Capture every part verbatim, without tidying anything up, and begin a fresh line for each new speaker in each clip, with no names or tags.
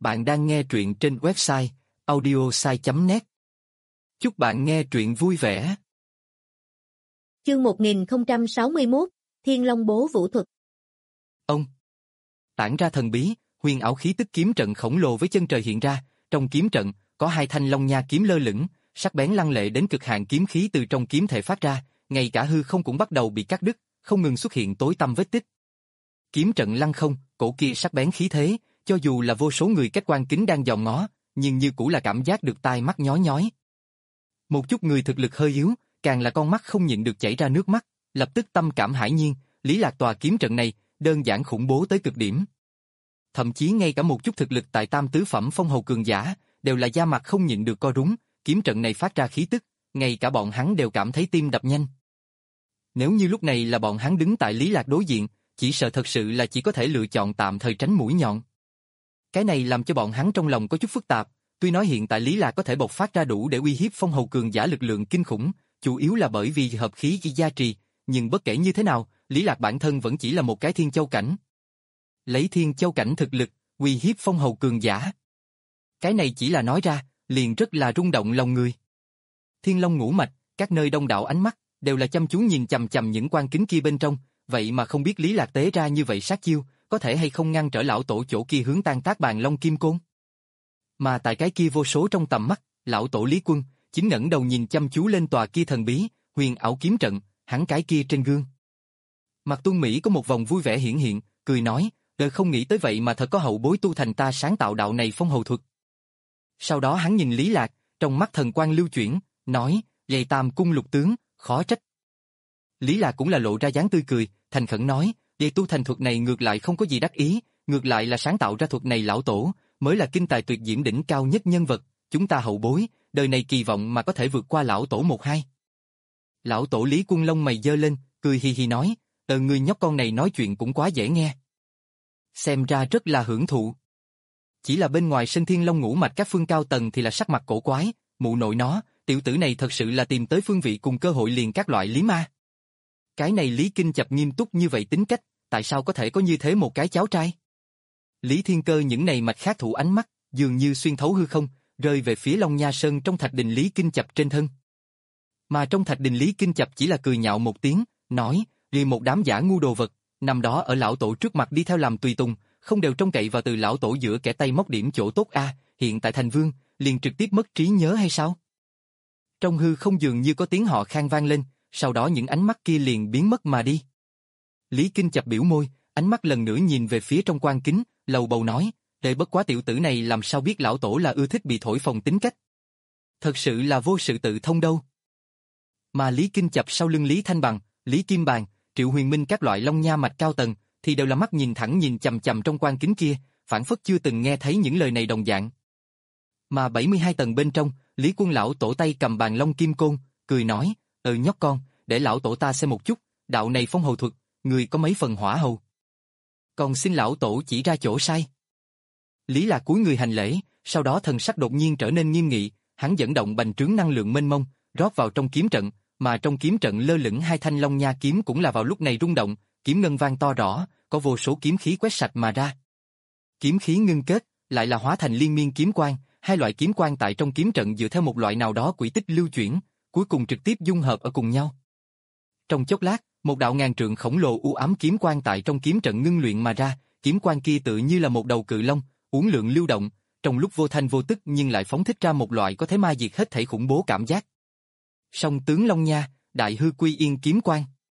Bạn đang nghe truyện trên website audiosai chấm net. Chúc bạn nghe truyện vui vẻ.
Chương một nghìn không trăm sáu mươi mốt, Thiên Long Bố Vũ Thuật.
Ông tản ra thần bí, huyền ảo khí tức kiếm trận khổng lồ với chân trời hiện ra, trong kiếm trận có hai thanh long nha kiếm lơ lửng, sắc bén lăng lệ đến cực hạn, kiếm khí từ trong kiếm thể phát ra, ngay cả hư không cũng bắt đầu bị cắt đứt, không ngừng xuất hiện tối tăm vết tích. Kiếm trận lăng không, cổ kia sắc bén khí thế, cho dù là vô số người cách quan kính đang dòm ngó, nhưng như cũ là cảm giác được tai mắt nhói nhói. Một chút người thực lực hơi yếu, càng là con mắt không nhịn được chảy ra nước mắt, lập tức tâm cảm hãi nhiên, Lý Lạc tòa kiếm trận này, đơn giản khủng bố tới cực điểm. Thậm chí ngay cả một chút thực lực tại tam tứ phẩm phong hầu cường giả, đều là da mặt không nhịn được co rúm, kiếm trận này phát ra khí tức, ngay cả bọn hắn đều cảm thấy tim đập nhanh. Nếu như lúc này là bọn hắn đứng tại Lý Lạc đối diện, chỉ sợ thật sự là chỉ có thể lựa chọn tạm thời tránh mũi nhọn. Cái này làm cho bọn hắn trong lòng có chút phức tạp, tuy nói hiện tại Lý Lạc có thể bộc phát ra đủ để uy hiếp phong hầu cường giả lực lượng kinh khủng, chủ yếu là bởi vì hợp khí chỉ gia trì, nhưng bất kể như thế nào, Lý Lạc bản thân vẫn chỉ là một cái thiên châu cảnh. Lấy thiên châu cảnh thực lực, uy hiếp phong hầu cường giả. Cái này chỉ là nói ra, liền rất là rung động lòng người. Thiên Long ngũ mạch, các nơi đông đảo ánh mắt, đều là chăm chú nhìn chằm chằm những quan kính kia bên trong, vậy mà không biết Lý Lạc tế ra như vậy sát chiêu, có thể hay không ngăn trở lão tổ chỗ kia hướng tan tác bàn long kim côn. Mà tại cái kia vô số trong tầm mắt, lão tổ Lý Quân, chính ngẩng đầu nhìn chăm chú lên tòa kia thần bí, huyền ảo kiếm trận, hắn cái kia trên gương. Mặt Tuân Mỹ có một vòng vui vẻ hiển hiện, cười nói, đời không nghĩ tới vậy mà thật có hậu bối tu thành ta sáng tạo đạo này phong hầu thuật. Sau đó hắn nhìn Lý Lạc, trong mắt thần quang lưu chuyển, nói, dày tam cung lục tướng, khó trách. Lý Lạc cũng là lộ ra dáng tươi cười, thành khẩn nói, dày tu thành thuật này ngược lại không có gì đắc ý, ngược lại là sáng tạo ra thuật này lão tổ, mới là kinh tài tuyệt diễm đỉnh cao nhất nhân vật, chúng ta hậu bối, đời này kỳ vọng mà có thể vượt qua lão tổ một hai. Lão tổ Lý Quân lông mày giơ lên, cười hì hì nói, ờ người nhóc con này nói chuyện cũng quá dễ nghe. Xem ra rất là hưởng thụ. Chỉ là bên ngoài sân Thiên Long ngũ mạch các phương cao tầng thì là sắc mặt cổ quái, mụ nội nó, tiểu tử này thật sự là tìm tới phương vị cùng cơ hội liền các loại lý ma. Cái này Lý Kinh Chập nghiêm túc như vậy tính cách, tại sao có thể có như thế một cái cháu trai? Lý Thiên Cơ những này mạch khác thủ ánh mắt, dường như xuyên thấu hư không, rơi về phía Long Nha Sơn trong thạch đình Lý Kinh Chập trên thân. Mà trong thạch đình Lý Kinh Chập chỉ là cười nhạo một tiếng, nói, liền một đám giả ngu đồ vật, năm đó ở lão tổ trước mặt đi theo làm tùy tùng, không đều trông cậy vào từ lão tổ giữa kẻ tay móc điểm chỗ tốt a, à, hiện tại thành vương, liền trực tiếp mất trí nhớ hay sao? Trong hư không dường như có tiếng họ khan vang lên, sau đó những ánh mắt kia liền biến mất mà đi. Lý Kinh Chập biểu môi, ánh mắt lần nữa nhìn về phía trong quan kính, lầu bầu nói, để bất quá tiểu tử này làm sao biết lão tổ là ưa thích bị thổi phồng tính cách. Thật sự là vô sự tự thông đâu. Mà Lý Kinh Chập sau lưng Lý Thanh Bằng, Lý Kim Bàn, Triệu Huyền Minh các loại long nha mạch cao tầng, thì đều là mắt nhìn thẳng nhìn chằm chằm trong quan kính kia, phản phất chưa từng nghe thấy những lời này đồng dạng. Mà bảy mươi hai tầng bên trong, Lý Quân lão tổ tay cầm bàn long kim côn, cười nói, ừ nhóc con, để lão tổ ta xem một chút, đạo này phong hầu thuật, người có mấy phần hỏa hầu. Còn xin lão tổ chỉ ra chỗ sai. Lý Lạc cúi người hành lễ, sau đó thần sắc đột nhiên trở nên nghiêm nghị, hắn dẫn động bành trướng năng lượng mênh mông, rót vào trong kiếm trận, mà trong kiếm trận lơ lửng hai thanh long nha kiếm cũng là vào lúc này rung động, kiếm ngân vang to rõ, có vô số kiếm khí quét sạch mà ra. Kiếm khí ngưng kết, lại là hóa thành liên miên kiếm quang, hai loại kiếm quang tại trong kiếm trận dựa theo một loại nào đó quỹ tích lưu chuyển, cuối cùng trực tiếp dung hợp ở cùng nhau. Trong chốc lát, một đạo ngàn trượng khổng lồ u ám kiếm quang tại trong kiếm trận ngưng luyện mà ra, kiếm quang kia tự như là một đầu cự long, uốn lượn lưu động, trong lúc vô thanh vô tức nhưng lại phóng thích ra một loại có thể ma diệt hết thảy khủng bố cảm giác. Song tướng Long Nha, Đại Hư Quy Yên kiếm quang.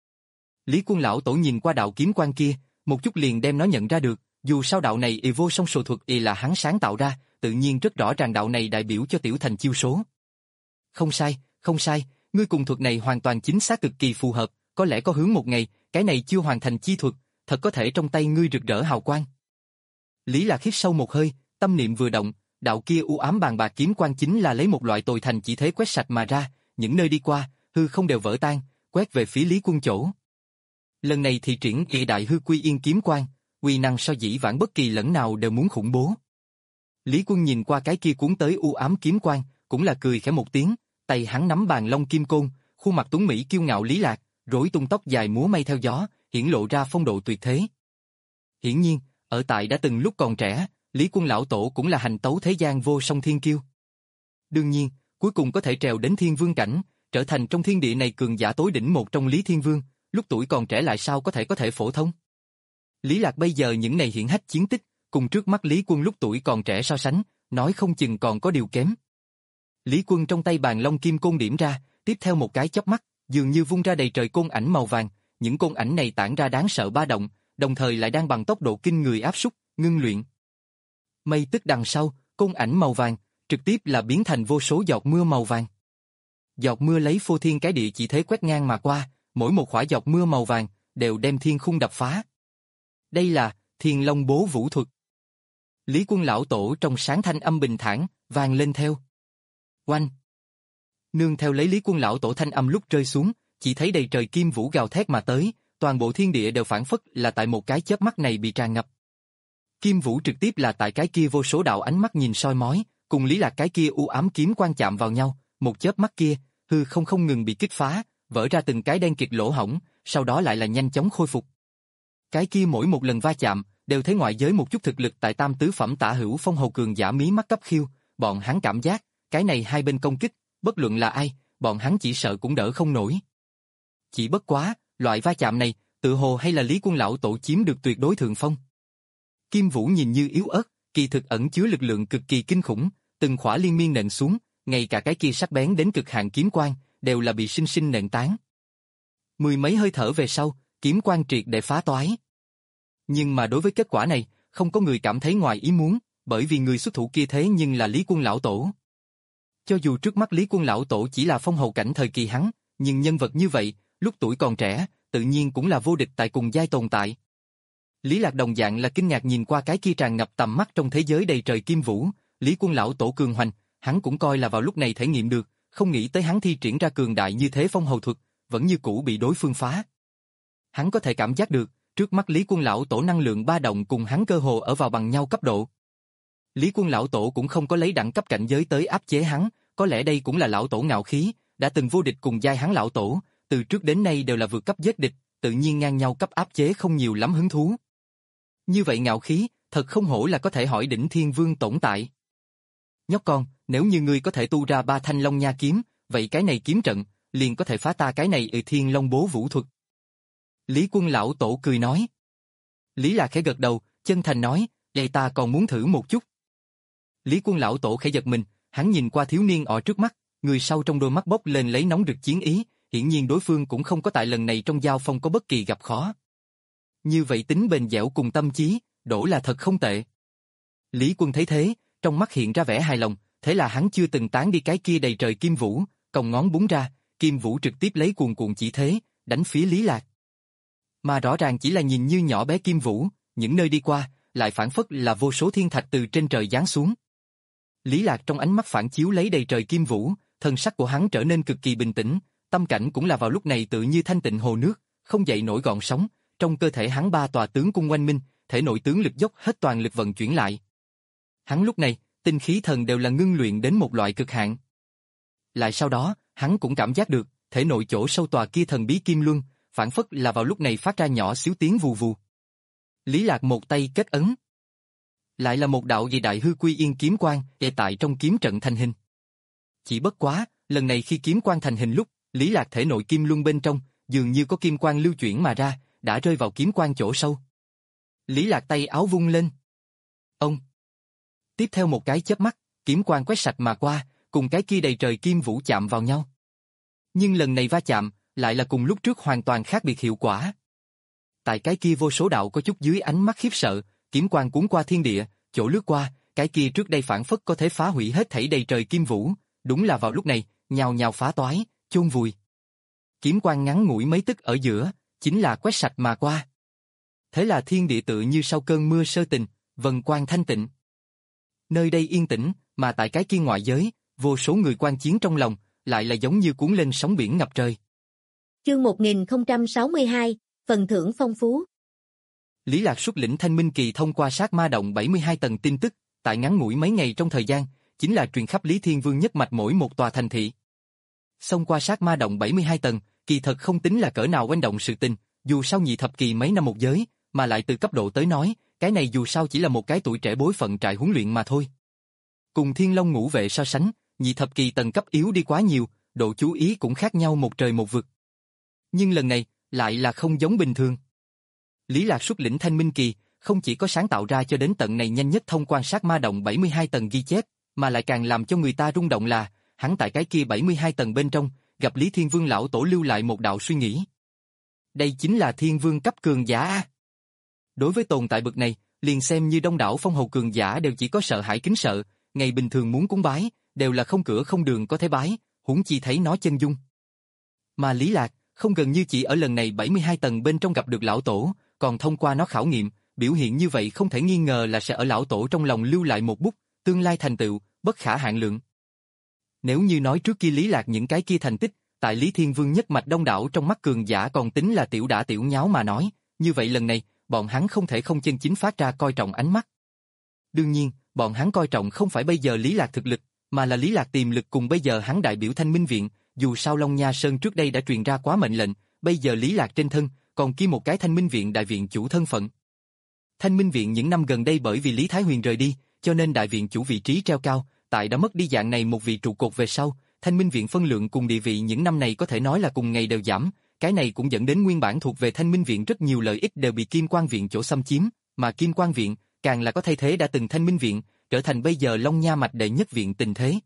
Lý Quân lão tổ nhìn qua đạo kiếm quang kia, một chút liền đem nó nhận ra được, dù sao đạo này y vô song sổ thuật y là hắn sáng tạo ra, tự nhiên rất rõ ràng đạo này đại biểu cho tiểu thành chiêu số. Không sai, không sai, ngươi cùng thuật này hoàn toàn chính xác cực kỳ phù hợp, có lẽ có hướng một ngày, cái này chưa hoàn thành chi thuật, thật có thể trong tay ngươi rực rỡ hào quang. Lý Lạc hít sâu một hơi, tâm niệm vừa động, đạo kia u ám bàn bạc kiếm quang chính là lấy một loại tồi thành chỉ thế quét sạch mà ra, những nơi đi qua, hư không đều vỡ tan, quét về phía Lý Quân chỗ. Lần này thì triển kỳ Đại Hư Quy Yên kiếm quang, uy năng so dĩ vãng bất kỳ lẫn nào đều muốn khủng bố. Lý Quân nhìn qua cái kia cuốn tới u ám kiếm quang, cũng là cười khẽ một tiếng, tay hắn nắm bàn long kim côn, khuôn mặt tuấn mỹ kiêu ngạo Lý Lạc, rối tung tóc dài múa may theo gió, hiển lộ ra phong độ tuyệt thế. Hiển nhiên, ở tại đã từng lúc còn trẻ, Lý Quân lão tổ cũng là hành tấu thế gian vô song thiên kiêu. Đương nhiên, cuối cùng có thể trèo đến thiên vương cảnh, trở thành trong thiên địa này cường giả tối đỉnh một trong Lý Thiên Vương, lúc tuổi còn trẻ lại sao có thể có thể phổ thông. Lý Lạc bây giờ những này hiển hách chiến tích, cùng trước mắt Lý Quân lúc tuổi còn trẻ so sánh, nói không chừng còn có điều kém. Lý Quân trong tay bàn long kim côn điểm ra, tiếp theo một cái chớp mắt, dường như vung ra đầy trời côn ảnh màu vàng, những côn ảnh này tản ra đáng sợ ba động, đồng thời lại đang bằng tốc độ kinh người áp súc, ngưng luyện. Mây tức đằng sau, côn ảnh màu vàng, trực tiếp là biến thành vô số giọt mưa màu vàng. Giọt mưa lấy phô thiên cái địa chỉ thế quét ngang mà qua, mỗi một khỏa giọt mưa màu vàng đều đem thiên khung đập phá. Đây là Thiên Long Bố Vũ thuật. Lý Quân lão tổ trong sáng thanh âm bình thản, vang lên theo. Oanh! Nương theo lấy Lý Quân lão tổ thanh âm lúc rơi xuống, chỉ thấy đầy trời kim vũ gào thét mà tới, toàn bộ thiên địa đều phản phất là tại một cái chớp mắt này bị tràn ngập. Kim vũ trực tiếp là tại cái kia vô số đạo ánh mắt nhìn soi mói, cùng Lý Lạc cái kia u ám kiếm quan chạm vào nhau, một chớp mắt kia, hư không không ngừng bị kích phá, vỡ ra từng cái đen kịt lỗ hổng, sau đó lại là nhanh chóng khôi phục. Cái kia mỗi một lần va chạm, đều thấy ngoại giới một chút thực lực tại tam tứ phẩm tả hữu phong hầu cường giả mí mắt cấp khiêu, bọn hắn cảm giác, cái này hai bên công kích, bất luận là ai, bọn hắn chỉ sợ cũng đỡ không nổi. Chỉ bất quá, loại va chạm này, tự hồ hay là Lý Quân lão tổ chiếm được tuyệt đối thượng phong. Kim vũ nhìn như yếu ớt, kỳ thực ẩn chứa lực lượng cực kỳ kinh khủng, từng khỏa liên miên nện xuống, ngay cả cái kia sắc bén đến cực hạn kiếm quang, đều là bị sinh sinh nện tán. Mười mấy hơi thở về sau, kiếm quang triệt để phá toái. Nhưng mà đối với kết quả này, không có người cảm thấy ngoài ý muốn, bởi vì người xuất thủ kia thế nhưng là Lý Quân lão tổ. Cho dù trước mắt Lý Quân lão tổ chỉ là phong hầu cảnh thời kỳ hắn, nhưng nhân vật như vậy, lúc tuổi còn trẻ, tự nhiên cũng là vô địch tại cùng giai tồn tại. Lý Lạc đồng dạng là kinh ngạc nhìn qua cái kia tràn ngập tầm mắt trong thế giới đầy trời kim vũ, Lý Quân lão tổ cường hoành, hắn cũng coi là vào lúc này thể nghiệm được, không nghĩ tới hắn thi triển ra cường đại như thế phong hầu thuật, vẫn như cũ bị đối phương phá. Hắn có thể cảm giác được, trước mắt Lý Quân lão tổ năng lượng ba động cùng hắn cơ hồ ở vào bằng nhau cấp độ. Lý Quân lão tổ cũng không có lấy đẳng cấp cảnh giới tới áp chế hắn, có lẽ đây cũng là lão tổ ngạo khí, đã từng vô địch cùng giai hắn lão tổ, từ trước đến nay đều là vượt cấp giết địch, tự nhiên ngang nhau cấp áp chế không nhiều lắm hứng thú. Như vậy ngạo khí, thật không hổ là có thể hỏi đỉnh thiên vương tồn tại. Nhóc con, nếu như ngươi có thể tu ra ba thanh long nha kiếm, vậy cái này kiếm trận, liền có thể phá ta cái này ở Thiên Long Bố Vũ thuật. Lý Quân lão tổ cười nói. Lý Lạc khẽ gật đầu, chân thành nói, vậy ta còn muốn thử một chút. Lý Quân lão tổ khẽ giật mình, hắn nhìn qua thiếu niên ở trước mắt, người sau trong đôi mắt bốc lên lấy nóng rực chiến ý, hiển nhiên đối phương cũng không có tại lần này trong giao phong có bất kỳ gặp khó. Như vậy tính bền dẻo cùng tâm trí, đổ là thật không tệ. Lý Quân thấy thế, trong mắt hiện ra vẻ hài lòng, thế là hắn chưa từng tán đi cái kia đầy trời kim vũ, còng ngón búng ra, kim vũ trực tiếp lấy cuồn cuộn chỉ thế, đánh phía Lý Lạc. Mà rõ ràng chỉ là nhìn như nhỏ bé kim vũ, những nơi đi qua, lại phản phất là vô số thiên thạch từ trên trời giáng xuống. Lý Lạc trong ánh mắt phản chiếu lấy đầy trời kim vũ, thân sắc của hắn trở nên cực kỳ bình tĩnh, tâm cảnh cũng là vào lúc này tự như thanh tịnh hồ nước, không dậy nổi gợn sóng, trong cơ thể hắn ba tòa tướng cung oanh minh, thể nội tướng lực dốc hết toàn lực vận chuyển lại. Hắn lúc này, tinh khí thần đều là ngưng luyện đến một loại cực hạn. Lại sau đó, hắn cũng cảm giác được, thể nội chỗ sâu tòa kia thần bí kim luân, phản phất là vào lúc này phát ra nhỏ xíu tiếng vù vù. Lý Lạc một tay kết ấn. Lại là một đạo dị đại hư quy yên kiếm quang, kề tại trong kiếm trận thành hình. Chỉ bất quá, lần này khi kiếm quang thành hình lúc, Lý Lạc thể nội kim luân bên trong, dường như có kim quang lưu chuyển mà ra, đã rơi vào kiếm quang chỗ sâu. Lý Lạc tay áo vung lên. Ông. Tiếp theo một cái chớp mắt, kiếm quang quét sạch mà qua, cùng cái kia đầy trời kim vũ chạm vào nhau. Nhưng lần này va chạm, lại là cùng lúc trước hoàn toàn khác biệt hiệu quả. Tại cái kia vô số đạo có chút dưới ánh mắt khiếp sợ, kiếm quang cuốn qua thiên địa, chỗ lướt qua, cái kia trước đây phản phất có thể phá hủy hết thảy đầy trời kim vũ, đúng là vào lúc này, nhào nhào phá toái, chôn vùi. Kiếm quang ngắn ngủi mấy tức ở giữa, chính là quét sạch mà qua. Thế là thiên địa tự như sau cơn mưa sơ tình, vần quang thanh tịnh. Nơi đây yên tĩnh, mà tại cái kia ngoại giới, vô số người quan chiến trong lòng, lại là giống như cuốn lên sóng biển ngập trời.
Chương một nghìn không trăm sáu mươi hai, phần thưởng phong phú.
Lý Lạc xuất lĩnh Thanh Minh Kỳ thông qua sát ma động bảy mươi hai tầng tin tức, tại ngắn ngủi mấy ngày trong thời gian, chính là truyền khắp Lý Thiên Vương nhất mạch mỗi một tòa thành thị. Xông qua sát ma động bảy mươi hai tầng, kỳ thật không tính là cỡ nào oanh động sự tình, dù sao nhị thập kỳ mấy năm một giới, mà lại từ cấp độ tới nói, cái này dù sao chỉ là một cái tuổi trẻ bối phận trại huấn luyện mà thôi. Cùng Thiên Long ngũ vệ so sánh, nhị thập kỳ tầng cấp yếu đi quá nhiều, độ chú ý cũng khác nhau một trời một vực. Nhưng lần này, lại là không giống bình thường. Lý Lạc xuất lĩnh Thanh Minh Kỳ, không chỉ có sáng tạo ra cho đến tận này nhanh nhất thông quan sát ma động bảy mươi hai tầng ghi chép, mà lại càng làm cho người ta rung động là, hắn tại cái kia bảy mươi hai tầng bên trong, gặp Lý Thiên Vương lão tổ lưu lại một đạo suy nghĩ. Đây chính là Thiên Vương cấp cường giả a. Đối với tồn tại bậc này, liền xem như đông đảo phong hầu cường giả đều chỉ có sợ hãi kính sợ, ngày bình thường muốn cúng bái, đều là không cửa không đường có thể bái, huống chi thấy nó chân dung. Mà Lý Lạc, không gần như chỉ ở lần này bảy mươi hai tầng bên trong gặp được lão tổ, còn thông qua nó khảo nghiệm, biểu hiện như vậy không thể nghi ngờ là sẽ ở lão tổ trong lòng lưu lại một bút, tương lai thành tựu, bất khả hạn lượng. Nếu như nói trước kia Lý Lạc những cái kia thành tích, tại Lý Thiên Vương nhất mạch đông đảo trong mắt cường giả còn tính là tiểu đả tiểu nháo mà nói, như vậy lần này, bọn hắn không thể không chân chính phát ra coi trọng ánh mắt. Đương nhiên, bọn hắn coi trọng không phải bây giờ Lý Lạc thực lực, mà là Lý Lạc tiềm lực cùng bây giờ hắn đại biểu Thanh Minh Viện, dù sao Long Nha Sơn trước đây đã truyền ra quá mệnh lệnh, bây giờ Lý Lạc trên thân, còn kia một cái Thanh Minh Viện đại viện chủ thân phận. Thanh Minh Viện những năm gần đây bởi vì Lý Thái Huyền rời đi, cho nên đại viện chủ vị trí treo cao, tại đã mất đi dạng này một vị trụ cột về sau, Thanh Minh Viện phân lượng cùng địa vị những năm này có thể nói là cùng ngày đều giảm, cái này cũng dẫn đến nguyên bản thuộc về Thanh Minh Viện rất nhiều lợi ích đều bị Kim Quan Viện chỗ xâm chiếm, mà Kim Quan Viện càng là có thay thế đã từng Thanh Minh Viện, trở thành bây giờ Long Nha mạch đệ nhất viện tình thế.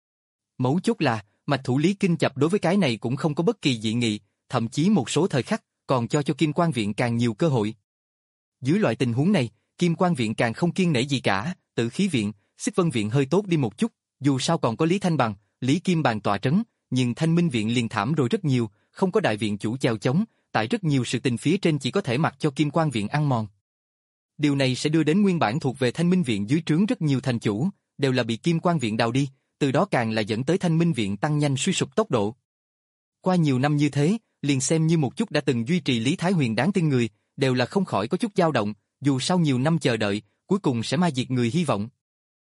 Mấu chốt là, mạch thủ Lý Kinh Chập đối với cái này cũng không có bất kỳ dị nghị, thậm chí một số thời khắc còn cho cho Kim Quan Viện càng nhiều cơ hội. Dưới loại tình huống này, Kim Quan Viện càng không kiêng nể gì cả, Tử Khí Viện, Xích Vân Viện hơi tốt đi một chút, dù sao còn có Lý Thanh Bằng, Lý Kim Bàn tọa trấn, nhưng Thanh Minh Viện liền thảm rồi rất nhiều, không có đại viện chủ chèo chống, tại rất nhiều sự tình phía trên chỉ có thể mặc cho Kim Quan Viện ăn mòn. Điều này sẽ đưa đến nguyên bản thuộc về Thanh Minh Viện dưới trướng rất nhiều thành chủ, đều là bị Kim Quan Viện đào đi, từ đó càng là dẫn tới Thanh Minh Viện tăng nhanh suy sụp tốc độ. Qua nhiều năm như thế, liền xem như một chút đã từng duy trì Lý Thái Huyền đáng tin người, đều là không khỏi có chút dao động, dù sau nhiều năm chờ đợi, cuối cùng sẽ ma diệt người hy vọng.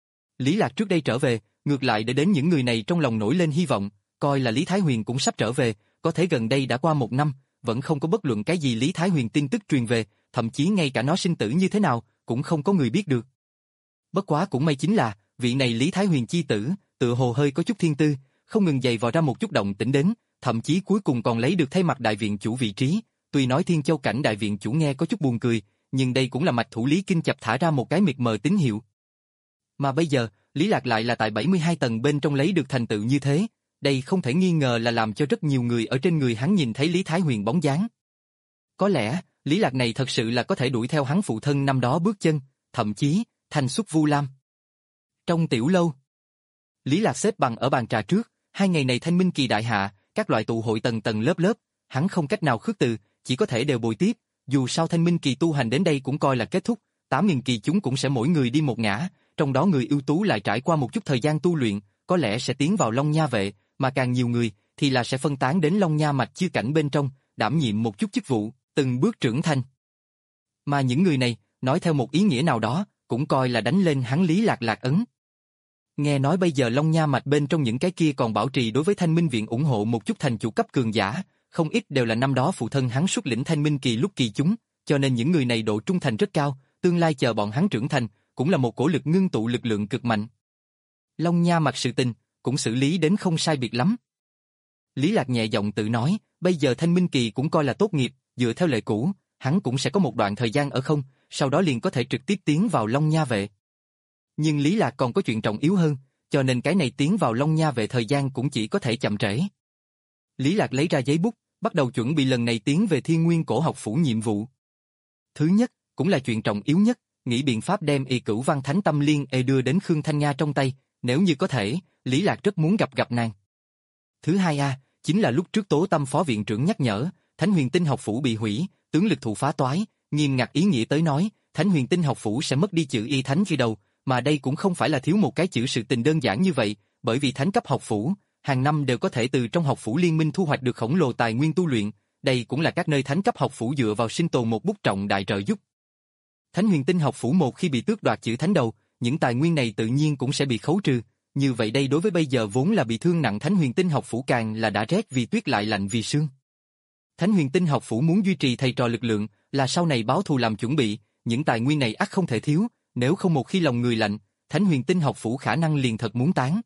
Lý Lạc trước đây trở về, ngược lại để đến những người này trong lòng nổi lên hy vọng, coi là Lý Thái Huyền cũng sắp trở về, có thể gần đây đã qua một năm, vẫn không có bất luận cái gì Lý Thái Huyền tin tức truyền về, thậm chí ngay cả nó sinh tử như thế nào, cũng không có người biết được. Bất quá cũng may chính là, vị này Lý Thái Huyền chi tử, tựa hồ hơi có chút thiên tư, không ngừng dày vò ra một chút động tĩnh đến, thậm chí cuối cùng còn lấy được thay mặt đại viện chủ vị trí, tuy nói Thiên Châu cảnh đại viện chủ nghe có chút buồn cười, nhưng đây cũng là mạch thủ Lý Kinh Chập thả ra một cái miệt mờ tín hiệu. Mà bây giờ, Lý Lạc lại là tại bảy mươi hai tầng bên trong lấy được thành tựu như thế, đây không thể nghi ngờ là làm cho rất nhiều người ở trên người hắn nhìn thấy Lý Thái Huyền bóng dáng. Có lẽ, Lý Lạc này thật sự là có thể đuổi theo hắn phụ thân năm đó bước chân, thậm chí, thành xuất Vu Lam. Trong tiểu lâu, Lý Lạc xếp bằng ở bàn trà trước, hai ngày này Thanh Minh Kỳ đại hạ, các loại tụ hội tầng tầng lớp lớp, hắn không cách nào khước từ, chỉ có thể đều bồi tiếp, dù sao Thanh Minh Kỳ tu hành đến đây cũng coi là kết thúc, tám nghìn kỳ chúng cũng sẽ mỗi người đi một ngã, trong đó người ưu tú lại trải qua một chút thời gian tu luyện, có lẽ sẽ tiến vào Long Nha vệ, mà càng nhiều người thì là sẽ phân tán đến Long Nha mạch chia cảnh bên trong, đảm nhiệm một chút chức vụ, từng bước trưởng thành. Mà những người này, nói theo một ý nghĩa nào đó, cũng coi là đánh lên hắn Lý Lạc lạc ấn. Nghe nói bây giờ Long Nha mạch bên trong những cái kia còn bảo trì đối với Thanh Minh Viện ủng hộ một chút thành chủ cấp cường giả, không ít đều là năm đó phụ thân hắn xuất lĩnh Thanh Minh Kỳ lúc kỳ chúng, cho nên những người này độ trung thành rất cao, tương lai chờ bọn hắn trưởng thành, cũng là một cổ lực ngưng tụ lực lượng cực mạnh. Long Nha mạch sự tình, cũng xử lý đến không sai biệt lắm. Lý Lạc nhẹ giọng tự nói, bây giờ Thanh Minh Kỳ cũng coi là tốt nghiệp, dựa theo lệ cũ, hắn cũng sẽ có một đoạn thời gian ở không, sau đó liền có thể trực tiếp tiến vào Long Nha vệ. Nhưng Lý Lạc còn có chuyện trọng yếu hơn, cho nên cái này tiến vào Long Nha vệ thời gian cũng chỉ có thể chậm trễ. Lý Lạc lấy ra giấy bút, bắt đầu chuẩn bị lần này tiến về Thiên Nguyên Cổ học phủ nhiệm vụ. Thứ nhất, cũng là chuyện trọng yếu nhất, nghĩ biện pháp đem Y Cửu Văn Thánh Tâm Liên E đưa đến Khương Thanh Nga trong tay, nếu như có thể, Lý Lạc rất muốn gặp gặp nàng. Thứ hai a, chính là lúc trước Tố Tâm phó viện trưởng nhắc nhở, Thánh Huyền Tinh học phủ bị hủy, tướng lực thụ phá toái, nghiêm ngặt ý nghĩa tới nói, Thánh Huyền Tinh học phủ sẽ mất đi chữ Y Thánh khi đầu, mà đây cũng không phải là thiếu một cái chữ sự tình đơn giản như vậy, bởi vì thánh cấp học phủ, hàng năm đều có thể từ trong học phủ liên minh thu hoạch được khổng lồ tài nguyên tu luyện, đây cũng là các nơi thánh cấp học phủ dựa vào sinh tồn một bút trọng đại trợ giúp. Thánh Huyền Tinh học phủ một khi bị tước đoạt chữ thánh đầu, những tài nguyên này tự nhiên cũng sẽ bị khấu trừ, như vậy đây đối với bây giờ vốn là bị thương nặng Thánh Huyền Tinh học phủ càng là đã rét vì tuyết lại lạnh vì sương. Thánh Huyền Tinh học phủ muốn duy trì thầy trò lực lượng, là sau này báo thù làm chuẩn bị, những tài nguyên này ắt không thể thiếu, nếu không một khi lòng người lạnh, Thánh Huyền Tinh học phủ khả năng liền thật muốn tán.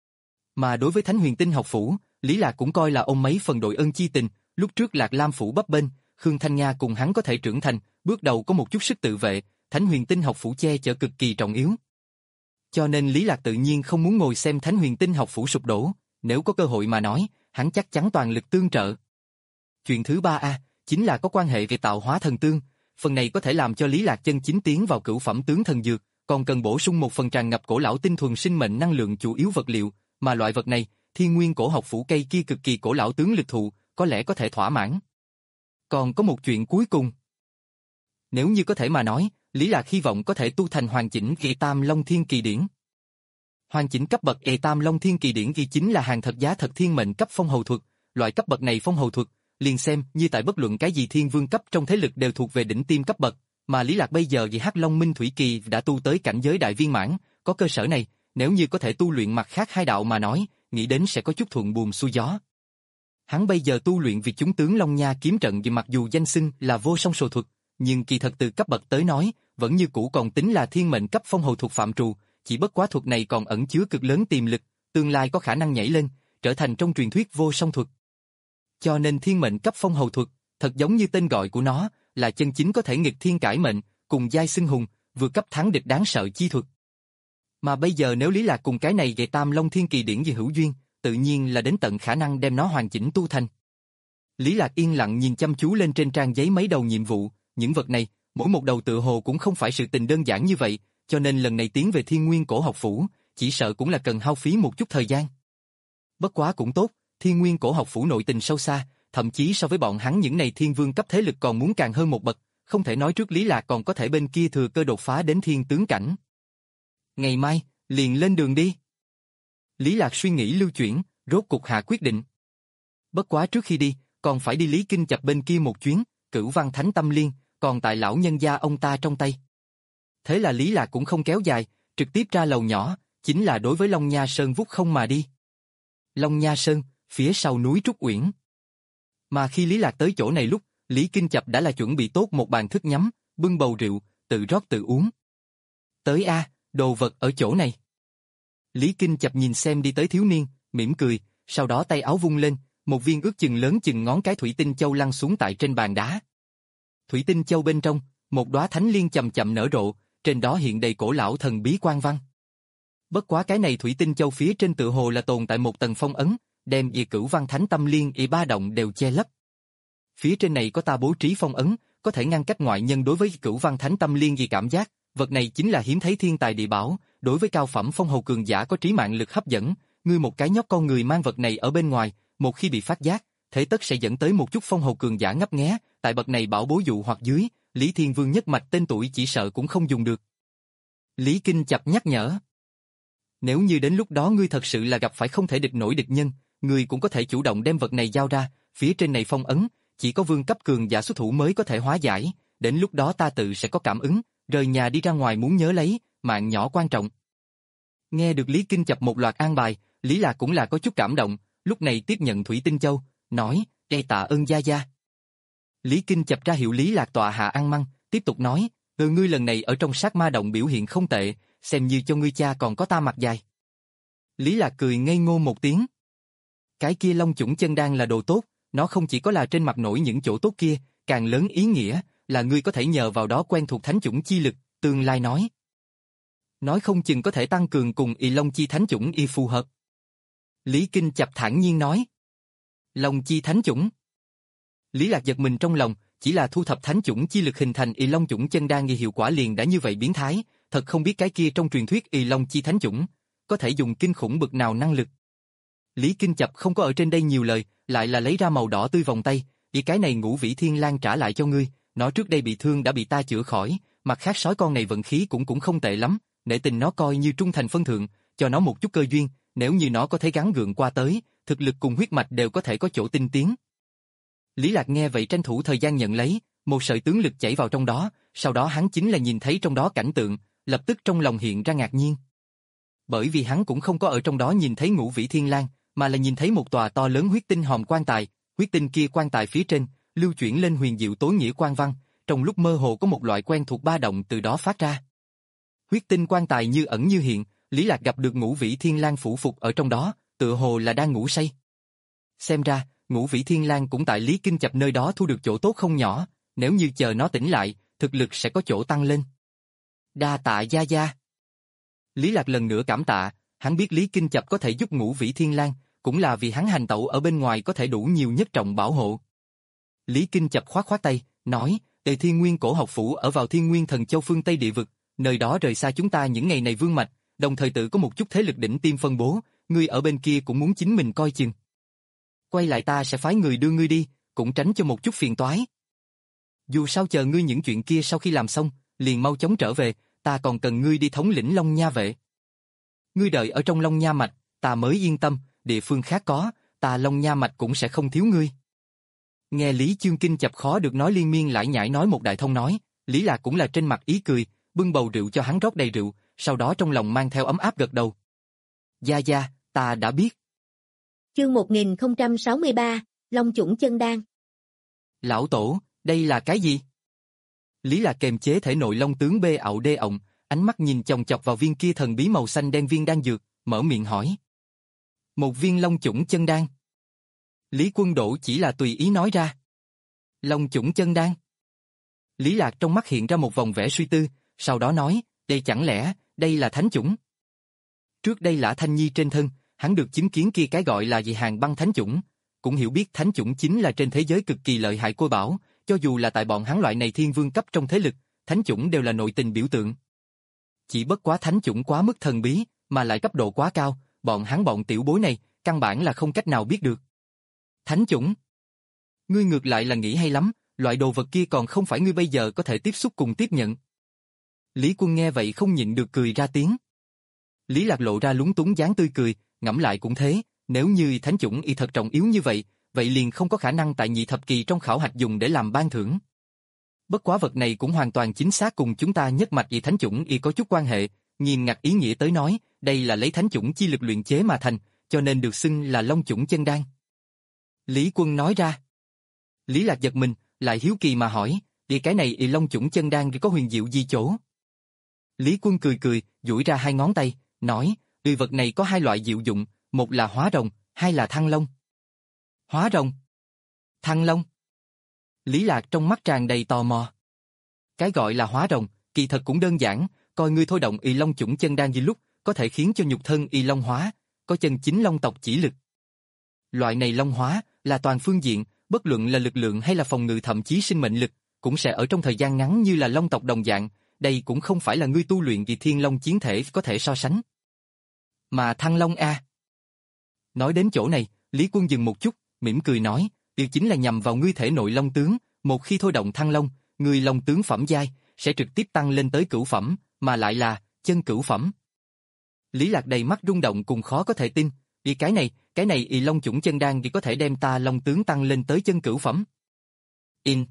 Mà đối với Thánh Huyền Tinh học phủ, Lý Lạc cũng coi là ôm mấy phần đội ơn chi tình, lúc trước Lạc Lam phủ bấp bênh, Khương Thanh Nga cùng hắn có thể trưởng thành, bước đầu có một chút sức tự vệ, Thánh Huyền Tinh học phủ che chở cực kỳ trọng yếu. Cho nên Lý Lạc tự nhiên không muốn ngồi xem Thánh Huyền Tinh học phủ sụp đổ, nếu có cơ hội mà nói, hắn chắc chắn toàn lực tương trợ. Chuyện thứ ba a, chính là có quan hệ về tạo hóa thần tương, phần này có thể làm cho Lý Lạc chân chính tiến vào cửu phẩm tướng thần dược, còn cần bổ sung một phần tràn ngập cổ lão tinh thuần sinh mệnh năng lượng chủ yếu vật liệu, mà loại vật này, Thiên Nguyên cổ học phủ cây kia cực kỳ cổ lão tướng lực thụ, có lẽ có thể thỏa mãn. Còn có một chuyện cuối cùng. Nếu như có thể mà nói, Lý Lạc hy vọng có thể tu thành hoàn chỉnh Ệ Tam Long Thiên Kỳ Điển. Hoàn chỉnh cấp bậc Ệ Tam Long Thiên Kỳ Điển ghi chính là hàng thật giá thật thiên mệnh cấp phong hầu thuật, loại cấp bậc này phong hầu thuật, liền xem như tại bất luận cái gì thiên vương cấp trong thế lực đều thuộc về đỉnh tiêm cấp bậc, mà Lý Lạc bây giờ vì Hắc Long Minh Thủy Kỳ đã tu tới cảnh giới đại viên mãn, có cơ sở này, nếu như có thể tu luyện mặt khác hai đạo mà nói, nghĩ đến sẽ có chút thuận buồm xuôi gió. Hắn bây giờ tu luyện vì chúng tướng Long Nha kiếm trận vì mặc dù danh xưng là vô song sổ thuật, nhưng kỳ thật từ cấp bậc tới nói, vẫn như cũ còn tính là thiên mệnh cấp phong hầu thuật phạm trù, chỉ bất quá thuật này còn ẩn chứa cực lớn tiềm lực, tương lai có khả năng nhảy lên, trở thành trong truyền thuyết vô song thuật. Cho nên thiên mệnh cấp phong hầu thuật, thật giống như tên gọi của nó, là chân chính có thể nghịch thiên cải mệnh, cùng giai xưng hùng, vừa cấp thắng địch đáng sợ chi thuật. Mà bây giờ nếu Lý Lạc cùng cái này Ệ Tam Long Thiên Kỳ Điển gì hữu duyên, tự nhiên là đến tận khả năng đem nó hoàn chỉnh tu thành. Lý Lạc yên lặng nhìn chăm chú lên trên trang giấy mấy đầu nhiệm vụ, những vật này, mỗi một đầu tự hồ cũng không phải sự tình đơn giản như vậy, cho nên lần này tiến về Thiên Nguyên cổ học phủ, chỉ sợ cũng là cần hao phí một chút thời gian. Bất quá cũng tốt, Thiên Nguyên cổ học phủ nội tình sâu xa, thậm chí so với bọn hắn những này thiên vương cấp thế lực còn muốn càng hơn một bậc, không thể nói trước Lý Lạc còn có thể bên kia thừa cơ đột phá đến thiên tướng cảnh. Ngày mai, liền lên đường đi. Lý Lạc suy nghĩ lưu chuyển, rốt cục hạ quyết định. Bất quá trước khi đi, còn phải đi Lý Kinh Chập bên kia một chuyến, Cửu Văn Thánh Tâm Liên, còn tại lão nhân gia ông ta trong tay. Thế là Lý Lạc cũng không kéo dài, trực tiếp ra lầu nhỏ, chính là đối với Long Nha Sơn vút không mà đi. Long Nha Sơn, phía sau núi Trúc Uyển. Mà khi Lý Lạc tới chỗ này lúc, Lý Kinh Chập đã là chuẩn bị tốt một bàn thức nhắm, bưng bầu rượu, tự rót tự uống. Tới a, đồ vật ở chỗ này. Lý Kinh Chập nhìn xem đi tới thiếu niên, mỉm cười, sau đó tay áo vung lên, một viên ước chừng lớn chừng ngón cái thủy tinh châu lăn xuống tại trên bàn đá. Thủy tinh châu bên trong, một đóa thánh liên chậm chậm nở rộ, trên đó hiện đầy cổ lão thần bí quan văn. Bất quá cái này thủy tinh châu phía trên tự hồ là tồn tại một tầng phong ấn, đem về Cửu Văn Thánh Tâm Liên y ba động đều che lấp. Phía trên này có ta bố trí phong ấn, có thể ngăn cách ngoại nhân đối với Cửu Văn Thánh Tâm Liên gì cảm giác, vật này chính là hiếm thấy thiên tài địa bảo, đối với cao phẩm phong hầu cường giả có trí mạng lực hấp dẫn, ngươi một cái nhóc con người mang vật này ở bên ngoài, một khi bị phát giác, thế tất sẽ dẫn tới một chút phong hầu cường giả ngấp nghé, tại bậc này bảo bối dụ hoặc dưới, Lý Thiên Vương nhất mạch tên tuổi chỉ sợ cũng không dùng được. Lý Kinh Chập nhắc nhở. Nếu như đến lúc đó ngươi thật sự là gặp phải không thể địch nổi địch nhân, ngươi cũng có thể chủ động đem vật này giao ra, phía trên này phong ấn, chỉ có vương cấp cường giả xuất thủ mới có thể hóa giải, đến lúc đó ta tự sẽ có cảm ứng, rời nhà đi ra ngoài muốn nhớ lấy, mạng nhỏ quan trọng. Nghe được Lý Kinh Chập một loạt an bài, Lý Lạc cũng là có chút cảm động, lúc này tiếp nhận Thủy Tinh Châu, nói, "Đây tạ ơn gia gia." Lý Kinh Chập ra hiệu Lý Lạc tọa hạ ăn măng, tiếp tục nói, "Ừ, ngươi lần này ở trong sát ma động biểu hiện không tệ, xem như cho ngươi cha còn có ta mặt dài." Lý Lạc cười ngây ngô một tiếng. Cái kia Long Chủng Chân Đan là đồ tốt, nó không chỉ có là trên mặt nổi những chỗ tốt kia, càng lớn ý nghĩa là ngươi có thể nhờ vào đó quen thuộc thánh chủng chi lực, tương lai nói. Nói không chừng có thể tăng cường cùng y Long Chi thánh chủng y phù hợp. Lý Kinh Chập thản nhiên nói. Long Chi thánh chủng. Lý Lạc giật mình trong lòng, chỉ là thu thập thánh chủng chi lực hình thành y Long Chủng Chân Đan nghi hiệu quả liền đã như vậy biến thái, thật không biết cái kia trong truyền thuyết y Long Chi thánh chủng có thể dùng kinh khủng bực nào năng lực. Lý Kinh Chập không có ở trên đây nhiều lời, lại là lấy ra màu đỏ tươi vòng tay, "Ý cái này Ngũ Vĩ Thiên Lang trả lại cho ngươi, nó trước đây bị thương đã bị ta chữa khỏi, mặt khác sói con này vận khí cũng cũng không tệ lắm, nể tình nó coi như trung thành phân thượng, cho nó một chút cơ duyên, nếu như nó có thể gắng gượng qua tới, thực lực cùng huyết mạch đều có thể có chỗ tinh tiến." Lý Lạc nghe vậy tranh thủ thời gian nhận lấy, một sợi tướng lực chảy vào trong đó, sau đó hắn chính là nhìn thấy trong đó cảnh tượng, lập tức trong lòng hiện ra ngạc nhiên. Bởi vì hắn cũng không có ở trong đó nhìn thấy Ngũ Vĩ Thiên Lang, mà là nhìn thấy một tòa to lớn huyết tinh hòm quan tài, huyết tinh kia quan tài phía trên lưu chuyển lên huyền diệu tối nghĩa quan văn, trong lúc mơ hồ có một loại quen thuộc ba động từ đó phát ra. Huyết tinh quan tài như ẩn như hiện, Lý Lạc gặp được Ngũ Vĩ Thiên Lang phủ phục ở trong đó, tựa hồ là đang ngủ say. Xem ra, Ngũ Vĩ Thiên Lang cũng tại Lý Kinh Chập nơi đó thu được chỗ tốt không nhỏ, nếu như chờ nó tỉnh lại, thực lực sẽ có chỗ tăng lên. Đa tạ gia gia. Lý Lạc lần nữa cảm tạ, hắn biết Lý Kinh Chập có thể giúp Ngũ Vĩ Thiên Lang, cũng là vì hắn hành tẩu ở bên ngoài có thể đủ nhiều nhất trọng bảo hộ. Lý Kinh Chập khoát khoát tay, nói, Tề Thiên Nguyên Cổ học phủ ở vào Thiên Nguyên Thần Châu phương Tây địa vực, nơi đó rời xa chúng ta những ngày này vương mạch, đồng thời tự có một chút thế lực đỉnh tiêm phân bố, ngươi ở bên kia cũng muốn chính mình coi chừng. Quay lại ta sẽ phái người đưa ngươi đi, cũng tránh cho một chút phiền toái. Dù sao chờ ngươi những chuyện kia sau khi làm xong, liền mau chóng trở về, ta còn cần ngươi đi thống lĩnh Long Nha vệ. Ngươi đợi ở trong Long Nha mạch, ta mới yên tâm, địa phương khác có, ta Long Nha mạch cũng sẽ không thiếu ngươi. Nghe Lý Chương Kinh Chập khó được nói liên miên lải nhải nói một đại thông nói, Lý Lạc cũng là trên mặt ý cười, bưng bầu rượu cho hắn rót đầy rượu, sau đó trong lòng mang theo ấm áp gật đầu. Gia gia, ta đã biết.
Chương một nghìn không trăm sáu mươi ba, Long Chủng Chân Đan.
Lão tổ, đây là cái gì? Lý Lạc kềm chế thể nội long tướng bê ậu đê ộng, ánh mắt nhìn chòng chọc vào viên kia thần bí màu xanh đen viên đan dược, mở miệng hỏi. Một viên Long Chủng Chân Đan. Lý Quân Đỗ chỉ là tùy ý nói ra. Long Chủng Chân Đan. Lý Lạc trong mắt hiện ra một vòng vẻ suy tư, sau đó nói, đây chẳng lẽ, đây là thánh chủng? Trước đây Lã Thanh Nhi trên thân, hắn được chứng kiến kia cái gọi là gì hàng băng thánh chủng, cũng hiểu biết thánh chủng chính là trên thế giới cực kỳ lợi hại côi bảo, cho dù là tại bọn hắn loại này thiên vương cấp trong thế lực, thánh chủng đều là nội tình biểu tượng. Chỉ bất quá thánh chủng quá mức thần bí, mà lại cấp độ quá cao, bọn hắn bọn tiểu bối này, căn bản là không cách nào biết được. Thánh chủng? Ngươi ngược lại là nghĩ hay lắm, loại đồ vật kia còn không phải ngươi bây giờ có thể tiếp xúc cùng tiếp nhận. Lý Quân nghe vậy không nhịn được cười ra tiếng. Lý Lạc lộ ra lúng túng dáng tươi cười, ngẫm lại cũng thế, nếu như thánh chủng y thật trọng yếu như vậy, vậy liền không có khả năng tại nhị thập kỳ trong khảo hạch dùng để làm ban thưởng. Bất quá vật này cũng hoàn toàn chính xác cùng chúng ta nhất mạch y thánh chủng y có chút quan hệ, nghiêm ngặt ý nghĩa tới nói, đây là lấy thánh chủng chi lực luyện chế mà thành, cho nên được xưng là Long Chủng Chân Đan. Lý Quân nói ra. Lý Lạc giật mình, lại hiếu kỳ mà hỏi, thì cái này y Long Chủng Chân Đan có huyền diệu gì chỗ? Lý Quân cười cười, duỗi ra hai ngón tay, nói, y vật này có hai loại diệu dụng, một là hóa rồng, hai là thăng long. Hóa rồng? Thăng long? Lý Lạc trong mắt tràn đầy tò mò. Cái gọi là hóa rồng, kỳ thật cũng đơn giản, coi ngươi thôi động y Long Chủng Chân Đan gì lúc, có thể khiến cho nhục thân y long hóa, có chân chính long tộc chỉ lực. Loại này long hóa là toàn phương diện, bất luận là lực lượng hay là phòng ngự thậm chí sinh mệnh lực, cũng sẽ ở trong thời gian ngắn như là long tộc đồng dạng, đây cũng không phải là ngươi tu luyện vì thiên long chiến thể có thể so sánh. Mà thăng long a. Nói đến chỗ này, Lý Quân dừng một chút, mỉm cười nói, điều chính là nhằm vào ngươi thể nội long tướng, một khi thôi động thăng long, ngươi long tướng phẩm giai sẽ trực tiếp tăng lên tới cửu phẩm, mà lại là chân cửu phẩm. Lý Lạc đầy mắt rung động cùng khó có thể tin, vì cái này, cái này y Long Chủng Chân Đan thì có thể đem ta long tướng tăng lên tới chân cửu phẩm. In.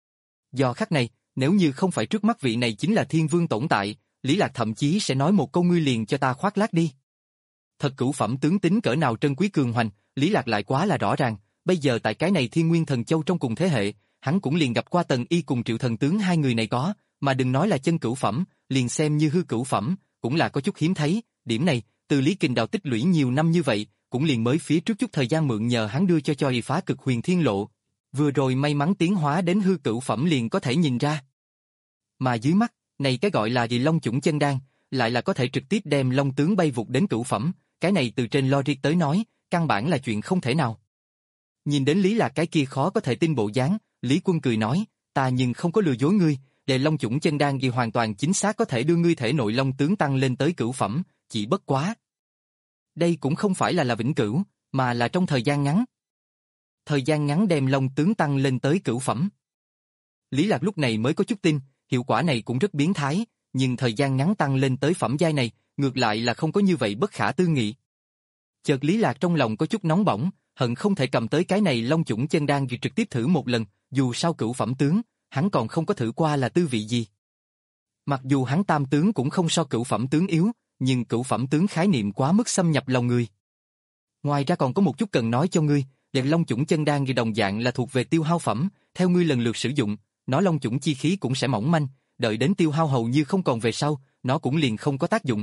Do khắc này, nếu như không phải trước mắt vị này chính là thiên vương tồn tại, Lý Lạc thậm chí sẽ nói một câu ngươi liền cho ta khoác lác đi. Thật cửu phẩm tướng tính cỡ nào trân quý cường hoành, Lý Lạc lại quá là rõ ràng, bây giờ tại cái này Thiên Nguyên Thần Châu trong cùng thế hệ, hắn cũng liền gặp qua Tần Y cùng Triệu Thần Tướng hai người này có, mà đừng nói là chân cửu phẩm, liền xem như hư cửu phẩm, cũng là có chút hiếm thấy, điểm này, từ Lý Kình Đào tích lũy nhiều năm như vậy, cũng liền mới phía trước chút thời gian mượn nhờ hắn đưa cho cho y phá cực huyền thiên lộ, vừa rồi may mắn tiến hóa đến hư cửu phẩm liền có thể nhìn ra. Mà dưới mắt, này cái gọi là gì Long Chủng Chân Đan, lại là có thể trực tiếp đem long tướng bay vụt đến cửu phẩm, cái này từ trên logic tới nói, căn bản là chuyện không thể nào. Nhìn đến Lý Lạc cái kia khó có thể tin bộ dáng, Lý Quân cười nói, ta nhưng không có lừa dối ngươi, để Long Chủng Chân Đan gì hoàn toàn chính xác có thể đưa ngươi thể nội long tướng tăng lên tới cửu phẩm, chỉ bất quá. Đây cũng không phải là là vĩnh cửu, mà là trong thời gian ngắn. Thời gian ngắn đem long tướng tăng lên tới cửu phẩm. Lý Lạc lúc này mới có chút tin, hiệu quả này cũng rất biến thái, nhưng thời gian ngắn tăng lên tới phẩm giai này, ngược lại là không có như vậy bất khả tư nghị. Chợt Lý Lạc trong lòng có chút nóng bỏng, hận không thể cầm tới cái này Long Chủng Chân Đan trực tiếp thử một lần, dù sao cửu phẩm tướng, hắn còn không có thử qua là tư vị gì. Mặc dù hắn tam tướng cũng không so cửu phẩm tướng yếu, nhưng cửu phẩm tướng khái niệm quá mức xâm nhập lòng người. Ngoài ra còn có một chút cần nói cho ngươi, đèn Long Chủng Chân Đan đồng dạng là thuộc về tiêu hao phẩm, theo ngươi lần lượt sử dụng, nó long chủng chi khí cũng sẽ mỏng manh, đợi đến tiêu hao hầu như không còn về sau, nó cũng liền không có tác dụng.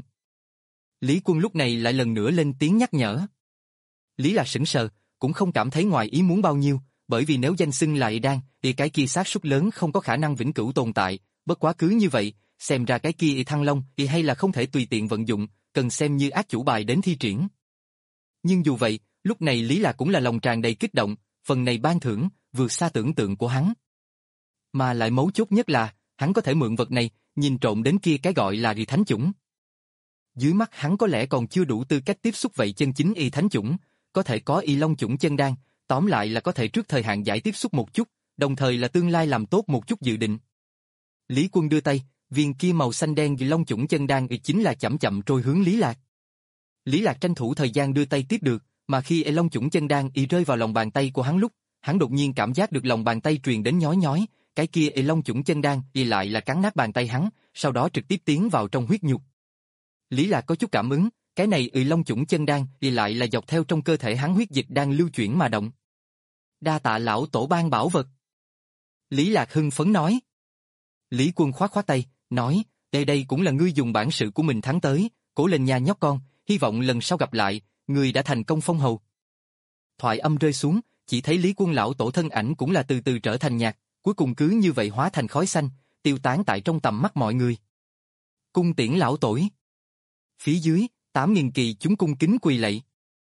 Lý Quân lúc này lại lần nữa lên tiếng nhắc nhở. Lý Lạc sững sờ, cũng không cảm thấy ngoài ý muốn bao nhiêu, bởi vì nếu danh xưng là y đan, thì cái kia xác suất lớn không có khả năng vĩnh cửu tồn tại, bất quá cứ như vậy, xem ra cái kia y thăng long y hay là không thể tùy tiện vận dụng, cần xem như ác chủ bài đến thi triển. Nhưng dù vậy, lúc này Lý Lạc cũng là lòng tràn đầy kích động, phần này ban thưởng, vượt xa tưởng tượng của hắn. Mà lại mấu chốt nhất là, hắn có thể mượn vật này, nhìn trộm đến kia cái gọi là y thánh chủng. Dưới mắt hắn có lẽ còn chưa đủ tư cách tiếp xúc vậy chân chính y thánh chủng, có thể có y long chủng chân đan, tóm lại là có thể trước thời hạn giải tiếp xúc một chút, đồng thời là tương lai làm tốt một chút dự định. Lý Quân đưa tay, viên kia màu xanh đen vì long chủng chân đan y chính là chậm chậm trôi hướng Lý Lạc. Lý Lạc tranh thủ thời gian đưa tay tiếp được, mà khi y long chủng chân đan y rơi vào lòng bàn tay của hắn lúc, hắn đột nhiên cảm giác được lòng bàn tay truyền đến nhói nhói, cái kia y long chủng chân đan y lại là cắn nát bàn tay hắn, sau đó trực tiếp tiến vào trong huyết nhục. Lý Lạc có chút cảm ứng, cái này y long chủng chân đan y lại là dọc theo trong cơ thể hắn huyết dịch đang lưu chuyển mà động. Đa tạ lão tổ ban bảo vật. Lý Lạc hưng phấn nói. Lý Quân khoát khoát tay, nói, đây đây cũng là ngươi dùng bản sự của mình thắng tới, cố lên nha nhóc con, hy vọng lần sau gặp lại, ngươi đã thành công phong hầu. Thoại âm rơi xuống, chỉ thấy Lý Quân lão tổ thân ảnh cũng là từ từ trở thành nhạt, cuối cùng cứ như vậy hóa thành khói xanh, tiêu tán tại trong tầm mắt mọi người. Cung tiễn lão tổ. Phía dưới, tám nghìn kỳ chúng cung kính quỳ lạy.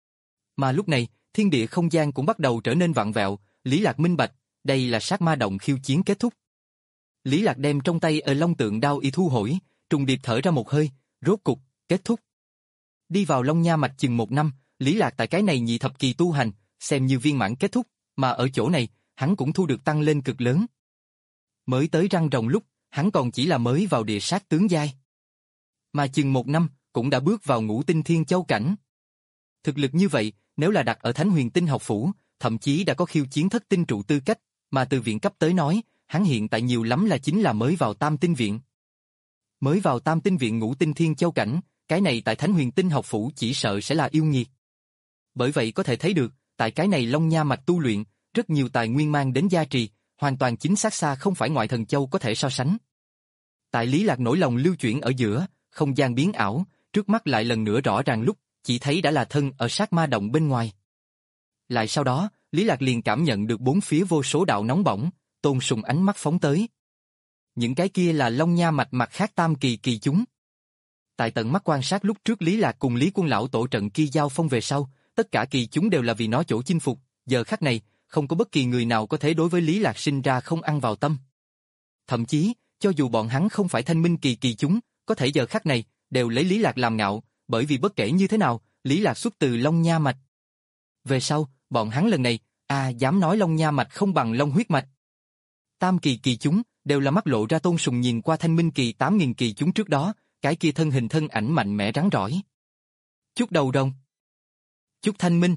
Mà lúc này, thiên địa không gian cũng bắt đầu trở nên vặn vẹo, Lý Lạc minh bạch, đây là sát ma động khiêu chiến kết thúc. Lý Lạc đem trong tay ở long tượng đao y thu hồi, trùng điệp thở ra một hơi, rốt cục, kết thúc. Đi vào Long Nha mạch chừng một năm, Lý Lạc tại cái này nhị thập kỳ tu hành, xem như viên mãn kết thúc, mà ở chỗ này, hắn cũng thu được tăng lên cực lớn. Mới tới răng rồng lúc, hắn còn chỉ là mới vào địa sát tướng giai. Mà chừng một năm, cũng đã bước vào ngũ tinh thiên châu cảnh. Thực lực như vậy, nếu là đặt ở Thánh Huyền Tinh học phủ, thậm chí đã có khiêu chiến thất tinh trụ tư cách, mà từ viện cấp tới nói, hắn hiện tại nhiều lắm là chính là mới vào tam tinh viện. Mới vào tam tinh viện ngũ tinh thiên châu cảnh, cái này tại Thánh Huyền Tinh học phủ chỉ sợ sẽ là yêu nghiệt. Bởi vậy có thể thấy được, tại cái này Long Nha mạch tu luyện, rất nhiều tài nguyên mang đến gia trì, hoàn toàn chính xác xa không phải ngoại thần châu có thể so sánh. Tại Lý Lạc nỗi lòng lưu chuyển ở giữa, không gian biến ảo, trước mắt lại lần nữa rõ ràng lúc, chỉ thấy đã là thân ở sát ma động bên ngoài. Lại sau đó, Lý Lạc liền cảm nhận được bốn phía vô số đạo nóng bỏng, tôn sùng ánh mắt phóng tới. Những cái kia là Long Nha mạch mặt khác tam kỳ kỳ chúng. Tại tận mắt quan sát lúc trước Lý Lạc cùng Lý Quân lão tổ trận kia giao phong về sau, tất cả kỳ chúng đều là vì nó chỗ chinh phục, giờ khắc này, không có bất kỳ người nào có thể đối với Lý Lạc sinh ra không ăn vào tâm. Thậm chí, cho dù bọn hắn không phải thanh minh kỳ kỳ chúng, có thể giờ khắc này, đều lấy Lý Lạc làm ngạo, bởi vì bất kể như thế nào, Lý Lạc xuất từ Long Nha mạch. Về sau, bọn hắn lần này, à dám nói Long Nha mạch không bằng Long huyết mạch. Tam kỳ kỳ chúng, đều là mắt lộ ra tôn sùng nhìn qua thanh minh kỳ tám nghìn kỳ chúng trước đó, cái kia thân hình thân ảnh mạnh mẽ rắn rỏi. Chút đầu đồng. Chút thanh minh.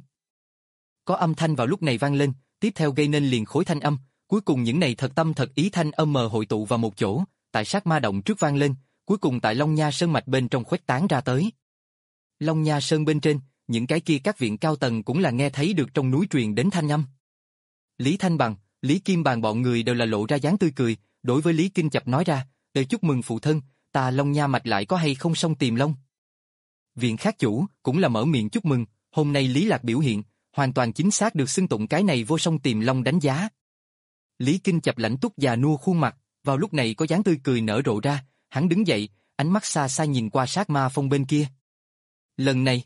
Có âm thanh vào lúc này vang lên, tiếp theo gây nên liền khối thanh âm, cuối cùng những này thật tâm thật ý thanh âm mờ hội tụ vào một chỗ, tại sát ma động trước vang lên, cuối cùng tại Long Nha sơn mạch bên trong khuếch tán ra tới. Long Nha sơn bên trên, những cái kia các viện cao tầng cũng là nghe thấy được trong núi truyền đến thanh âm. Lý Thanh Bằng, Lý Kim Bàn bọn người đều là lộ ra dáng tươi cười, đối với Lý Kinh Chập nói ra, "Để chúc mừng phụ thân, ta Long Nha mạch lại có hay không song tìm long." Viện khác chủ cũng là mở miệng chúc mừng, hôm nay Lý Lạc biểu hiện, hoàn toàn chính xác được xưng tụng cái này vô song tìm long đánh giá. Lý Kinh Chập lãnh túc già nua khuôn mặt, vào lúc này có dáng tươi cười nở rộ ra, hắn đứng dậy, ánh mắt xa xa nhìn qua sát ma phong bên kia. Lần này,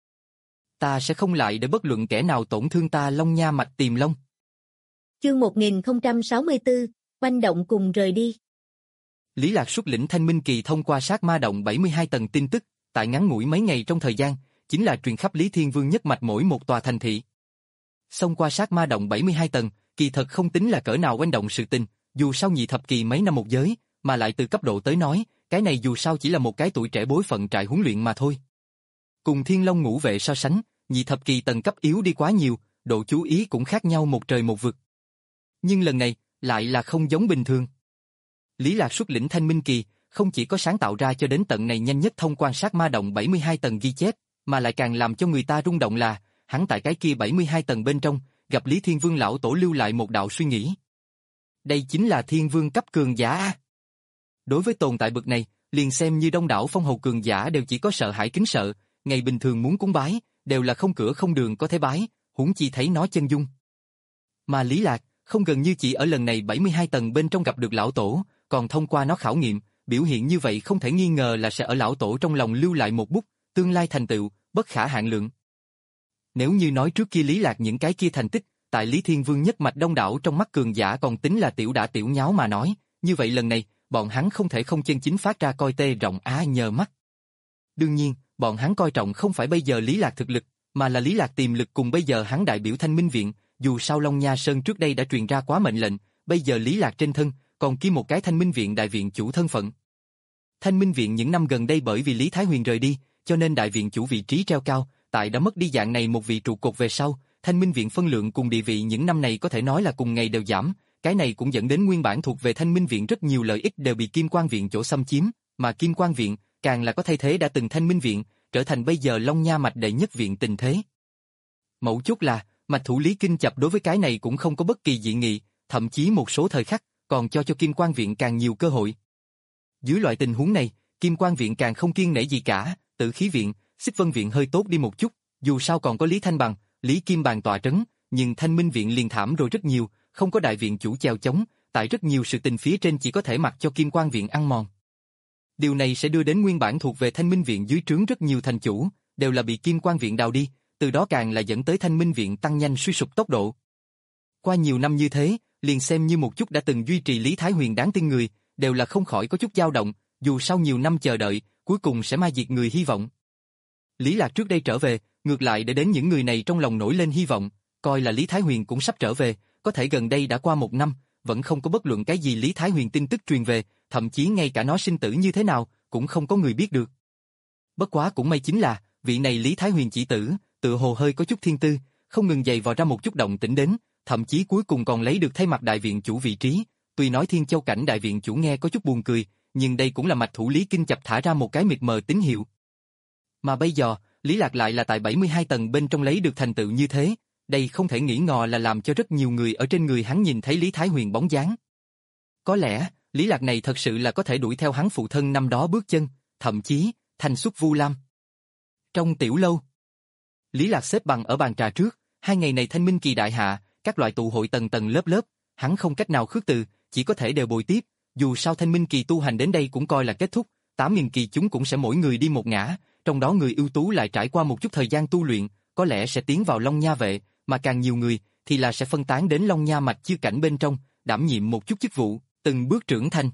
ta sẽ không lại để bất luận kẻ nào tổn thương ta Long Nha mạch tìm long.
Chương một nghìn không trăm sáu mươi tư, oanh động cùng rời đi.
Lý Lạc xuất lĩnh Thanh Minh Kỳ thông qua sát ma động bảy mươi hai tầng tin tức, tại ngắn ngủi mấy ngày trong thời gian, chính là truyền khắp Lý Thiên Vương nhất mạch mỗi một tòa thành thị. Xông qua sát ma động bảy mươi hai tầng, kỳ thật không tính là cỡ nào oanh động sự tình, dù sao nhị thập kỳ mấy năm một giới, mà lại từ cấp độ tới nói, cái này dù sao chỉ là một cái tuổi trẻ bối phận trại huấn luyện mà thôi. Cùng Thiên Long ngũ vệ so sánh, nhị thập kỳ tầng cấp yếu đi quá nhiều, độ chú ý cũng khác nhau một trời một vực. Nhưng lần này, lại là không giống bình thường. Lý Lạc xuất lĩnh Thanh Minh Kỳ, không chỉ có sáng tạo ra cho đến tận này nhanh nhất thông quan sát ma động bảy mươi hai tầng ghi chép, mà lại càng làm cho người ta rung động là, hắn tại cái kia bảy mươi hai tầng bên trong, gặp Lý Thiên Vương lão tổ lưu lại một đạo suy nghĩ. Đây chính là thiên vương cấp cường giả a. Đối với tồn tại bậc này, liền xem như đông đảo phong hầu cường giả đều chỉ có sợ hãi kính sợ, ngày bình thường muốn cúng bái, đều là không cửa không đường có thể bái, huống chi thấy nó chân dung. Mà Lý Lạc, không gần như chỉ ở lần này bảy mươi hai tầng bên trong gặp được lão tổ, còn thông qua nó khảo nghiệm, biểu hiện như vậy không thể nghi ngờ là sẽ ở lão tổ trong lòng lưu lại một bút, tương lai thành tựu, bất khả hạn lượng. Nếu như nói trước kia Lý Lạc những cái kia thành tích, tại Lý Thiên Vương nhất mạch đông đảo trong mắt cường giả còn tính là tiểu đã tiểu nháo mà nói, như vậy lần này, bọn hắn không thể không chân chính phát ra coi tê rộng á nhờ mắt. Đương nhiên, bọn hắn coi trọng không phải bây giờ Lý Lạc thực lực, mà là Lý Lạc tiềm lực cùng bây giờ hắn đại biểu Thanh Minh Viện, dù sao Long Nha Sơn trước đây đã truyền ra quá mệnh lệnh, bây giờ Lý Lạc trên thân, còn kia một cái Thanh Minh Viện đại viện chủ thân phận. Thanh Minh Viện những năm gần đây bởi vì Lý Thái Huyền rời đi, cho nên đại viện chủ vị trí treo cao, tại đã mất đi dạng này một vị trụ cột về sau, Thanh Minh Viện phân lượng cùng địa vị những năm này có thể nói là cùng ngày đều giảm, cái này cũng dẫn đến nguyên bản thuộc về Thanh Minh Viện rất nhiều lợi ích đều bị Kim Quan Viện chỗ xâm chiếm, mà Kim Quan Viện càng là có thay thế đã từng Thanh Minh Viện, trở thành bây giờ Long Nha mạch đệ nhất viện tình thế. Mấu chốt là, mạch thủ Lý Kinh Chập đối với cái này cũng không có bất kỳ dị nghị, thậm chí một số thời khắc còn cho cho Kim Quan Viện càng nhiều cơ hội. Dưới loại tình huống này, Kim Quan Viện càng không kiêng nể gì cả, Tử Khí Viện, Xích Vân Viện hơi tốt đi một chút, dù sao còn có Lý Thanh Bằng, Lý Kim Bàn tọa trấn, nhưng Thanh Minh Viện liền thảm rồi rất nhiều, không có đại viện chủ chèo chống, tại rất nhiều sự tình phía trên chỉ có thể mặc cho Kim Quan Viện ăn mòn. Điều này sẽ đưa đến nguyên bản thuộc về Thanh Minh Viện dưới trướng rất nhiều thành chủ, đều là bị Kim Quan Viện đào đi, từ đó càng là dẫn tới Thanh Minh Viện tăng nhanh suy sụp tốc độ. Qua nhiều năm như thế, liền xem như một chút đã từng duy trì Lý Thái Huyền đáng tin người, đều là không khỏi có chút dao động, dù sau nhiều năm chờ đợi, cuối cùng sẽ ma diệt người hy vọng. Lý Lạc trước đây trở về, ngược lại để đến những người này trong lòng nổi lên hy vọng, coi là Lý Thái Huyền cũng sắp trở về, có thể gần đây đã qua một năm, vẫn không có bất luận cái gì Lý Thái Huyền tin tức truyền về, thậm chí ngay cả nó sinh tử như thế nào, cũng không có người biết được. Bất quá cũng may chính là, vị này Lý Thái Huyền chỉ tử, tự hồ hơi có chút thiên tư, không ngừng dày vò ra một chút động tĩnh đến, thậm chí cuối cùng còn lấy được thay mặt đại viện chủ vị trí, tuy nói Thiên Châu cảnh đại viện chủ nghe có chút buồn cười, nhưng đây cũng là mạch thủ Lý Kinh Chập thả ra một cái mịt mờ tín hiệu. Mà bây giờ, Lý Lạc lại là tại bảy mươi hai tầng bên trong lấy được thành tựu như thế, đây không thể nghĩ ngờ là làm cho rất nhiều người ở trên người hắn nhìn thấy Lý Thái Huyền bóng dáng. Có lẽ, Lý Lạc này thật sự là có thể đuổi theo hắn phụ thân năm đó bước chân, thậm chí, thành xuất Vu Lam. Trong tiểu lâu, Lý Lạc xếp bằng ở bàn trà trước, hai ngày này Thanh Minh Kỳ đại hạ, các loại tụ hội tầng tầng lớp lớp, hắn không cách nào khước từ, chỉ có thể đều bồi tiếp, dù sao Thanh Minh Kỳ tu hành đến đây cũng coi là kết thúc, tám nghìn kỳ chúng cũng sẽ mỗi người đi một ngã, trong đó người ưu tú lại trải qua một chút thời gian tu luyện, có lẽ sẽ tiến vào Long Nha vệ, mà càng nhiều người thì là sẽ phân tán đến Long Nha mạch chiêu cảnh bên trong, đảm nhiệm một chút chức vụ, từng bước trưởng thành.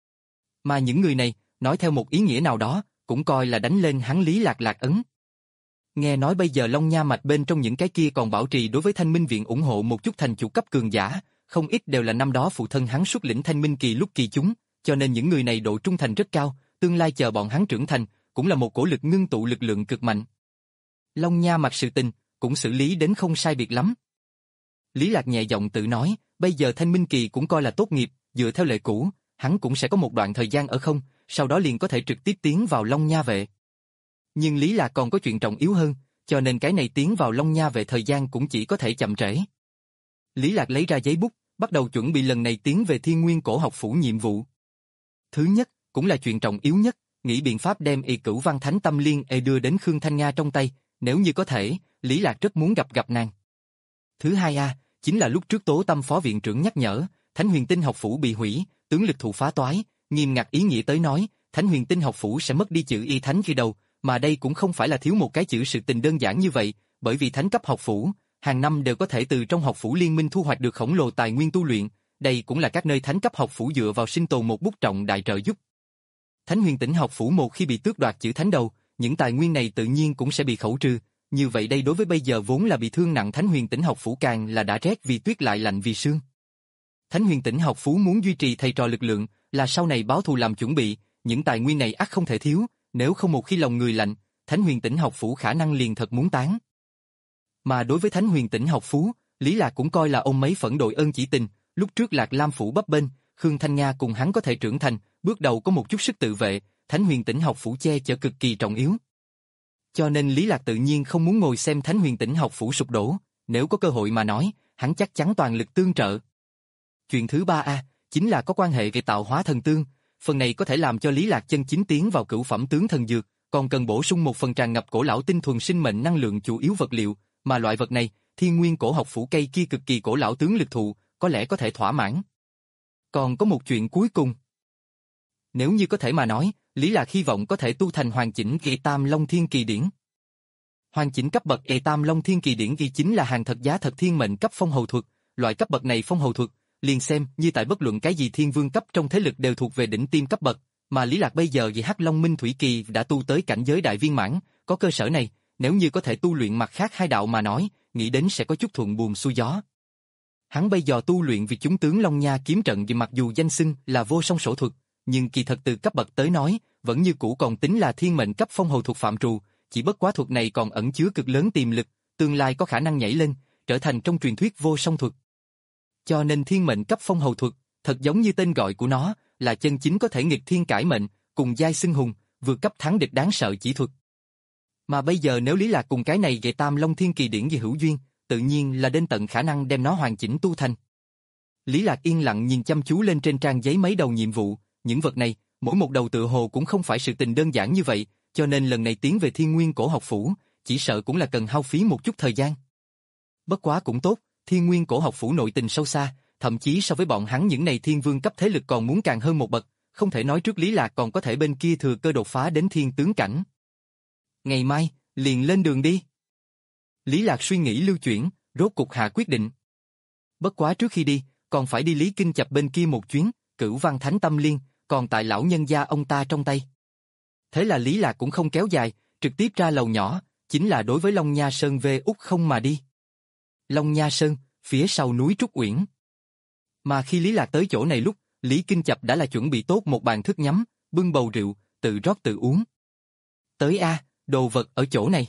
Mà những người này, nói theo một ý nghĩa nào đó, cũng coi là đánh lên hắn Lý Lạc lạc ấn. Nghe nói bây giờ Long Nha mạch bên trong những cái kia còn bảo trì đối với Thanh Minh Viện ủng hộ một chút thành chủ cấp cường giả, không ít đều là năm đó phụ thân hắn xuất lĩnh Thanh Minh Kỳ lúc kỳ chúng, cho nên những người này độ trung thành rất cao, tương lai chờ bọn hắn trưởng thành, cũng là một cổ lực ngưng tụ lực lượng cực mạnh. Long Nha mạch sự tình, cũng xử lý đến không sai biệt lắm. Lý Lạc nhẹ giọng tự nói, bây giờ Thanh Minh Kỳ cũng coi là tốt nghiệp, dựa theo lệ cũ, hắn cũng sẽ có một đoạn thời gian ở không, sau đó liền có thể trực tiếp tiến vào Long Nha vệ. Nhưng Lý Lạc còn có chuyện trọng yếu hơn, cho nên cái này tiến vào Long Nha vệ thời gian cũng chỉ có thể chậm trễ. Lý Lạc lấy ra giấy bút, bắt đầu chuẩn bị lần này tiến về Thiên Nguyên Cổ học phủ nhiệm vụ. Thứ nhất, cũng là chuyện trọng yếu nhất, nghĩ biện pháp đem y cửu văn thánh tâm liên e đưa đến Khương Thanh Nga trong tay, nếu như có thể, Lý Lạc rất muốn gặp gặp nàng. Thứ hai a, chính là lúc trước Tố Tâm phó viện trưởng nhắc nhở, Thánh Huyền Tinh học phủ bị hủy, tướng lực thụ phá toái, nghiêm ngặt ý nghĩa tới nói, Thánh Huyền Tinh học phủ sẽ mất đi chữ y thánh khi đầu, mà đây cũng không phải là thiếu một cái chữ sự tình đơn giản như vậy, bởi vì thánh cấp học phủ, hàng năm đều có thể từ trong học phủ liên minh thu hoạch được khổng lồ tài nguyên tu luyện, đây cũng là các nơi thánh cấp học phủ dựa vào sinh tồn một bút trọng đại trợ giúp. Thánh Huyền Tinh học phủ một khi bị tước đoạt chữ thánh đầu, những tài nguyên này tự nhiên cũng sẽ bị khẩu trừ, như vậy đây đối với bây giờ vốn là bị thương nặng Thánh Huyền Tinh học phủ càng là đã rét vì tuyết lại lạnh vì sương. Thánh Huyền Tinh học phủ muốn duy trì thầy trò lực lượng, là sau này báo thù làm chuẩn bị, những tài nguyên này ắt không thể thiếu, nếu không một khi lòng người lạnh, Thánh Huyền Tinh học phủ khả năng liền thật muốn tán. Mà đối với Thánh Huyền Tinh học phủ, Lý Lạc cũng coi là ông mấy phẫn đội ơn chỉ tình, lúc trước Lạc Lam phủ bấp bênh, Khương Thanh Nga cùng hắn có thể trưởng thành, bước đầu có một chút sức tự vệ, Thánh Huyền Tinh học phủ che chở cực kỳ trọng yếu. Cho nên Lý Lạc tự nhiên không muốn ngồi xem Thánh Huyền Tinh học phủ sụp đổ, nếu có cơ hội mà nói, hắn chắc chắn toàn lực tương trợ. Chuyện thứ ba a, chính là có quan hệ về tạo hóa thần tương, phần này có thể làm cho Lý Lạc chân chính tiến vào cửu phẩm tướng thần dược, còn cần bổ sung một phần tràn ngập cổ lão tinh thuần sinh mệnh năng lượng chủ yếu vật liệu, mà loại vật này, Thiên Nguyên cổ học phủ cây kia cực kỳ cổ lão tướng lực thụ, có lẽ có thể thỏa mãn. Còn có một chuyện cuối cùng. Nếu như có thể mà nói, Lý Lạc hy vọng có thể tu thành hoàn chỉnh Ệ Tam Long Thiên Kỳ Điển. Hoàn chỉnh cấp bậc Ệ Tam Long Thiên Kỳ Điển ghi chính là hàng thật giá thật thiên mệnh cấp phong hầu thuật, loại cấp bậc này phong hầu thuật, liền xem như tại bất luận cái gì thiên vương cấp trong thế lực đều thuộc về đỉnh tiêm cấp bậc, mà Lý Lạc bây giờ vì Hắc Long Minh Thủy Kỳ đã tu tới cảnh giới đại viên mãn, có cơ sở này, nếu như có thể tu luyện mặt khác hai đạo mà nói, nghĩ đến sẽ có chút thuận buồm xuôi gió. Hắn bây giờ tu luyện vì chúng tướng Long Nha kiếm trận vì mặc dù danh xưng là vô song sổ thuật, nhưng kỳ thật từ cấp bậc tới nói, vẫn như cũ còn tính là thiên mệnh cấp phong hầu thuật phạm trù, chỉ bất quá thuật này còn ẩn chứa cực lớn tiềm lực, tương lai có khả năng nhảy lên, trở thành trong truyền thuyết vô song thuật. Cho nên thiên mệnh cấp phong hầu thuật, thật giống như tên gọi của nó, là chân chính có thể nghịch thiên cải mệnh, cùng giai xưng hùng, vượt cấp thắng địch đáng sợ chỉ thuật. Mà bây giờ nếu Lý Lạc cùng cái này Ệ Tam Long Thiên Kỳ Điển gì hữu duyên, tự nhiên là đến tận khả năng đem nó hoàn chỉnh tu thành. Lý Lạc yên lặng nhìn chăm chú lên trên trang giấy mấy đầu nhiệm vụ, những vật này, mỗi một đầu tự hồ cũng không phải sự tình đơn giản như vậy, cho nên lần này tiến về Thiên Nguyên cổ học phủ, chỉ sợ cũng là cần hao phí một chút thời gian. Bất quá cũng tốt, Thiên Nguyên cổ học phủ nội tình sâu xa, thậm chí so với bọn hắn những này thiên vương cấp thế lực còn muốn càng hơn một bậc, không thể nói trước Lý Lạc còn có thể bên kia thừa cơ đột phá đến thiên tướng cảnh. Ngày mai, liền lên đường đi. Lý Lạc suy nghĩ lưu chuyển, rốt cục hạ quyết định. Bất quá trước khi đi, còn phải đi Lý Kinh Chập bên kia một chuyến, Cửu Văn Thánh Tâm Liên, còn tại lão nhân gia ông ta trong tay. Thế là Lý Lạc cũng không kéo dài, trực tiếp ra lầu nhỏ, chính là đối với Long Nha Sơn về út không mà đi. Long Nha Sơn, phía sau núi Trúc Uyển. Mà khi Lý Lạc tới chỗ này lúc, Lý Kinh Chập đã là chuẩn bị tốt một bàn thức nhắm, bưng bầu rượu, tự rót tự uống. Tới a, đồ vật ở chỗ này.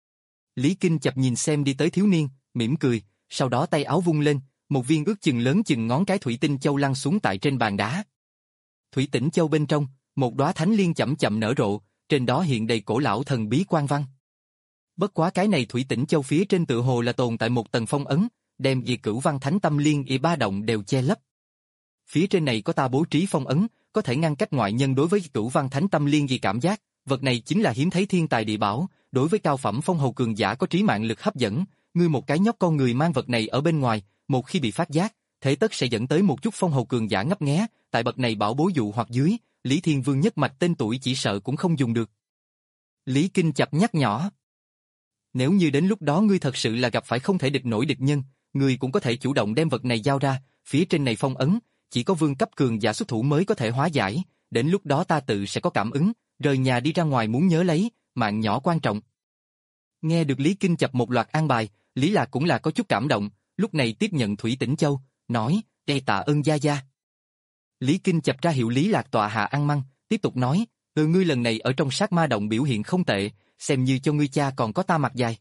Lý Kinh Chập nhìn xem đi tới thiếu niên, mỉm cười, sau đó tay áo vung lên, một viên ước chừng lớn chừng ngón cái thủy tinh châu lăn xuống tại trên bàn đá. Thủy tinh châu bên trong, một đóa thánh liên chậm chậm nở rộ, trên đó hiện đầy cổ lão thần bí quan văn. Bất quá cái này thủy tinh châu phía trên tự hồ là tồn tại một tầng phong ấn, đem vì Cửu Văn Thánh Tâm Liên y ba động đều che lấp. Phía trên này có ta bố trí phong ấn, có thể ngăn cách ngoại nhân đối với Cửu Văn Thánh Tâm Liên gì cảm giác, vật này chính là hiếm thấy thiên tài địa bảo, đối với cao phẩm phong hầu cường giả có trí mạng lực hấp dẫn, ngươi một cái nhóc con người mang vật này ở bên ngoài, một khi bị phát giác, thế tất sẽ dẫn tới một chút phong hầu cường giả ngấp nghé, tại bậc này bảo bối dụ hoặc dưới, Lý Thiên Vương nhất mạch tên tuổi chỉ sợ cũng không dùng được. Lý Kinh Chập nhắc nhỏ. Nếu như đến lúc đó ngươi thật sự là gặp phải không thể địch nổi địch nhân, ngươi cũng có thể chủ động đem vật này giao ra, phía trên này phong ấn, chỉ có vương cấp cường giả xuất thủ mới có thể hóa giải, đến lúc đó ta tự sẽ có cảm ứng, rời nhà đi ra ngoài muốn nhớ lấy, mạng nhỏ quan trọng. Nghe được Lý Kinh Chập một loạt an bài, Lý Lạc cũng là có chút cảm động, lúc này tiếp nhận Thủy Tĩnh Châu, nói, đây tạ ơn gia gia. Lý Kinh Chập ra hiệu Lý Lạc tọa hạ ăn măng, tiếp tục nói, ừ ngươi lần này ở trong sát ma động biểu hiện không tệ, xem như cho ngươi cha còn có ta mặt dài.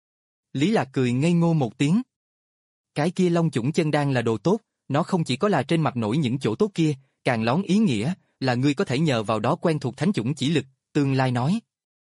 Lý Lạc cười ngây ngô một tiếng. Cái kia Long Chủng Chân Đan là đồ tốt, nó không chỉ có là trên mặt nổi những chỗ tốt kia, càng lón ý nghĩa, là ngươi có thể nhờ vào đó quen thuộc thánh chủng chỉ lực, tương lai nói.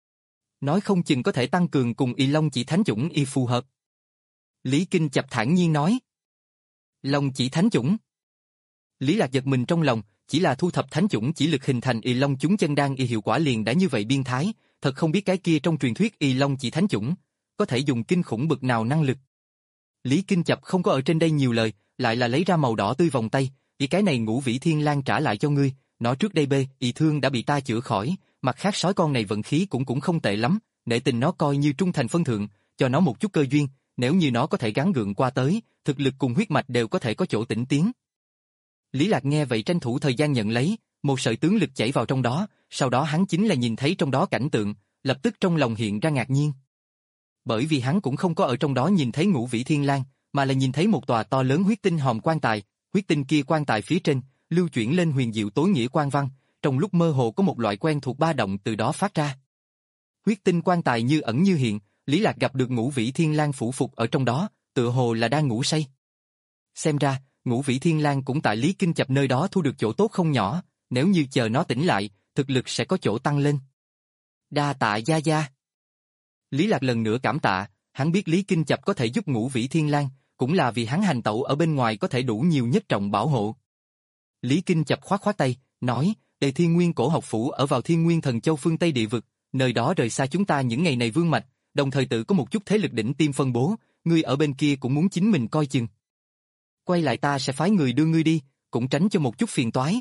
Nói không chừng có thể tăng cường cùng y Long chỉ thánh chủng y phù hợp. Lý Kinh Chập thản nhiên nói. Long chỉ thánh chủng. Lý Lạc giật mình trong lòng, chỉ là thu thập thánh chủng chỉ lực hình thành y Long chúng chân đan y hiệu quả liền đã như vậy biên thái, thật không biết cái kia trong truyền thuyết y Long chỉ thánh chủng, có thể dùng kinh khủng bực nào năng lực. Lý Kinh Chập không có ở trên đây nhiều lời, lại là lấy ra màu đỏ tươi vòng tay, y cái này Ngũ Vĩ Thiên Lang trả lại cho ngươi, nó trước đây bê, y thương đã bị ta chữa khỏi, mặt khác sói con này vận khí cũng cũng không tệ lắm, nể tình nó coi như trung thành phân thượng, cho nó một chút cơ duyên, nếu như nó có thể gắng gượng qua tới, thực lực cùng huyết mạch đều có thể có chỗ tỉnh tiến. Lý Lạc nghe vậy tranh thủ thời gian nhận lấy, một sợi tướng lực chảy vào trong đó, sau đó hắn chính là nhìn thấy trong đó cảnh tượng, lập tức trong lòng hiện ra ngạc nhiên. Bởi vì hắn cũng không có ở trong đó nhìn thấy Ngũ Vĩ Thiên Lang, mà là nhìn thấy một tòa to lớn huyết tinh hòm quan tài, huyết tinh kia quan tài phía trên, lưu chuyển lên huyền diệu tối nghĩa quan văn, trong lúc mơ hồ có một loại quen thuộc ba động từ đó phát ra. Huyết tinh quan tài như ẩn như hiện, Lý Lạc gặp được Ngũ Vĩ Thiên Lang phủ phục ở trong đó, tựa hồ là đang ngủ say. Xem ra, Ngũ Vĩ Thiên Lang cũng tại Lý Kinh Chập nơi đó thu được chỗ tốt không nhỏ, nếu như chờ nó tỉnh lại, thực lực sẽ có chỗ tăng lên. Đa tạ gia gia. Lý Lạc lần nữa cảm tạ, hắn biết Lý Kinh Chập có thể giúp Ngũ Vĩ Thiên Lang, cũng là vì hắn hành tẩu ở bên ngoài có thể đủ nhiều nhất trọng bảo hộ. Lý Kinh Chập khoát khoát tay, nói, Đề Thiên Nguyên Cổ học phủ ở vào Thiên Nguyên Thần Châu phương Tây địa vực, nơi đó rời xa chúng ta những ngày này vương mạch, đồng thời tự có một chút thế lực đỉnh tiêm phân bố, ngươi ở bên kia cũng muốn chính mình coi chừng. Quay lại ta sẽ phái người đưa ngươi đi, cũng tránh cho một chút phiền toái.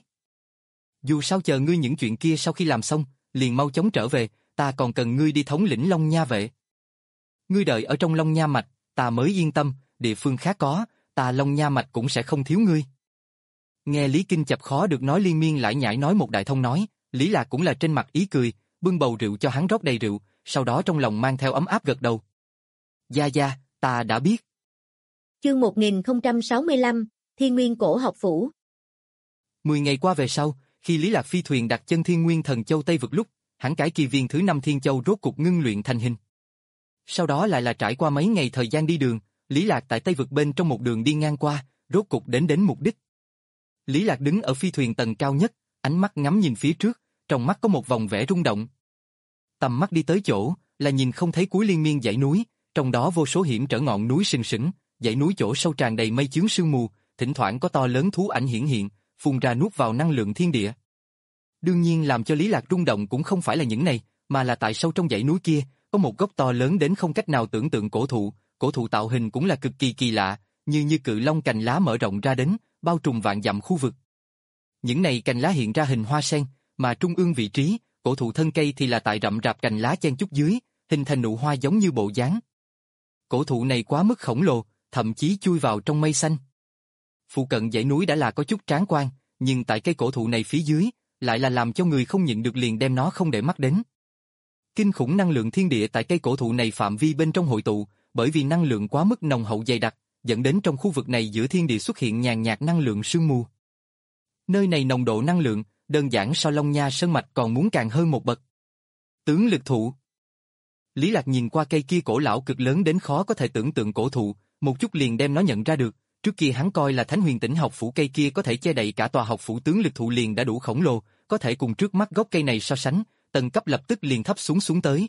Dù sao chờ ngươi những chuyện kia sau khi làm xong, liền mau chóng trở về, ta còn cần ngươi đi thống lĩnh Long Nha vệ. Ngươi đợi ở trong Long Nha mạch, ta mới yên tâm, địa phương khác có, ta Long Nha mạch cũng sẽ không thiếu ngươi. Nghe Lý Kinh Chập khó được nói liên miên lải nhải nói một đại thông nói, Lý Lạc cũng là trên mặt ý cười, bưng bầu rượu cho hắn rót đầy rượu, sau đó trong lòng mang theo ấm áp gật đầu. Gia Gia, ta đã biết.
Chương một nghìn không trăm sáu mươi lăm, Thiên Nguyên Cổ học phủ.
Mười ngày qua về sau, khi Lý Lạc phi thuyền đặt chân Thiên Nguyên Thần Châu Tây vực lúc, hắn cải kỳ viên thứ năm Thiên Châu rốt cục ngưng luyện thành hình. Sau đó lại là trải qua mấy ngày thời gian đi đường, Lý Lạc tại Tây vực bên trong một đường đi ngang qua, rốt cục đến đến mục đích. Lý Lạc đứng ở phi thuyền tầng cao nhất, ánh mắt ngắm nhìn phía trước, trong mắt có một vòng vẻ rung động. Tầm mắt đi tới chỗ, là nhìn không thấy cuối liên miên dãy núi, trong đó vô số hiểm trở ngọn núi sừng sững, dãy núi chỗ sâu tràn đầy mây chướng sương mù, thỉnh thoảng có to lớn thú ảnh hiển hiện, phun ra nuốt vào năng lượng thiên địa. Đương nhiên làm cho Lý Lạc rung động cũng không phải là những này, mà là tại sâu trong dãy núi kia, có một gốc to lớn đến không cách nào tưởng tượng cổ thụ, cổ thụ tạo hình cũng là cực kỳ kỳ lạ, như như cự long cành lá mở rộng ra đến, bao trùm vạn dặm khu vực. Những này cành lá hiện ra hình hoa sen, mà trung ương vị trí, cổ thụ thân cây thì là tại rậm rạp cành lá chen chúc dưới, hình thành nụ hoa giống như bộ dáng. Cổ thụ này quá mức khổng lồ, thậm chí chui vào trong mây xanh. Phụ cận dãy núi đã là có chút tráng quan, nhưng tại cây cổ thụ này phía dưới, lại là làm cho người không nhịn được liền đem nó không để mắt đến. Kinh khủng năng lượng thiên địa tại cây cổ thụ này phạm vi bên trong hội tụ, bởi vì năng lượng quá mức nồng hậu dày đặc, dẫn đến trong khu vực này giữa thiên địa xuất hiện nhàn nhạt năng lượng sương mù. Nơi này nồng độ năng lượng, đơn giản so Long Nha Sơn Mạch còn muốn càng hơn một bậc. Tướng lực thụ. Lý Lạc nhìn qua cây kia cổ lão cực lớn đến khó có thể tưởng tượng cổ thụ, một chút liền đem nó nhận ra được, trước kia hắn coi là Thánh Huyền Tỉnh học phủ cây kia có thể che đậy cả tòa học phủ tướng lực thụ liền đã đủ khổng lồ, có thể cùng trước mắt gốc cây này so sánh, tầng cấp lập tức liền thấp xuống xuống tới.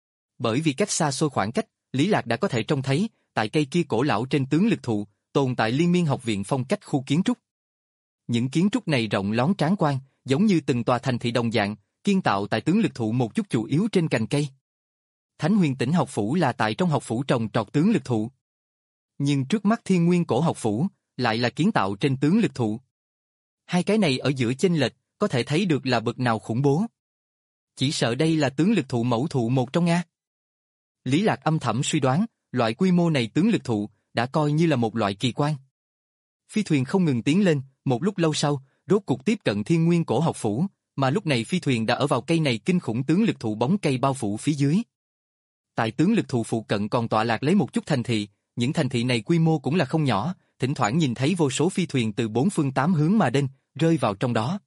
Bởi vì cách xa xôi khoảng cách, Lý Lạc đã có thể trông thấy, tại cây kia cổ lão trên tướng lực thụ, tồn tại Liên Miên học viện phong cách khu kiến trúc. Những kiến trúc này rộng lón tráng quan, giống như từng tòa thành thị đồng dạng, kiến tạo tại tướng lực thụ một chút chủ yếu trên cành cây. Thánh Huyền Tỉnh học phủ là tại trong học phủ trồng trọt tướng lực thụ. Nhưng trước mắt Thiên Nguyên Cổ học phủ, lại là kiến tạo trên tướng lực thụ. Hai cái này ở giữa chênh lệch, có thể thấy được là bậc nào khủng bố. Chỉ sợ đây là tướng lực thụ mẫu thụ một trong Nga. Lý Lạc âm thầm suy đoán, loại quy mô này tướng lực thụ, đã coi như là một loại kỳ quan. Phi thuyền không ngừng tiến lên, một lúc lâu sau, rốt cuộc tiếp cận Thiên Nguyên Cổ học phủ, mà lúc này phi thuyền đã ở vào cây này kinh khủng tướng lực thụ bóng cây bao phủ phía dưới. Tại tướng lực thụ phụ cận còn tọa lạc lấy một chút thành thị, những thành thị này quy mô cũng là không nhỏ, thỉnh thoảng nhìn thấy vô số phi thuyền từ bốn phương tám hướng mà đến, rơi vào trong đó.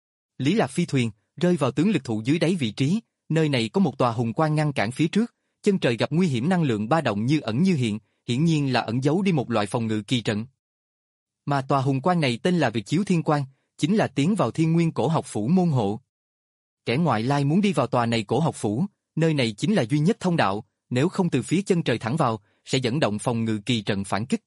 Lý Lạc phi thuyền, rơi vào tướng lực thụ dưới đáy vị trí, nơi này có một tòa hùng quan ngăn cản phía trước, chân trời gặp nguy hiểm năng lượng ba động như ẩn như hiện, hiển nhiên là ẩn giấu đi một loại phòng ngự kỳ trận. Mà tòa hùng quan này tên là Việt Chiếu Thiên Quan, chính là tiến vào Thiên Nguyên Cổ học phủ môn hộ. Kẻ ngoại lai muốn đi vào tòa này cổ học phủ, nơi này chính là duy nhất thông đạo, nếu không từ phía chân trời thẳng vào, sẽ dẫn động phòng ngự kỳ trận phản kích.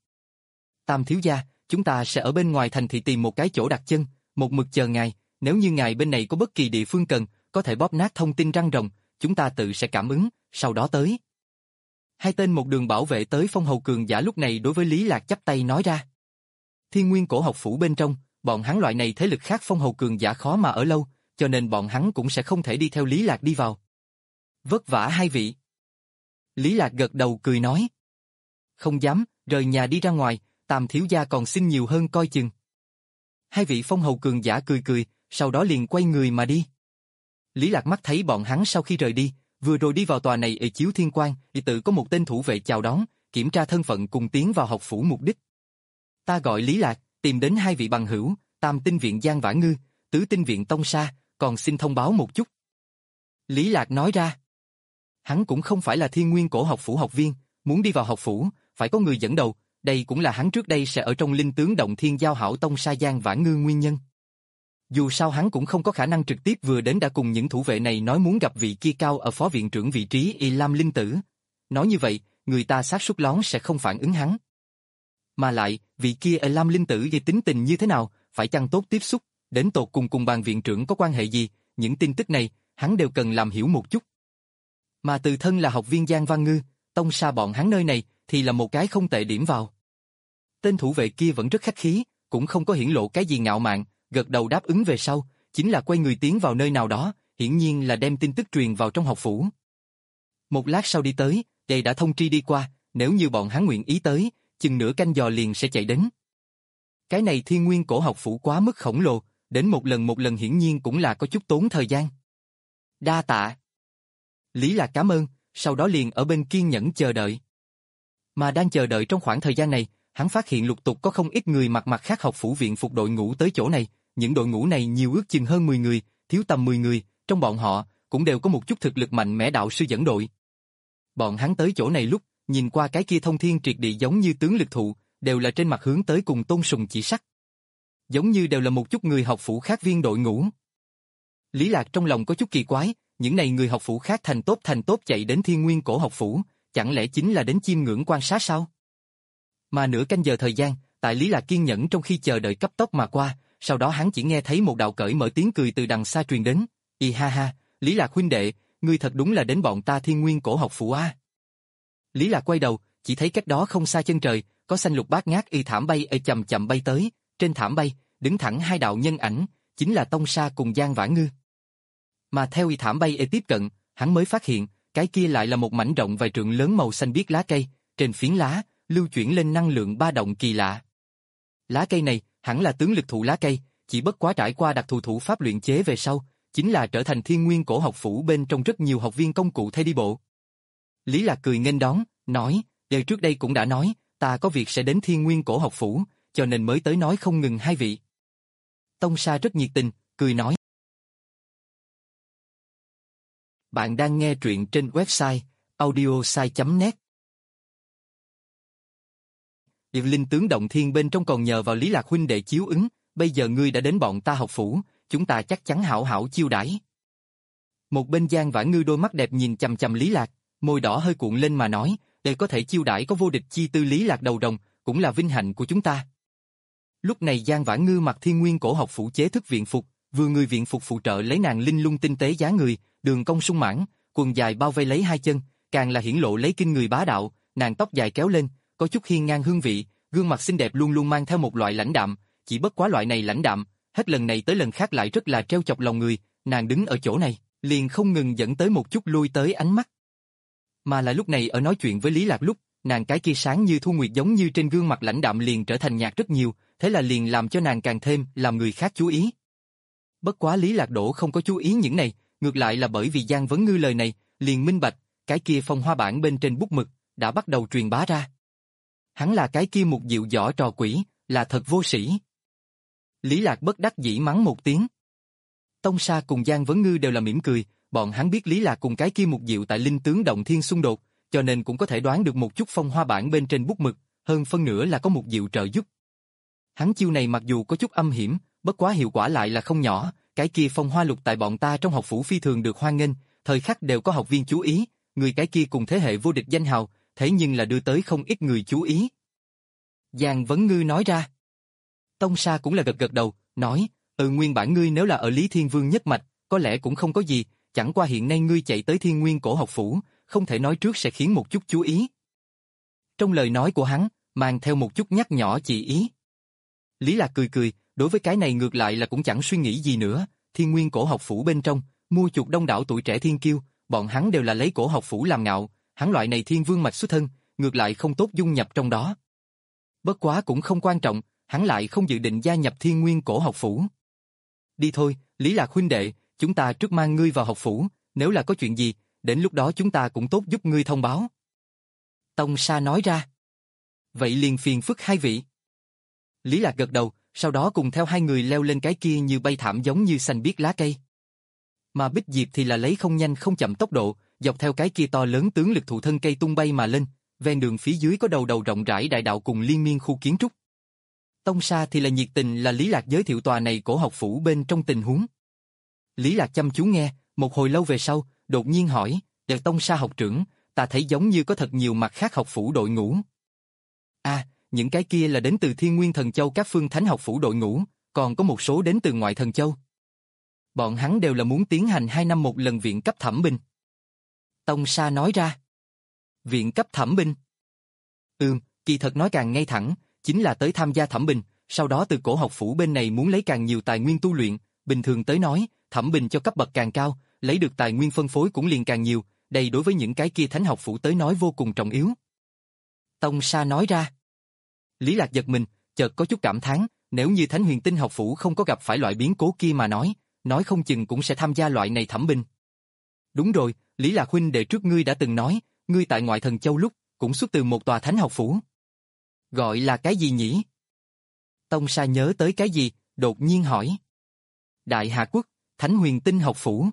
Tam thiếu gia, chúng ta sẽ ở bên ngoài thành thị tìm một cái chỗ đặt chân, một mực chờ ngài, nếu như ngài bên này có bất kỳ địa phương cần, có thể bóp nát thông tin răng rồng, chúng ta tự sẽ cảm ứng, sau đó tới. Hai tên một đường bảo vệ tới phong hầu cường giả lúc này đối với Lý Lạc chắp tay nói ra. Thiên Nguyên Cổ học phủ bên trong, bọn hắn loại này thế lực khác phong hầu cường giả khó mà ở lâu, cho nên bọn hắn cũng sẽ không thể đi theo Lý Lạc đi vào. Vất vả hai vị. Lý Lạc gật đầu cười nói. Không dám, rời nhà đi ra ngoài, Tam thiếu gia còn xin nhiều hơn coi chừng. Hai vị phong hầu cường giả cười cười, sau đó liền quay người mà đi. Lý Lạc mắt thấy bọn hắn sau khi rời đi, vừa rồi đi vào tòa này ở Chiếu Thiên Quan, thì tự có một tên thủ vệ chào đón, kiểm tra thân phận cùng tiến vào học phủ mục đích. Ta gọi Lý Lạc, tìm đến hai vị bằng hữu, Tam tinh viện Giang Vã Ngư, Tứ tinh viện Tông Sa, còn xin thông báo một chút. Lý Lạc nói ra. Hắn cũng không phải là Thiên Nguyên Cổ học phủ học viên, muốn đi vào học phủ, phải có người dẫn đầu, đây cũng là hắn trước đây sẽ ở trong linh tướng động thiên giao hảo Tông Sa Giang Vã Ngư nguyên nhân. Dù sao hắn cũng không có khả năng trực tiếp vừa đến đã cùng những thủ vệ này nói muốn gặp vị kia cao ở phó viện trưởng vị trí Y Lam Linh Tử. Nói như vậy, người ta xác suất lón sẽ không phản ứng hắn. Mà lại, vị kia ở Lam Linh Tử gây tính tình như thế nào, phải chăng tốt tiếp xúc, đến tột cùng cùng bàn viện trưởng có quan hệ gì, những tin tức này, hắn đều cần làm hiểu một chút. Mà từ thân là học viên Giang Văn Ngư, tông sa bọn hắn nơi này, thì là một cái không tệ điểm vào. Tên thủ vệ kia vẫn rất khách khí, cũng không có hiển lộ cái gì ngạo mạn, gật đầu đáp ứng về sau, chính là quay người tiến vào nơi nào đó, hiển nhiên là đem tin tức truyền vào trong học phủ. Một lát sau đi tới, đây đã thông tri đi qua, nếu như bọn hắn nguyện ý tới, chừng nửa canh giờ liền sẽ chạy đến. Cái này Thiên Nguyên Cổ học phủ quá mức khổng lồ, đến một lần một lần hiển nhiên cũng là có chút tốn thời gian. Đa tạ. Lý Lạc cảm ơn, sau đó liền ở bên kiên nhẫn chờ đợi. Mà đang chờ đợi trong khoảng thời gian này, hắn phát hiện lục tục có không ít người mặc mặt khác học phủ viện phục đội ngũ tới chỗ này, những đội ngũ này nhiều ước chừng hơn mười người, thiếu tầm mười người, trong bọn họ cũng đều có một chút thực lực mạnh mẽ đạo sư dẫn đội. Bọn hắn tới chỗ này lúc, nhìn qua cái kia thông thiên triệt địa giống như tướng lực thụ, đều là trên mặt hướng tới cùng tôn sùng chỉ sắc. Giống như đều là một chút người học phủ khác viên đội ngũ. Lý Lạc trong lòng có chút kỳ quái, những này người học phủ khác thành tốt thành tốt chạy đến Thiên Nguyên Cổ học phủ, chẳng lẽ chính là đến chiêm ngưỡng quan sát sao? Mà nửa canh giờ thời gian, tại Lý Lạc kiên nhẫn trong khi chờ đợi cấp tốc mà qua, sau đó hắn chỉ nghe thấy một đạo cởi mở tiếng cười từ đằng xa truyền đến. Y ha ha, Lý Lạc huynh đệ, ngươi thật đúng là đến bọn ta Thiên Nguyên Cổ học phủ a. Lý Lạc quay đầu, chỉ thấy cách đó không xa chân trời, có xanh lục bát ngát y thảm bay ở chậm chậm bay tới, trên thảm bay, đứng thẳng hai đạo nhân ảnh, chính là Tông Sa cùng Giang Vãn Ngư. Mà theo y thảm bay e tiếp cận, hắn mới phát hiện, cái kia lại là một mảnh rộng vài trượng lớn màu xanh biếc lá cây, trên phiến lá, lưu chuyển lên năng lượng ba động kỳ lạ. Lá cây này, hẳn là tướng lực thụ lá cây, chỉ bất quá trải qua đặc thù thủ pháp luyện chế về sau, chính là trở thành Thiên Nguyên Cổ học phủ bên trong rất nhiều học viên công cụ thay đi bộ. Lý Lạc cười nghênh đón, nói, đều trước đây cũng đã nói, ta có việc sẽ đến Thiên Nguyên Cổ học phủ, cho nên mới tới nói không ngừng hai vị. Tông Sa rất nhiệt tình, cười nói. Bạn đang nghe truyện trên website audiosai chấm net. Điệp linh tướng động thiên bên trong còn nhờ vào Lý Lạc huynh đệ chiếu ứng, bây giờ ngươi đã đến bọn ta học phủ, chúng ta chắc chắn hảo hảo chiêu đãi. Một bên Giang Vãn Ngư đôi mắt đẹp nhìn chằm chằm Lý Lạc, môi đỏ hơi cuộn lên mà nói, để có thể chiêu đãi có vô địch chi tư Lý Lạc đầu rồng, cũng là vinh hạnh của chúng ta. Lúc này Giang Vãn Ngư mặc Thiên Nguyên Cổ học phủ chế thức viện phục, vừa người viện phục phụ trợ lấy nàng linh lung tinh tế dáng người, đường cong sung mãn, quần dài bao vây lấy hai chân, càng là hiển lộ lấy kinh người bá đạo, nàng tóc dài kéo lên, có chút hiên ngang hương vị, gương mặt xinh đẹp luôn luôn mang theo một loại lãnh đạm, chỉ bất quá loại này lãnh đạm, hết lần này tới lần khác lại rất là treo chọc lòng người, nàng đứng ở chỗ này, liền không ngừng dẫn tới một chút lui tới ánh mắt. Mà là lúc này ở nói chuyện với Lý Lạc lúc, nàng cái kia sáng như thu nguyệt giống như trên gương mặt lãnh đạm liền trở thành nhạt rất nhiều, thế là liền làm cho nàng càng thêm làm người khác chú ý. Bất quá Lý Lạc Đỗ không có chú ý những này, ngược lại là bởi vì Giang Vấn Ngư lời này, liền minh bạch, cái kia phong hoa bản bên trên bút mực, đã bắt đầu truyền bá ra. Hắn là cái kia một diệu võ trò quỷ, là thật vô sĩ. Lý Lạc bất đắc dĩ mắng một tiếng. Tông Sa cùng Giang Vấn Ngư đều là mỉm cười, bọn hắn biết Lý Lạc cùng cái kia một diệu tại linh tướng động thiên xung đột, cho nên cũng có thể đoán được một chút phong hoa bản bên trên bút mực, hơn phân nửa là có một diệu trợ giúp. Hắn chiêu này mặc dù có chút âm hiểm, bất quá hiệu quả lại là không nhỏ, cái kia phong hoa lục tại bọn ta trong học phủ phi thường được hoan nghênh, thời khắc đều có học viên chú ý, người cái kia cùng thế hệ vô địch danh hào, thế nhưng là đưa tới không ít người chú ý. Giang Vấn Ngư nói ra. Tông Sa cũng là gật gật đầu, nói, ừ nguyên bản ngươi nếu là ở Lý Thiên Vương nhất mạch, có lẽ cũng không có gì, chẳng qua hiện nay ngươi chạy tới Thiên Nguyên Cổ học phủ, không thể nói trước sẽ khiến một chút chú ý. Trong lời nói của hắn, mang theo một chút nhắc nhỏ chỉ ý. Lý Lạc cười cười, đối với cái này ngược lại là cũng chẳng suy nghĩ gì nữa, Thiên Nguyên Cổ học phủ bên trong, mua chuộc đông đảo tuổi trẻ thiên kiêu, bọn hắn đều là lấy cổ học phủ làm ngạo, hắn loại này thiên vương mạch xuất thân, ngược lại không tốt dung nhập trong đó. Bất quá cũng không quan trọng, hắn lại không dự định gia nhập Thiên Nguyên Cổ học phủ. Đi thôi, Lý Lạc huynh đệ, chúng ta trước mang ngươi vào học phủ, nếu là có chuyện gì, đến lúc đó chúng ta cũng tốt giúp ngươi thông báo. Tông Sa nói ra. Vậy liền phiền phức hai vị. Lý Lạc gật đầu, sau đó cùng theo hai người leo lên cái kia như bay thảm giống như xanh biếc lá cây. Mà Bích Diệp thì là lấy không nhanh không chậm tốc độ, dọc theo cái kia to lớn tướng lực thụ thân cây tung bay mà lên, ven đường phía dưới có đầu đầu rộng rãi đại đạo cùng liên miên khu kiến trúc. Tông Sa thì là nhiệt tình là Lý Lạc giới thiệu tòa này cổ học phủ bên trong tình huống. Lý Lạc chăm chú nghe, một hồi lâu về sau, đột nhiên hỏi, "Đợt Tông Sa học trưởng, ta thấy giống như có thật nhiều mặt khác học phủ đội ngũ." "À, những cái kia là đến từ Thiên Nguyên Thần Châu các phương thánh học phủ đội ngũ, còn có một số đến từ ngoại thần châu. Bọn hắn đều là muốn tiến hành hai năm một lần viện cấp thẩm binh. Tông Sa nói ra. Viện cấp thẩm binh? Ừm, kỳ thật nói càng ngay thẳng, chính là tới tham gia thẩm binh, sau đó từ cổ học phủ bên này muốn lấy càng nhiều tài nguyên tu luyện, bình thường tới nói, thẩm binh cho cấp bậc càng cao, lấy được tài nguyên phân phối cũng liền càng nhiều, đây đối với những cái kia thánh học phủ tới nói vô cùng trọng yếu. Tông Sa nói ra. Lý Lạc giật mình, chợt có chút cảm thán, nếu như Thánh Huyền Tinh học phủ không có gặp phải loại biến cố kia mà nói, nói không chừng cũng sẽ tham gia loại này thẩm binh. Đúng rồi, Lý Lạc huynh đệ trước ngươi đã từng nói, ngươi tại ngoại thần châu lúc, cũng xuất từ một tòa thánh học phủ. Gọi là cái gì nhỉ? Tông Sa nhớ tới cái gì, đột nhiên hỏi. Đại Hà Quốc, Thánh Huyền Tinh học phủ.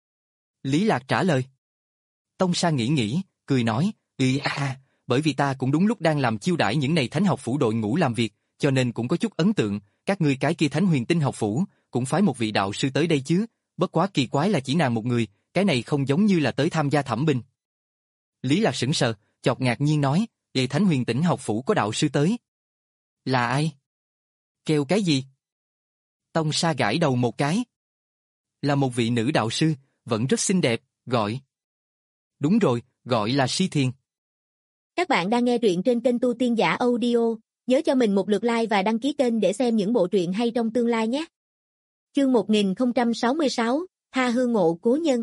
Lý Lạc trả lời. Tông Sa nghĩ nghĩ, cười nói, ừ à, bởi vì ta cũng đúng lúc đang làm chiêu đãi những này thánh học phủ đội ngũ làm việc, cho nên cũng có chút ấn tượng, các ngươi cái kia Thánh Huyền Tinh học phủ, cũng phái một vị đạo sư tới đây chứ, bất quá kỳ quái là chỉ nàng một người, cái này không giống như là tới tham gia thẩm binh. Lý Lạc sững sờ, chợt ngạc nhiên nói, vậy Thánh Huyền Tinh học phủ có đạo sư tới. Là ai? Kêu cái gì? Tông Sa gãi đầu một cái. Là một vị nữ đạo sư, vẫn rất xinh đẹp, gọi. Đúng rồi, gọi là Si Thiền.
Các bạn đang nghe truyện trên kênh Tu Tiên Giả Audio, nhớ cho mình một lượt like và đăng ký kênh để xem những bộ truyện hay trong tương lai nhé. Chương một nghìn không trăm sáu mươi sáu, Tha hương ngộ cố nhân.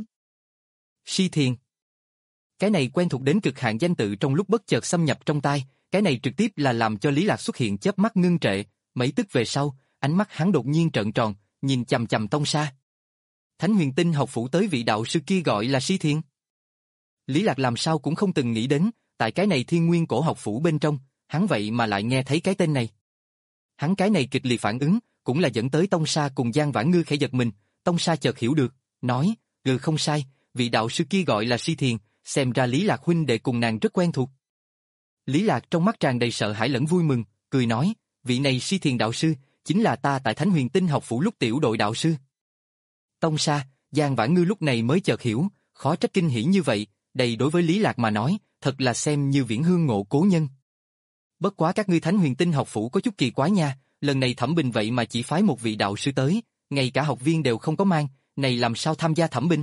Si Thiền. Cái này quen thuộc đến cực hạn danh tự trong lúc bất chợt xâm nhập trong tai, cái này trực tiếp là làm cho Lý Lạc xuất hiện chớp mắt ngưng trệ, mấy tức về sau, ánh mắt hắn đột nhiên trợn tròn, nhìn chằm chằm Tông Sa. Thánh Huyền Tinh học phủ tới vị đạo sư kia gọi là Si Thiền. Lý Lạc làm sao cũng không từng nghĩ đến, tại cái này Thiên Nguyên cổ học phủ bên trong, hắn vậy mà lại nghe thấy cái tên này. Hắn cái này kịch liệt phản ứng, cũng là dẫn tới Tông Sa cùng Giang Vãn Ngư khẽ giật mình, Tông Sa chợt hiểu được, nói, ừ không sai, vị đạo sư kia gọi là Si Thiền, xem ra Lý Lạc huynh đệ cùng nàng rất quen thuộc. Lý Lạc trong mắt tràn đầy sợ hãi lẫn vui mừng, cười nói, vị này Si Thiền đạo sư, chính là ta tại Thánh Huyền Tinh học phủ lúc tiểu đội đạo sư. Tông Sa, Giang Vãn Ngư lúc này mới chợt hiểu, khó trách kinh hỉ như vậy, đây đối với Lý Lạc mà nói, thật là xem như viễn hương ngộ cố nhân. Bất quá các ngươi Thánh Huyền Tinh học phủ có chút kỳ quái nha, lần này thẩm binh vậy mà chỉ phái một vị đạo sư tới, ngay cả học viên đều không có mang, này làm sao tham gia thẩm binh?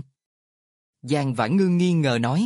Giang Vãn Ngư nghi ngờ nói.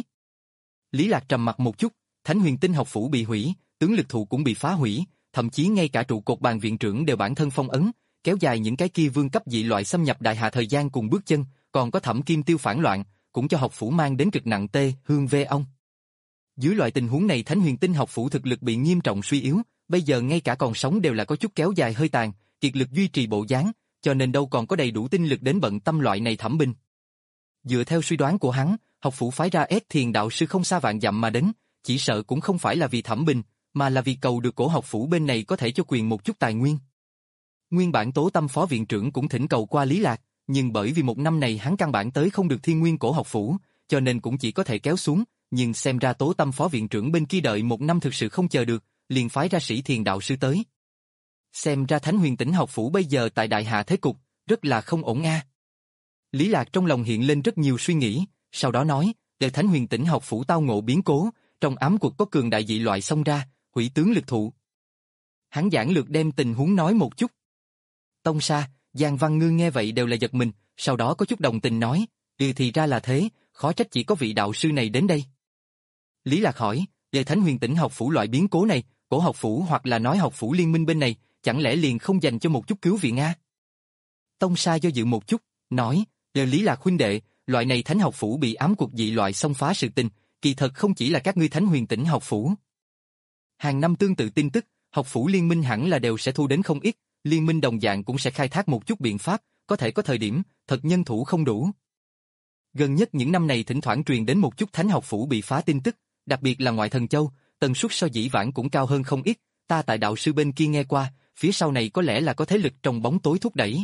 Lý Lạc trầm mặt một chút, Thánh Huyền Tinh học phủ bị hủy, tướng lực thụ cũng bị phá hủy, thậm chí ngay cả trụ cột bàn viện trưởng đều bản thân phong ấn, kéo dài những cái kia vương cấp dị loại xâm nhập đại hạ thời gian cùng bước chân, còn có Thẩm Kim Tiêu phản loạn, cũng cho học phủ mang đến cực nặng tê hương vê ông. Dưới loại tình huống này Thánh Huyền Tinh học phủ thực lực bị nghiêm trọng suy yếu, bây giờ ngay cả còn sống đều là có chút kéo dài hơi tàn, kiệt lực duy trì bộ dáng, cho nên đâu còn có đầy đủ tinh lực đến bận tâm loại này thẩm binh. Dựa theo suy đoán của hắn, học phủ phái ra ép thiền đạo sư không xa vạn dặm mà đến, chỉ sợ cũng không phải là vì thẩm binh, mà là vì cầu được cổ học phủ bên này có thể cho quyền một chút tài nguyên. Nguyên bản Tố Tâm phó viện trưởng cũng thỉnh cầu qua Lý Lạc, nhưng bởi vì một năm này hắn căn bản tới không được Thiên Nguyên cổ học phủ, cho nên cũng chỉ có thể kéo xuống, nhưng xem ra Tố Tâm phó viện trưởng bên kia đợi một năm thực sự không chờ được, liền phái ra Sĩ Thiền đạo sư tới. Xem ra Thánh Huyền Tinh học phủ bây giờ tại đại hạ thế cục, rất là không ổn a. Lý Lạc trong lòng hiện lên rất nhiều suy nghĩ, sau đó nói, để Thánh Huyền Tinh học phủ tao ngộ biến cố, trong ám cuộc có cường đại dị loại xông ra, hủy tướng lực thụ. Hắn giảng lược đem tình huống nói một chút. Tông Sa, Giang Văn Ngư nghe vậy đều là giật mình, sau đó có chút đồng tình nói, ừ thì ra là thế, khó trách chỉ có vị đạo sư này đến đây. Lý Lạc hỏi, về Thánh Huyền Tinh học phủ loại biến cố này, cổ học phủ hoặc là nói học phủ liên minh bên này, chẳng lẽ liền không dành cho một chút cứu viện a? Tông Sa do dự một chút, nói, về Lý Lạc huynh đệ, loại này Thánh học phủ bị ám cuộc dị loại xông phá sự tình, kỳ thật không chỉ là các ngươi Thánh Huyền Tinh học phủ. Hàng năm tương tự tin tức, học phủ liên minh hẳn là đều sẽ thu đến không ít, liên minh đồng dạng cũng sẽ khai thác một chút biện pháp, có thể có thời điểm, thật nhân thủ không đủ. Gần nhất những năm này thỉnh thoảng truyền đến một chút Thánh học phủ bị phá tin tức, đặc biệt là ngoại thần châu, tần suất so dĩ vãng cũng cao hơn không ít, ta tại đạo sư bên kia nghe qua, phía sau này có lẽ là có thế lực trong bóng tối thúc đẩy.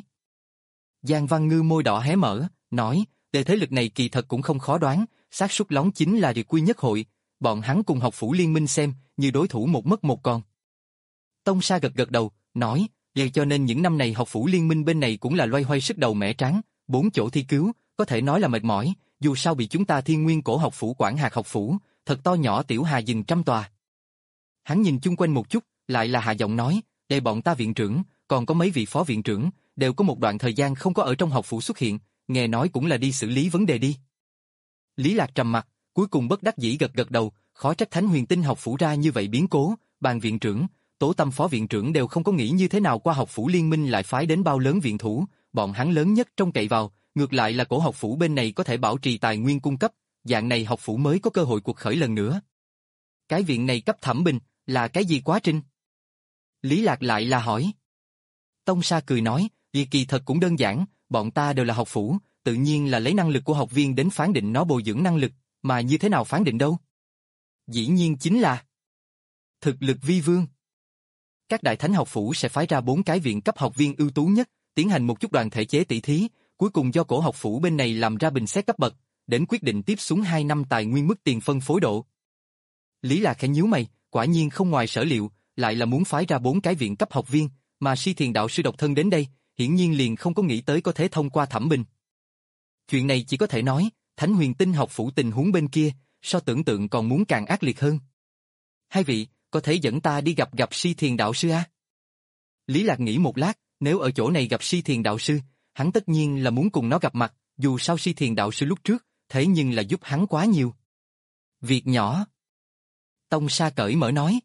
Giang Văn Ngư môi đỏ hé mở, nói, để thế lực này kỳ thật cũng không khó đoán, xác suất lóng chính là Điệp Quy Nhất Hội, bọn hắn cùng học phủ liên minh xem, như đối thủ một mất một còn. Tông Sa gật gật đầu, nói, vậy cho nên những năm này học phủ liên minh bên này cũng là loay hoay sức đầu mẻ trắng, bốn chỗ thi cứu, có thể nói là mệt mỏi, dù sao bị chúng ta Thiên Nguyên cổ học phủ quản hạt học phủ, thật to nhỏ tiểu hà dừng trăm tòa. Hắn nhìn chung quanh một chút, lại là hạ giọng nói, để bọn ta viện trưởng, còn có mấy vị phó viện trưởng, đều có một đoạn thời gian không có ở trong học phủ xuất hiện, nghe nói cũng là đi xử lý vấn đề đi. Lý Lạc trầm mặt, cuối cùng bất đắc dĩ gật gật đầu, khó trách Thánh Huyền Tinh học phủ ra như vậy biến cố, Bàn viện trưởng, Tố Tâm phó viện trưởng đều không có nghĩ như thế nào qua học phủ liên minh lại phái đến bao lớn viện thủ, bọn hắn lớn nhất trông cậy vào, ngược lại là cổ học phủ bên này có thể bảo trì tài nguyên cung cấp, dạng này học phủ mới có cơ hội cuộc khởi lần nữa. Cái viện này cấp thẩm bình, là cái gì quá trình? Lý Lạc lại là hỏi. Tông Sa cười nói, vì kỳ thật cũng đơn giản, bọn ta đều là học phủ, tự nhiên là lấy năng lực của học viên đến phán định nó bồi dưỡng năng lực, mà như thế nào phán định đâu? Dĩ nhiên chính là thực lực vi vương. Các đại thánh học phủ sẽ phái ra bốn cái viện cấp học viên ưu tú nhất, tiến hành một chút đoàn thể chế tỷ thí, cuối cùng do cổ học phủ bên này làm ra bình xét cấp bậc, đến quyết định tiếp xuống hai năm tài nguyên mức tiền phân phối độ. Lý Lạc khẽ nhíu mày, quả nhiên không ngoài sở liệu, lại là muốn phái ra bốn cái viện cấp học viên, mà Si Thiền đạo sư độc thân đến đây, hiển nhiên liền không có nghĩ tới có thể thông qua thẩm bình. Chuyện này chỉ có thể nói, Thánh Huyền Tinh học phủ tình huống bên kia, so tưởng tượng còn muốn càng ác liệt hơn. Hai vị, có thể dẫn ta đi gặp gặp Si Thiền đạo sư à? Lý Lạc nghĩ một lát, nếu ở chỗ này gặp Si Thiền đạo sư, hắn tất nhiên là muốn cùng nó gặp mặt, dù sao Si Thiền đạo sư lúc trước, thế nhưng là giúp hắn quá nhiều. Việc nhỏ. Tông Sa cởi mở nói.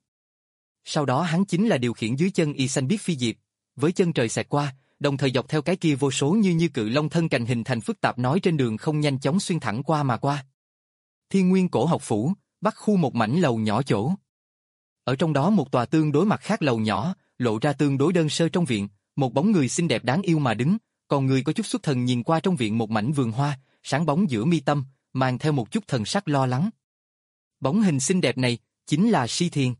Sau đó hắn chính là điều khiển dưới chân y xanh biết phi diệp, với chân trời xẹt qua, đồng thời dọc theo cái kia vô số như như cự long thân cành hình thành phức tạp nói trên đường không nhanh chóng xuyên thẳng qua mà qua. Thiên Nguyên cổ học phủ, bắc khu một mảnh lầu nhỏ chỗ. Ở trong đó một tòa tương đối mặt khác lầu nhỏ, lộ ra tương đối đơn sơ trong viện, một bóng người xinh đẹp đáng yêu mà đứng, còn người có chút xuất thần nhìn qua trong viện một mảnh vườn hoa, sáng bóng giữa mi tâm, mang theo một chút thần sắc lo lắng. Bóng hình xinh đẹp này, chính là Si Thiền.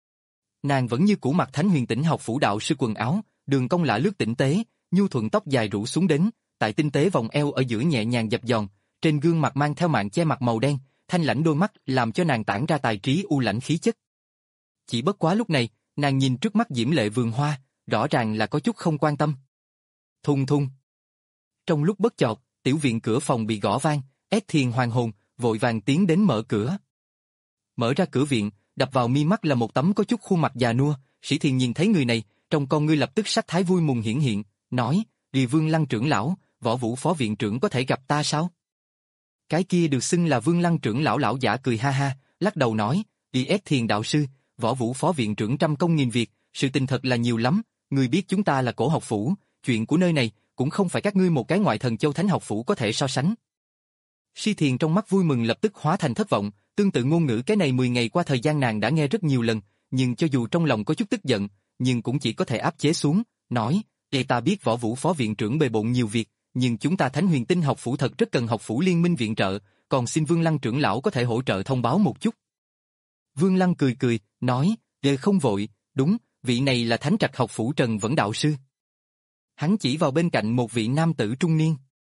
Nàng vẫn như cũ mặc Thánh Huyền Tinh học phủ đạo sư quần áo, đường cong lả lướt tinh tế, nhu thuận tóc dài rủ xuống đến, tại tinh tế vòng eo ở giữa nhẹ nhàng dập dòn, trên gương mặt mang theo màn che mặt màu đen, thanh lãnh đôi mắt làm cho nàng tản ra tài trí u lãnh khí chất. Chỉ bất quá lúc này, nàng nhìn trước mắt diễm lệ vườn hoa, rõ ràng là có chút không quan tâm. Thùng thùng. Trong lúc bất chợt, tiểu viện cửa phòng bị gõ vang, Ét Thiền hoàng hồn, vội vàng tiến đến mở cửa. Mở ra cửa viện, đập vào mi mắt là một tấm có chút khuôn mặt già nua, Sĩ Thiền nhìn thấy người này, trong con ngươi lập tức sắc thái vui mừng hiển hiện, nói, Rì Vương Lăng trưởng lão, Võ Vũ phó viện trưởng có thể gặp ta sao? Cái kia được xưng là Vương Lăng trưởng lão lão giả cười ha ha, lắc đầu nói, Rì Ét Thiền đạo sư, Võ Vũ phó viện trưởng trăm công nghìn việc, sự tình thật là nhiều lắm, người biết chúng ta là cổ học phủ, chuyện của nơi này cũng không phải các ngươi một cái ngoại thần châu thánh học phủ có thể so sánh. Si Thiền trong mắt vui mừng lập tức hóa thành thất vọng, tương tự ngôn ngữ cái này mười ngày qua thời gian nàng đã nghe rất nhiều lần, nhưng cho dù trong lòng có chút tức giận, nhưng cũng chỉ có thể áp chế xuống, nói, để ta biết Võ Vũ phó viện trưởng bề bộn nhiều việc, nhưng chúng ta Thánh Huyền Tinh học phủ thật rất cần học phủ liên minh viện trợ, còn xin Vương Lăng trưởng lão có thể hỗ trợ thông báo một chút. Vương Lăng cười cười, nói, để không vội, đúng, vị này là Thánh Trạch học phủ Trần Vẫn đạo sư. Hắn chỉ vào bên cạnh một vị nam tử trung niên.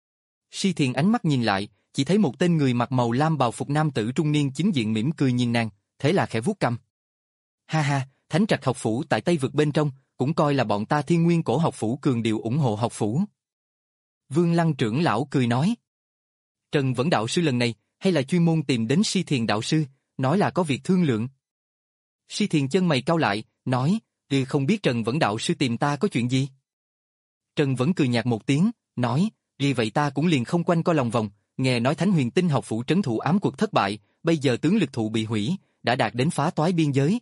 Si Thiền ánh mắt nhìn lại, chỉ thấy một tên người mặc màu lam bào phục nam tử trung niên chính diện mỉm cười nhìn nàng, thế là khẽ vuốt cằm. Ha ha, Thánh Trạch học phủ tại Tây vực bên trong, cũng coi là bọn ta Thiên Nguyên cổ học phủ cường điệu ủng hộ học phủ. Vương Lăng trưởng lão cười nói. Trần Vẫn đạo sư lần này, hay là chuyên môn tìm đến Si Thiền đạo sư, nói là có việc thương lượng. Si Thiền chân mày cau lại, nói, ừ không biết Trần Vẫn đạo sư tìm ta có chuyện gì? Trần Vẫn cười nhạt một tiếng, nói, vì vậy ta cũng liền không quanh co lòng vòng, nghe nói Thánh Huyền Tinh học phủ trấn thủ ám cuộc thất bại, bây giờ tướng lực thụ bị hủy, đã đạt đến phá toái biên giới.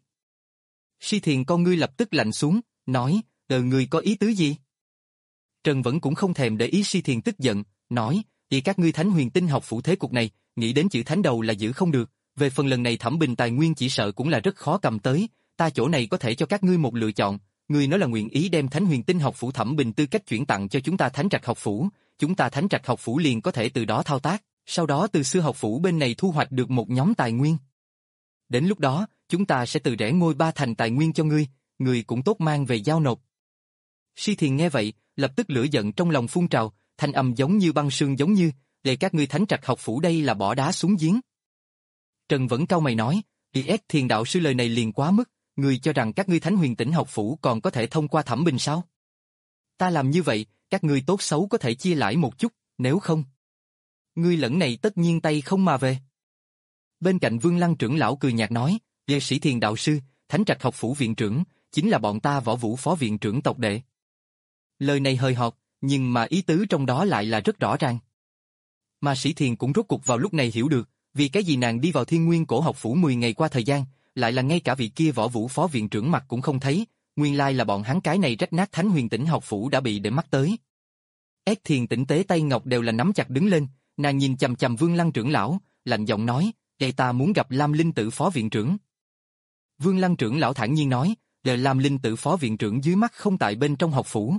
Si Thiền con ngươi lập tức lạnh xuống, nói, ờ người có ý tứ gì? Trần Vẫn cũng không thèm để ý Si Thiền tức giận, nói, vì các ngươi Thánh Huyền Tinh học phủ thế cục này, nghĩ đến chữ thánh đầu là giữ không được, về phần lần này thẩm bình tài nguyên chỉ sợ cũng là rất khó cầm tới, ta chỗ này có thể cho các ngươi một lựa chọn, ngươi nói là nguyện ý đem Thánh Huyền Tinh học phủ thẩm bình tư cách chuyển tặng cho chúng ta Thánh Trạch học phủ, chúng ta Thánh Trạch học phủ liền có thể từ đó thao tác, sau đó từ xưa học phủ bên này thu hoạch được một nhóm tài nguyên. Đến lúc đó, chúng ta sẽ từ rẽ ngôi ba thành tài nguyên cho ngươi, ngươi cũng tốt mang về giao nộp. Si Thiền nghe vậy, lập tức lửa giận trong lòng phun trào, thanh âm giống như băng sương giống như, để các ngươi Thánh Trạch học phủ đây là bỏ đá xuống giếng. Trần Vẫn cau mày nói, đi ép Thiền đạo sư lời này liền quá mức, ngươi cho rằng các ngươi Thánh Huyền Tinh học phủ còn có thể thông qua thẩm bình sao? Ta làm như vậy, các ngươi tốt xấu có thể chia lãi một chút, nếu không, ngươi lẫn này tất nhiên tay không mà về. Bên cạnh Vương Lăng trưởng lão cười nhạt nói, về Sĩ Thiền đạo sư, Thánh Trạch học phủ viện trưởng, chính là bọn ta Võ Vũ phó viện trưởng tộc đệ. Lời này hơi hợt, nhưng mà ý tứ trong đó lại là rất rõ ràng. Mà Sĩ Thiền cũng rốt cục vào lúc này hiểu được, vì cái gì nàng đi vào Thiên Nguyên Cổ Học Phủ mười ngày qua thời gian, lại là ngay cả vị kia Võ Vũ phó viện trưởng mặt cũng không thấy, nguyên lai là bọn hắn cái này rách nát Thánh Huyền Tỉnh Học Phủ đã bị để mắt tới. Ét Thiền tỉnh tế tay ngọc đều là nắm chặt đứng lên, nàng nhìn chằm chằm Vương Lăng trưởng lão, lạnh giọng nói, "Đây ta muốn gặp Lam Linh Tử phó viện trưởng." Vương Lăng trưởng lão thản nhiên nói, "Đời Lam Linh Tử phó viện trưởng dưới mắt không tại bên trong học phủ."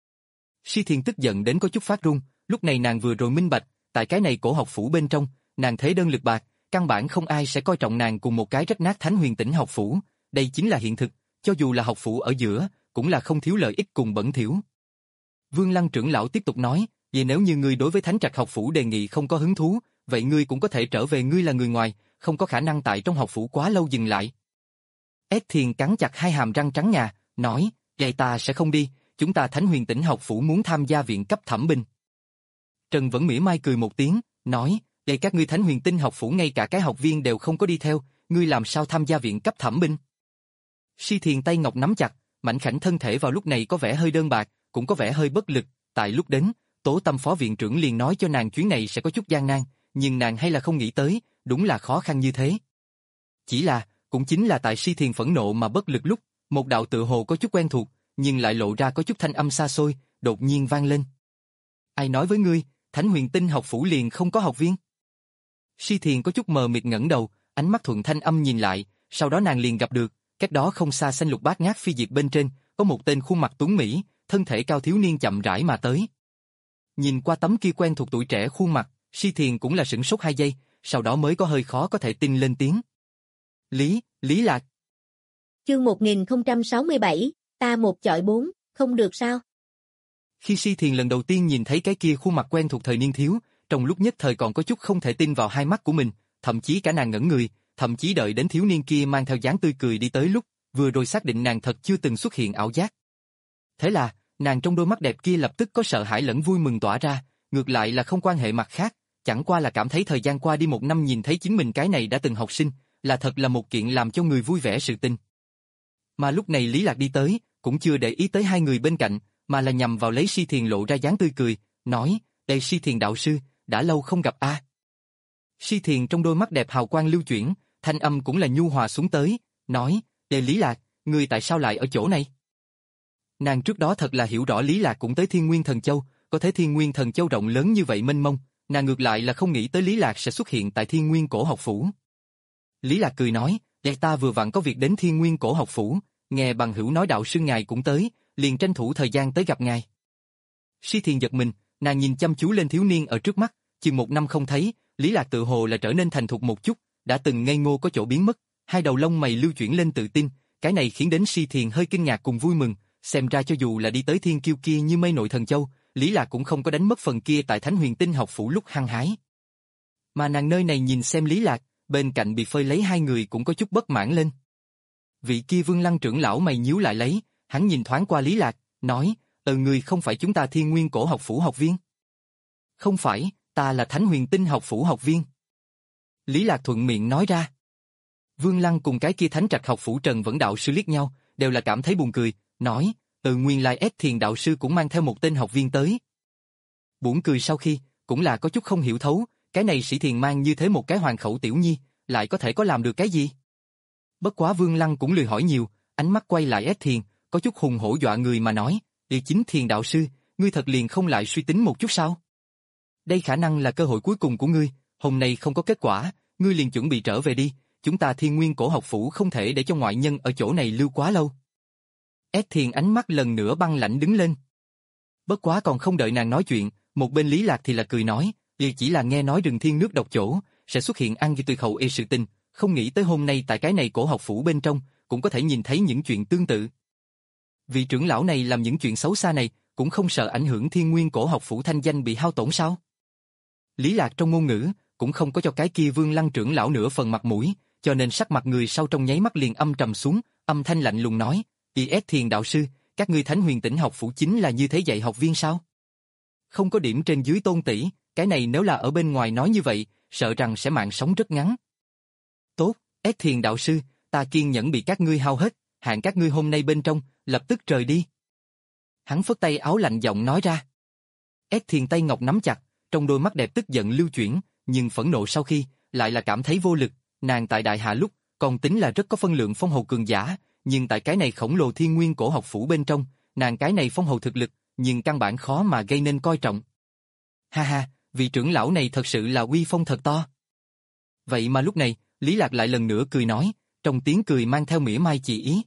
Si Thiền tức giận đến có chút phát run, lúc này nàng vừa rồi minh bạch, tại cái này cổ học phủ bên trong, nàng thế đơn lực bạc, căn bản không ai sẽ coi trọng nàng cùng một cái rách nát Thánh Huyền Tỉnh học phủ, đây chính là hiện thực, cho dù là học phủ ở giữa, cũng là không thiếu lợi ích cùng bẩn thỉu. Vương Lăng trưởng lão tiếp tục nói, "Vậy nếu như ngươi đối với Thánh Trạch học phủ đề nghị không có hứng thú, vậy ngươi cũng có thể trở về, ngươi là người ngoài, không có khả năng tại trong học phủ quá lâu dừng lại." Ét Thiền cắn chặt hai hàm răng trắng ngà, nói, "Vậy ta sẽ không đi, chúng ta Thánh Huyền Tỉnh học phủ muốn tham gia viện cấp thẩm binh." Trần Vẫn mỉa mai cười một tiếng, nói, "Vậy các ngươi Thánh Huyền Tinh học phủ ngay cả cái học viên đều không có đi theo, ngươi làm sao tham gia viện cấp thẩm binh?" Si Thiền tay ngọc nắm chặt, mảnh khảnh thân thể vào lúc này có vẻ hơi đơn bạc, cũng có vẻ hơi bất lực, tại lúc đến, Tố Tâm phó viện trưởng liền nói cho nàng chuyến này sẽ có chút gian nan, nhưng nàng hay là không nghĩ tới, đúng là khó khăn như thế. Chỉ là, cũng chính là tại Si Thiền phẫn nộ mà bất lực lúc, một đạo tự hồ có chút quen thuộc, nhưng lại lộ ra có chút thanh âm xa xôi, đột nhiên vang lên. "Ai nói với ngươi, Thánh Huyền Tinh học phủ liền không có học viên?" Si Thiền có chút mờ mịt ngẩng đầu, ánh mắt thuận thanh âm nhìn lại, sau đó nàng liền gặp được, cách đó không xa xanh lục bát ngát phi diệp bên trên, có một tên khuôn mặt tuấn mỹ, thân thể cao thiếu niên chậm rãi mà tới. Nhìn qua tấm kia quen thuộc tuổi trẻ khuôn mặt, Si Thiền cũng là sửng sốt hai giây, sau đó mới có hơi khó có thể tin lên tiếng. Lý, Lý Lạc.
Chương một nghìn không trăm sáu mươi bảy, ta một chọi bốn, không được sao?
Khi Si Thiền lần đầu tiên nhìn thấy cái kia khuôn mặt quen thuộc thời niên thiếu, trong lúc nhất thời còn có chút không thể tin vào hai mắt của mình, thậm chí cả nàng ngẩn người, thậm chí đợi đến thiếu niên kia mang theo dáng tươi cười đi tới lúc, vừa rồi xác định nàng thật chưa từng xuất hiện ảo giác. Thế là, nàng trong đôi mắt đẹp kia lập tức có sợ hãi lẫn vui mừng tỏa ra, ngược lại là không quan hệ mặt khác, chẳng qua là cảm thấy thời gian qua đi một năm nhìn thấy chính mình cái này đã từng học sinh, là thật là một kiện làm cho người vui vẻ sự tình. Mà lúc này Lý Lạc đi tới, cũng chưa để ý tới hai người bên cạnh, mà là nhằm vào lấy Si Thiền lộ ra dáng tươi cười, nói, "Đây Si Thiền đạo sư, đã lâu không gặp a." À. Si Thiền trong đôi mắt đẹp hào quang lưu chuyển, thanh âm cũng là nhu hòa xuống tới, nói, "Đây Lý Lạc, ngươi tại sao lại ở chỗ này?" Nàng trước đó thật là hiểu rõ Lý Lạc cũng tới Thiên Nguyên Thần Châu, có thể Thiên Nguyên Thần Châu rộng lớn như vậy mênh mông, nàng ngược lại là không nghĩ tới Lý Lạc sẽ xuất hiện tại Thiên Nguyên Cổ Học Phủ. Lý Lạc cười nói, "Để ta vừa vặn có việc đến Thiên Nguyên Cổ Học Phủ, nghe bằng hữu nói đạo sư ngài cũng tới, liền tranh thủ thời gian tới gặp ngài." Si Thiền giật mình, nàng nhìn chăm chú lên thiếu niên ở trước mắt, chừng một năm không thấy, Lý Lạc tự hồ là trở nên thành thục một chút, đã từng ngây ngô có chỗ biến mất, hai đầu lông mày lưu chuyển lên tự tin, cái này khiến đến Si Thiền hơi kinh ngạc cùng vui mừng, xem ra cho dù là đi tới thiên kiêu kia như mây nội thần châu, Lý Lạc cũng không có đánh mất phần kia tại Thánh Huyền Tinh học phủ lúc hăng hái. Mà nàng nơi này nhìn xem Lý Lạc, bên cạnh bị phơi lấy hai người cũng có chút bất mãn lên. Vị kia Vương Lăng trưởng lão mày nhíu lại lấy, hắn nhìn thoáng qua Lý Lạc, nói, "Ờ người không phải chúng ta Thiên Nguyên Cổ Học Phủ học viên?" "Không phải, ta là Thánh Huyền Tinh học phủ học viên." Lý Lạc thuận miệng nói ra. Vương Lăng cùng cái kia Thánh Trạch học phủ Trần Vẫn đạo sư liếc nhau, đều là cảm thấy buồn cười, nói, "Ừ nguyên lai Ét Thiền đạo sư cũng mang theo một tên học viên tới." Buồn cười sau khi, cũng là có chút không hiểu thấu, cái này Sĩ Thiền mang như thế một cái hoàng khẩu tiểu nhi, lại có thể có làm được cái gì? Bất quá Vương Lăng cũng lười hỏi nhiều, ánh mắt quay lại Ét Thiền, có chút hùng hổ dọa người mà nói, "Địa chính Thiền đạo sư, ngươi thật liền không lại suy tính một chút sao? Đây khả năng là cơ hội cuối cùng của ngươi, hôm nay không có kết quả, ngươi liền chuẩn bị trở về đi, chúng ta Thiên Nguyên Cổ Học Phủ không thể để cho ngoại nhân ở chỗ này lưu quá lâu." Ét Thiền ánh mắt lần nữa băng lãnh đứng lên. Bất quá còn không đợi nàng nói chuyện, một bên Lý Lạc thì là cười nói, "Vì chỉ là nghe nói rừng thiên nước độc chỗ, sẽ xuất hiện ăn vì tuyệt hậu y sự tình, không nghĩ tới hôm nay tại cái này cổ học phủ bên trong, cũng có thể nhìn thấy những chuyện tương tự. Vị trưởng lão này làm những chuyện xấu xa này, cũng không sợ ảnh hưởng Thiên Nguyên Cổ Học Phủ thanh danh bị hao tổn sao?" Lý Lạc trong ngôn ngữ, cũng không có cho cái kia Vương Lăng trưởng lão nửa phần mặt mũi, cho nên sắc mặt người sau trong nháy mắt liền âm trầm xuống, âm thanh lạnh lùng nói, "Y S Thiền đạo sư, các ngươi Thánh Huyền Tỉnh học phủ chính là như thế dạy học viên sao? Không có điểm trên dưới tôn tỷ, cái này nếu là ở bên ngoài nói như vậy, sợ rằng sẽ mạng sống rất ngắn." "Tốt, S Thiền đạo sư, ta kiên nhẫn bị các ngươi hao hết, hạn các ngươi hôm nay bên trong, lập tức rời đi. Hắn phất tay áo lạnh giọng nói ra. Ét Thiền tay ngọc nắm chặt, trong đôi mắt đẹp tức giận lưu chuyển, nhưng phẫn nộ sau khi, lại là cảm thấy vô lực, nàng tại đại hạ lúc, còn tính là rất có phân lượng phong hầu cường giả, nhưng tại cái này khổng lồ thiên nguyên cổ học phủ bên trong, nàng cái này phong hầu thực lực, nhưng căn bản khó mà gây nên coi trọng. Ha ha, vị trưởng lão này thật sự là uy phong thật to. Vậy mà lúc này, Lý Lạc lại lần nữa cười nói, trong tiếng cười mang theo mỉa mai chỉ ý.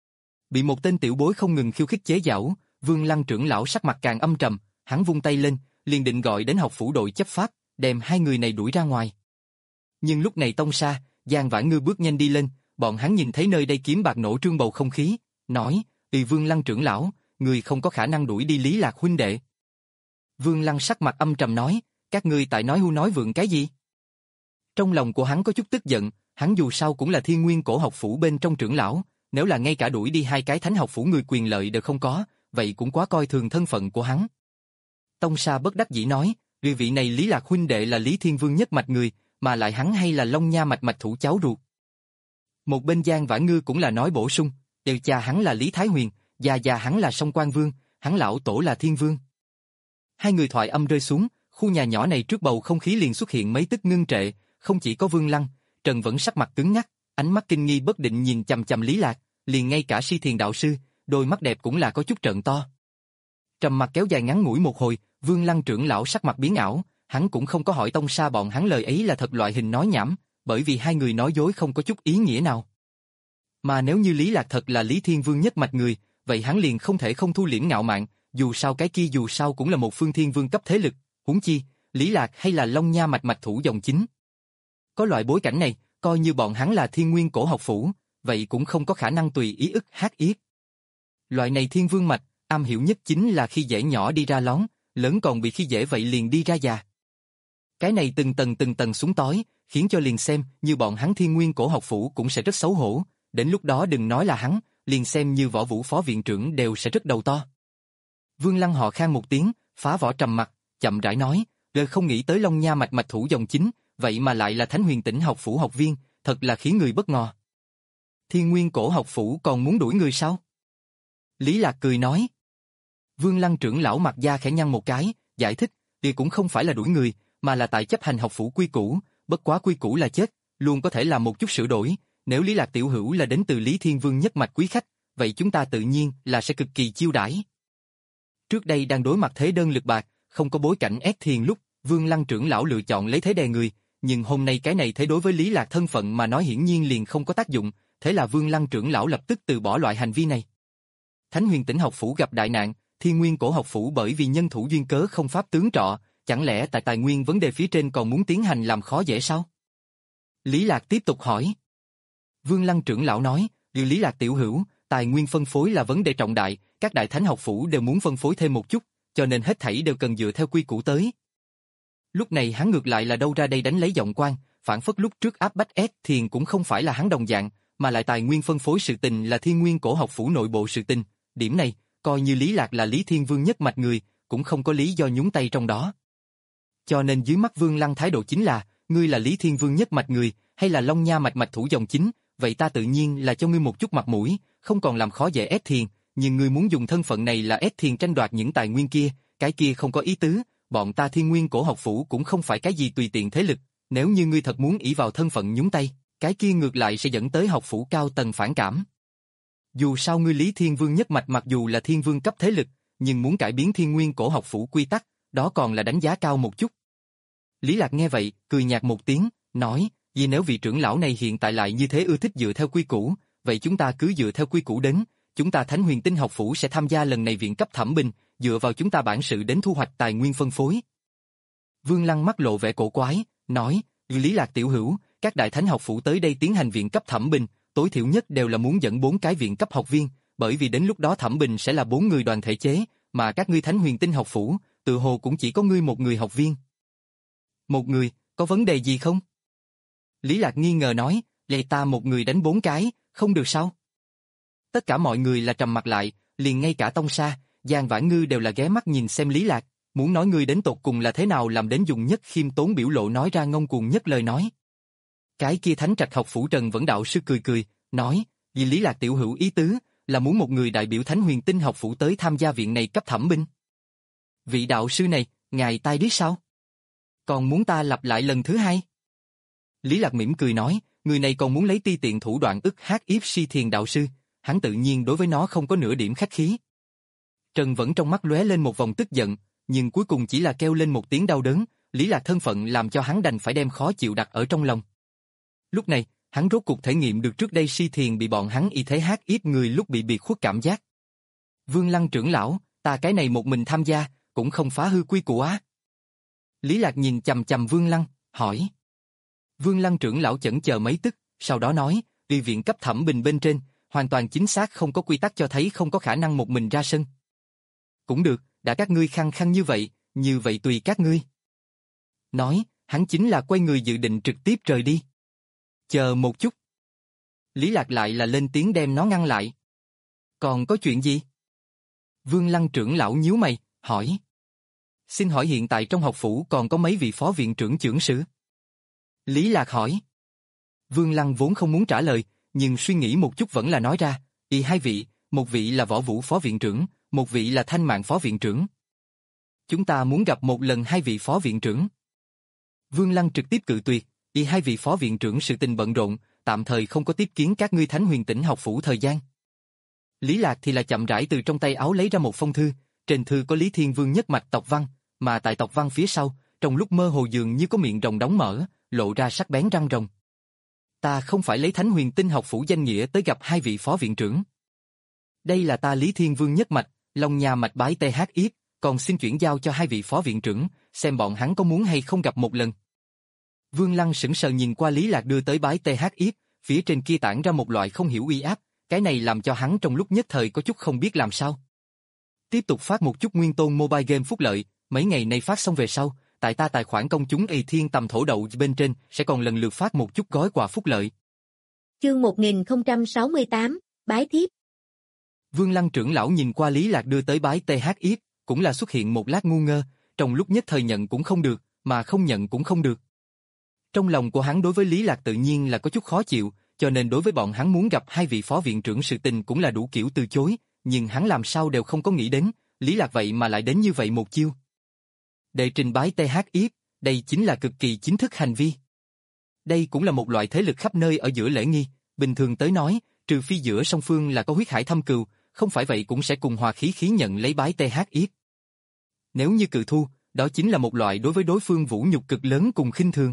Bị một tên tiểu bối không ngừng khiêu khích chế giễu, Vương Lăng trưởng lão sắc mặt càng âm trầm, hắn vung tay lên, liền định gọi đến học phủ đội chấp pháp, đem hai người này đuổi ra ngoài. Nhưng lúc này Tông Sa, Giang Vãn Ngư bước nhanh đi lên, bọn hắn nhìn thấy nơi đây kiếm bạc nổ trương bầu không khí, nói, "Tùy Vương Lăng trưởng lão, người không có khả năng đuổi đi Lý Lạc huynh đệ." Vương Lăng sắc mặt âm trầm nói, "Các ngươi tại nói hưu nói vượng cái gì?" Trong lòng của hắn có chút tức giận, hắn dù sao cũng là thiên nguyên cổ học phủ bên trong trưởng lão, nếu là ngay cả đuổi đi hai cái thánh học phủ người quyền lợi đều không có, vậy cũng quá coi thường thân phận của hắn. Tông Sa bất đắc dĩ nói, "Vì vị này Lý Lạc huynh đệ là Lý Thiên Vương nhất mạch người, mà lại hắn hay là Long Nha mạch mạch thủ cháu ruột." Một bên Giang Vãn Ngư cũng là nói bổ sung, "Đều cha hắn là Lý Thái Huyền, già già hắn là Song Quan Vương, hắn lão tổ là Thiên Vương." Hai người thoại âm rơi xuống, khu nhà nhỏ này trước bầu không khí liền xuất hiện mấy tức ngưng trệ, không chỉ có Vương Lăng, Trần vẫn sắc mặt cứng ngắc, ánh mắt kinh nghi bất định nhìn chằm chằm Lý Lạc, liền ngay cả Si Thiền đạo sư, đôi mắt đẹp cũng là có chút trợn to. Trầm mặc kéo dài ngắn ngủi một hồi, Vương Lăng trưởng lão sắc mặt biến ảo, hắn cũng không có hỏi Tông Sa bọn hắn lời ấy là thật loại hình nói nhảm, bởi vì hai người nói dối không có chút ý nghĩa nào. Mà nếu như Lý Lạc thật là Lý Thiên Vương nhất mạch người, vậy hắn liền không thể không thu liễm ngạo mạn, dù sao cái kia dù sao cũng là một phương thiên vương cấp thế lực, huống chi, Lý Lạc hay là Long Nha mạch mạch thủ dòng chính. Có loại bối cảnh này, coi như bọn hắn là thiên nguyên cổ học phủ, vậy cũng không có khả năng tùy ý ức hát yết. Loại này thiên vương mạch, am hiểu nhất chính là khi dễ nhỏ đi ra lón, lớn còn bị khi dễ vậy liền đi ra già. Cái này từng tầng từng tầng xuống tối, khiến cho liền xem như bọn hắn thiên nguyên cổ học phủ cũng sẽ rất xấu hổ, đến lúc đó đừng nói là hắn, liền xem như Võ Vũ phó viện trưởng đều sẽ rất đầu to. Vương Lăng họ khan một tiếng, phá võ trầm mặt, chậm rãi nói, "Rồi không nghĩ tới Long Nha mạch mạch thủ dòng chính, vậy mà lại là Thánh Huyền Tỉnh học phủ học viên, thật là khiến người bất ngờ." Thiên nguyên cổ học phủ còn muốn đuổi người sao? Lý Lạc cười nói. Vương Lăng trưởng lão mặt da khẽ nhăn một cái, giải thích, thì cũng không phải là đuổi người, mà là tại chấp hành học phủ quy củ, bất quá quy củ là chết, luôn có thể làm một chút sửa đổi, nếu Lý Lạc tiểu hữu là đến từ Lý Thiên Vương nhất mạch quý khách, vậy chúng ta tự nhiên là sẽ cực kỳ chiêu đãi. Trước đây đang đối mặt thế đơn lực bạc, không có bối cảnh ép thiền lúc, Vương Lăng trưởng lão lựa chọn lấy thế đè người, nhưng hôm nay cái này thế đối với Lý Lạc thân phận mà nói hiển nhiên liền không có tác dụng, thế là Vương Lăng trưởng lão lập tức từ bỏ loại hành vi này. Thánh Huyền Tỉnh học phủ gặp đại nạn, Thiên Nguyên cổ học phủ bởi vì nhân thủ duyên cớ không pháp tướng trọ, chẳng lẽ tại tài nguyên vấn đề phía trên còn muốn tiến hành làm khó dễ sao? Lý Lạc tiếp tục hỏi. Vương Lăng trưởng lão nói, "Điều Lý Lạc tiểu hữu, tài nguyên phân phối là vấn đề trọng đại, các đại thánh học phủ đều muốn phân phối thêm một chút, cho nên hết thảy đều cần dựa theo quy củ tới." Lúc này hắn ngược lại là đâu ra đây đánh lấy giọng quan, phản phất lúc trước áp bách ép thiền cũng không phải là hắn đồng dạng, mà lại tài nguyên phân phối sự tình là Thiên Nguyên cổ học phủ nội bộ sự tình, điểm này, coi như Lý Lạc là Lý Thiên Vương nhất mạch người, cũng không có lý do nhúng tay trong đó. Cho nên dưới mắt Vương Lăng thái độ chính là, ngươi là Lý Thiên Vương nhất mạch người, hay là Long Nha mạch mạch thủ dòng chính, vậy ta tự nhiên là cho ngươi một chút mặt mũi, không còn làm khó dễ ép thiền, nhưng ngươi muốn dùng thân phận này là ép thiền tranh đoạt những tài nguyên kia, cái kia không có ý tứ, bọn ta Thiên Nguyên cổ học phủ cũng không phải cái gì tùy tiện thế lực, nếu như ngươi thật muốn ỷ vào thân phận nhúng tay, cái kia ngược lại sẽ dẫn tới học phủ cao tầng phản cảm. Dù sao ngươi Lý Thiên Vương nhất mạch mặc dù là thiên vương cấp thế lực, nhưng muốn cải biến Thiên Nguyên cổ học phủ quy tắc, đó còn là đánh giá cao một chút. Lý Lạc nghe vậy, cười nhạt một tiếng, nói, vì nếu vị trưởng lão này hiện tại lại như thế ưa thích dựa theo quy củ, vậy chúng ta cứ dựa theo quy củ đến, chúng ta Thánh Huyền Tinh học phủ sẽ tham gia lần này viện cấp thẩm bình, dựa vào chúng ta bản sự đến thu hoạch tài nguyên phân phối. Vương Lăng mắt lộ vẻ cổ quái, nói, Lý Lạc tiểu hữu, các đại thánh học phủ tới đây tiến hành viện cấp thẩm bình, tối thiểu nhất đều là muốn dẫn bốn cái viện cấp học viên, bởi vì đến lúc đó thẩm bình sẽ là bốn người đoàn thể chế, mà các ngươi Thánh Huyền Tinh học phủ, tự hồ cũng chỉ có ngươi một người học viên. Một người, có vấn đề gì không? Lý Lạc nghi ngờ nói, vậy ta một người đánh bốn cái, không được sao? Tất cả mọi người là trầm mặt lại, liền ngay cả Tông Sa, Giang Vãn Ngư đều là ghé mắt nhìn xem Lý Lạc, muốn nói ngươi đến tột cùng là thế nào làm đến dùng nhất khiêm tốn biểu lộ nói ra ngông cuồng nhất lời nói. Cái kia Thánh Trạch học phủ Trần Vẫn đạo sư cười cười, nói, Vì Lý Lạc tiểu hữu ý tứ, là muốn một người đại biểu Thánh Huyền Tinh học phủ tới tham gia viện này cấp thẩm binh. Vị đạo sư này, ngài tai điếc sao? Còn muốn ta lặp lại lần thứ hai? Lý Lạc mỉm cười nói, người này còn muốn lấy ti tiện thủ đoạn ức hát yếp Si Thiền đạo sư, hắn tự nhiên đối với nó không có nửa điểm khách khí. Trần vẫn trong mắt lóe lên một vòng tức giận, nhưng cuối cùng chỉ là kêu lên một tiếng đau đớn, Lý Lạc thân phận làm cho hắn đành phải đem khó chịu đặt ở trong lòng. Lúc này, hắn rốt cuộc thể nghiệm được trước đây Si Thiền bị bọn hắn y thế hát yếp người lúc bị biệt khuất cảm giác. Vương Lăng trưởng lão, ta cái này một mình tham gia, cũng không phá hư quy củ á. Lý Lạc nhìn chằm chằm Vương Lăng, hỏi. Vương Lăng trưởng lão chần chờ mấy tức, sau đó nói, vì viện cấp thẩm bình bên trên, hoàn toàn chính xác không có quy tắc cho thấy không có khả năng một mình ra sân. Cũng được, đã các ngươi khăng khăng như vậy, như vậy tùy các ngươi. Nói, hắn chính là quay người dự định trực tiếp rời đi. Chờ một chút. Lý Lạc lại là lên tiếng đem nó ngăn lại. Còn có chuyện gì? Vương Lăng trưởng lão nhíu mày, hỏi. Xin hỏi hiện tại trong học phủ còn có mấy vị phó viện trưởng chưởng sử? Lý Lạc hỏi. Vương Lăng vốn không muốn trả lời, nhưng suy nghĩ một chút vẫn là nói ra, y hai vị, một vị là Võ Vũ phó viện trưởng, một vị là Thanh Mạn phó viện trưởng. Chúng ta muốn gặp một lần hai vị phó viện trưởng. Vương Lăng trực tiếp cự tuyệt, y hai vị phó viện trưởng sự tình bận rộn, tạm thời không có tiếp kiến các ngươi Thánh Huyền Tỉnh học phủ thời gian. Lý Lạc thì là chậm rãi từ trong tay áo lấy ra một phong thư, trên thư có Lý Thiên Vương nhất mạch tộc văn, mà tại tộc văn phía sau, trong lúc mơ hồ dường như có miệng rồng đóng mở, lộ ra sắc bén răng rồng. Ta không phải lấy Thánh Huyền Tinh học phủ danh nghĩa tới gặp hai vị phó viện trưởng. Đây là ta Lý Thiên Vương nhất mạch, Long Nha mạch bái tê hát yếp, còn xin chuyển giao cho hai vị phó viện trưởng, xem bọn hắn có muốn hay không gặp một lần. Vương Lăng sững sờ nhìn qua Lý Lạc đưa tới bái tê hát yếp, phía trên kia tản ra một loại không hiểu uy áp, cái này làm cho hắn trong lúc nhất thời có chút không biết làm sao. Tiếp tục phát một chút Nguyên Tôn mobile game phúc lợi, mấy ngày nay phát xong về sau, tại ta tài khoản công chúng A Thiên tầm thổ đậu bên trên sẽ còn lần lượt phát một chút gói quà phúc lợi.
Chương một nghìn không trăm sáu mươi tám, bái thiếp.
Vương Lăng trưởng lão nhìn qua Lý Lạc đưa tới bái tê hát yếp, cũng là xuất hiện một lát ngu ngơ, trong lúc nhất thời nhận cũng không được, mà không nhận cũng không được. Trong lòng của hắn đối với Lý Lạc tự nhiên là có chút khó chịu, cho nên đối với bọn hắn muốn gặp hai vị phó viện trưởng sự tình cũng là đủ kiểu từ chối, nhưng hắn làm sao đều không có nghĩ đến, Lý Lạc vậy mà lại đến như vậy một chiêu. Đệ trình bái tê hát yếp, đây chính là cực kỳ chính thức hành vi. Đây cũng là một loại thế lực khắp nơi ở giữa lễ nghi, bình thường tới nói, trừ phi giữa song phương là có huyết hải thâm cừu, không phải vậy cũng sẽ cùng hòa khí khí nhận lấy bái tê hát yếp. Nếu như cự thu, đó chính là một loại đối với đối phương vũ nhục cực lớn cùng khinh thường.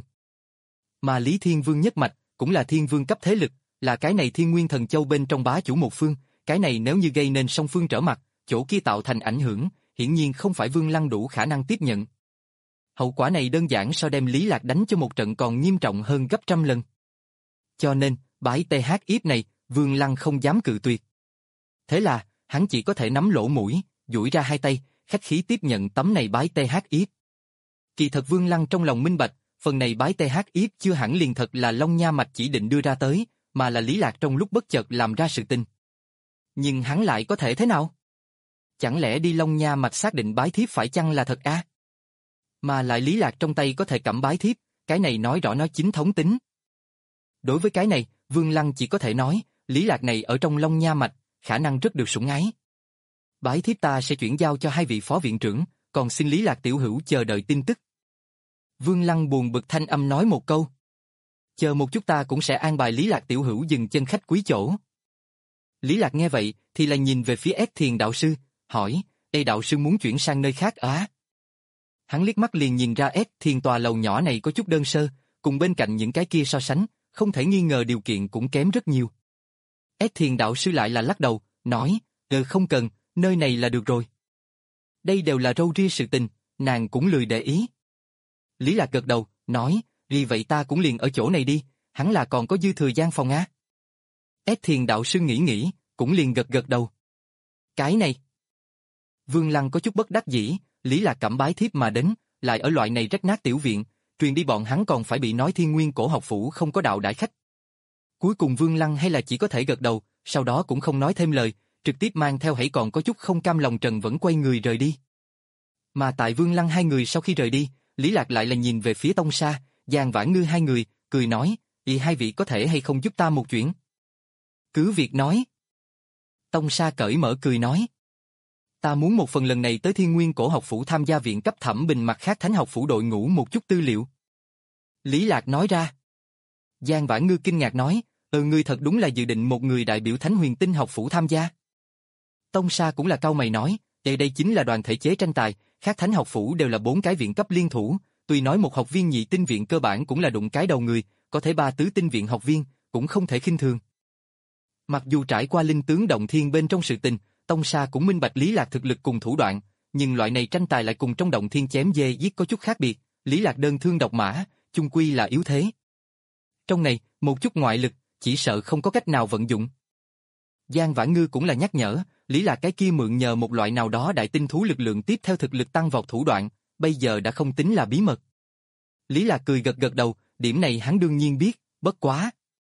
Mà Lý Thiên Vương nhất mạch, cũng là thiên vương cấp thế lực, là cái này Thiên Nguyên Thần Châu bên trong bá chủ một phương, cái này nếu như gây nên song phương trở mặt, chỗ kia tạo thành ảnh hưởng, hiển nhiên không phải Vương Lăng đủ khả năng tiếp nhận. Hậu quả này đơn giản so đem Lý Lạc đánh cho một trận còn nghiêm trọng hơn gấp trăm lần. Cho nên, bái tê hát yếp này, Vương Lăng không dám cự tuyệt. Thế là, hắn chỉ có thể nắm lỗ mũi, duỗi ra hai tay, khách khí tiếp nhận tấm này bái tê hát yếp. Kỳ thật Vương Lăng trong lòng minh bạch, phần này bái tê hát yếp chưa hẳn liền thật là Long Nha mạch chỉ định đưa ra tới, mà là Lý Lạc trong lúc bất chợt làm ra sự tình. Nhưng hắn lại có thể thế nào? Chẳng lẽ đi Long Nha mạch xác định bái thiếp phải chăng là thật a? À? Mà lại Lý Lạc trong tay có thể cẩm bái thiếp, cái này nói rõ nó chính thống tính. Đối với cái này, Vương Lăng chỉ có thể nói, Lý Lạc này ở trong Long Nha mạch, khả năng rất được sủng ái. Bái thiếp ta sẽ chuyển giao cho hai vị phó viện trưởng, còn xin Lý Lạc tiểu hữu chờ đợi tin tức. Vương Lăng buồn bực thanh âm nói một câu. Chờ một chút ta cũng sẽ an bài Lý Lạc tiểu hữu dừng chân khách quý chỗ. Lý Lạc nghe vậy, thì là nhìn về phía S Thiền đạo sư, hỏi, Ê đạo sư muốn chuyển sang nơi khác á? Hắn liếc mắt liền nhìn ra S Thiền tòa lầu nhỏ này có chút đơn sơ, cùng bên cạnh những cái kia so sánh, không thể nghi ngờ điều kiện cũng kém rất nhiều. S Thiền đạo sư lại là lắc đầu, nói, ờ không cần, nơi này là được rồi. Đây đều là râu ria sự tình, nàng cũng lười để ý. Lý Lạc gật đầu, nói, vì vậy ta cũng liền ở chỗ này đi, hắn là còn có dư thừa gian phòng á. S Thiền đạo sư nghĩ nghĩ, cũng liền gật gật đầu. Cái này. Vương Lăng có chút bất đắc dĩ, Lý Lạc cẩm bái thiếp mà đến, lại ở loại này rách nát tiểu viện, truyền đi bọn hắn còn phải bị nói Thiên Nguyên cổ học phủ không có đạo đãi khách. Cuối cùng Vương Lăng hay là chỉ có thể gật đầu, sau đó cũng không nói thêm lời, trực tiếp mang theo hãy còn có chút không cam lòng Trần vẫn quay người rời đi. Mà tại Vương Lăng hai người sau khi rời đi, Lý Lạc lại là nhìn về phía Tông Sa, Giang Vãn Ngư hai người, cười nói, ý hai vị có thể hay không giúp ta một chuyện. Cứ việc nói. Tông Sa cởi mở cười nói. Ta muốn một phần lần này tới Thiên Nguyên Cổ Học Phủ tham gia viện cấp thẩm bình mặt khác Thánh Học Phủ đội ngũ một chút tư liệu. Lý Lạc nói ra. Giang Vãn Ngư kinh ngạc nói, ừ ngươi thật đúng là dự định một người đại biểu Thánh Huyền Tinh Học Phủ tham gia. Tông Sa cũng là cau mày nói, đây đây chính là đoàn thể chế tranh tài, khác Thánh Học Phủ đều là bốn cái viện cấp liên thủ, tuy nói một học viên nhị tinh viện cơ bản cũng là đụng cái đầu người, có thể ba tứ tinh viện học viên, cũng không thể khinh thường. Mặc dù trải qua linh tướng động thiên bên trong sự tình, Tông Sa cũng minh bạch Lý Lạc thực lực cùng thủ đoạn, nhưng loại này tranh tài lại cùng trong động thiên chém dê giết có chút khác biệt, Lý Lạc đơn thương độc mã, chung quy là yếu thế. Trong này, một chút ngoại lực, chỉ sợ không có cách nào vận dụng. Giang Vãn Ngư cũng là nhắc nhở, Lý Lạc cái kia mượn nhờ một loại nào đó đại tinh thú lực lượng tiếp theo thực lực tăng vọt thủ đoạn, bây giờ đã không tính là bí mật. Lý Lạc cười gật gật đầu, điểm này hắn đương nhiên biết, bất quá.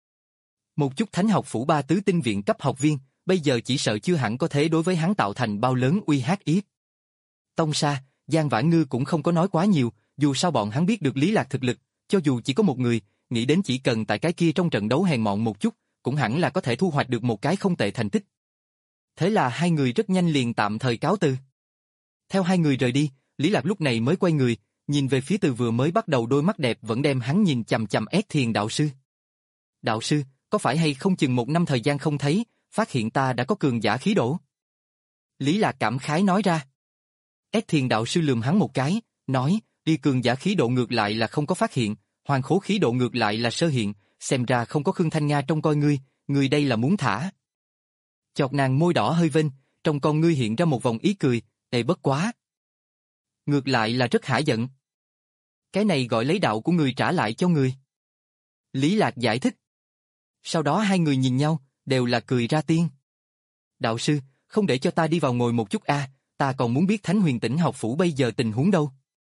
Một chút Thánh Học Phủ ba tứ tinh viện cấp học viên, bây giờ chỉ sợ chưa hẳn có thể đối với hắn tạo thành bao lớn uy hát yết. Tông Sa, Giang Vãn Ngư cũng không có nói quá nhiều, dù sao bọn hắn biết được Lý Lạc thực lực, cho dù chỉ có một người, nghĩ đến chỉ cần tại cái kia trong trận đấu hèn mọn một chút, cũng hẳn là có thể thu hoạch được một cái không tệ thành tích. Thế là hai người rất nhanh liền tạm thời cáo từ. Theo hai người rời đi, Lý Lạc lúc này mới quay người, nhìn về phía từ vừa mới bắt đầu đôi mắt đẹp vẫn đem hắn nhìn chằm chằm Ét Thiền đạo sư. Đạo sư, có phải hay không chừng một năm thời gian không thấy, phát hiện ta đã có cường giả khí độ? Lý Lạc cảm khái nói ra. Ét Thiền đạo sư lườm hắn một cái, nói, đi cường giả khí độ ngược lại là không có phát hiện, hoàng khố khí độ ngược lại là sơ hiện, xem ra không có Khương Thanh Nga trông coi ngươi, ngươi đây là muốn thả. Chọt nàng môi đỏ hơi vênh, trong con ngươi hiện ra một vòng ý cười, ê bất quá. Ngược lại là rất hả giận. Cái này gọi lấy đạo của người trả lại cho người. Lý Lạc giải thích. Sau đó hai người nhìn nhau, đều là cười ra tiếng. Đạo sư, không để cho ta đi vào ngồi một chút a, à, ta còn muốn biết Thánh Huyền Tỉnh Học Phủ bây giờ tình huống đâu.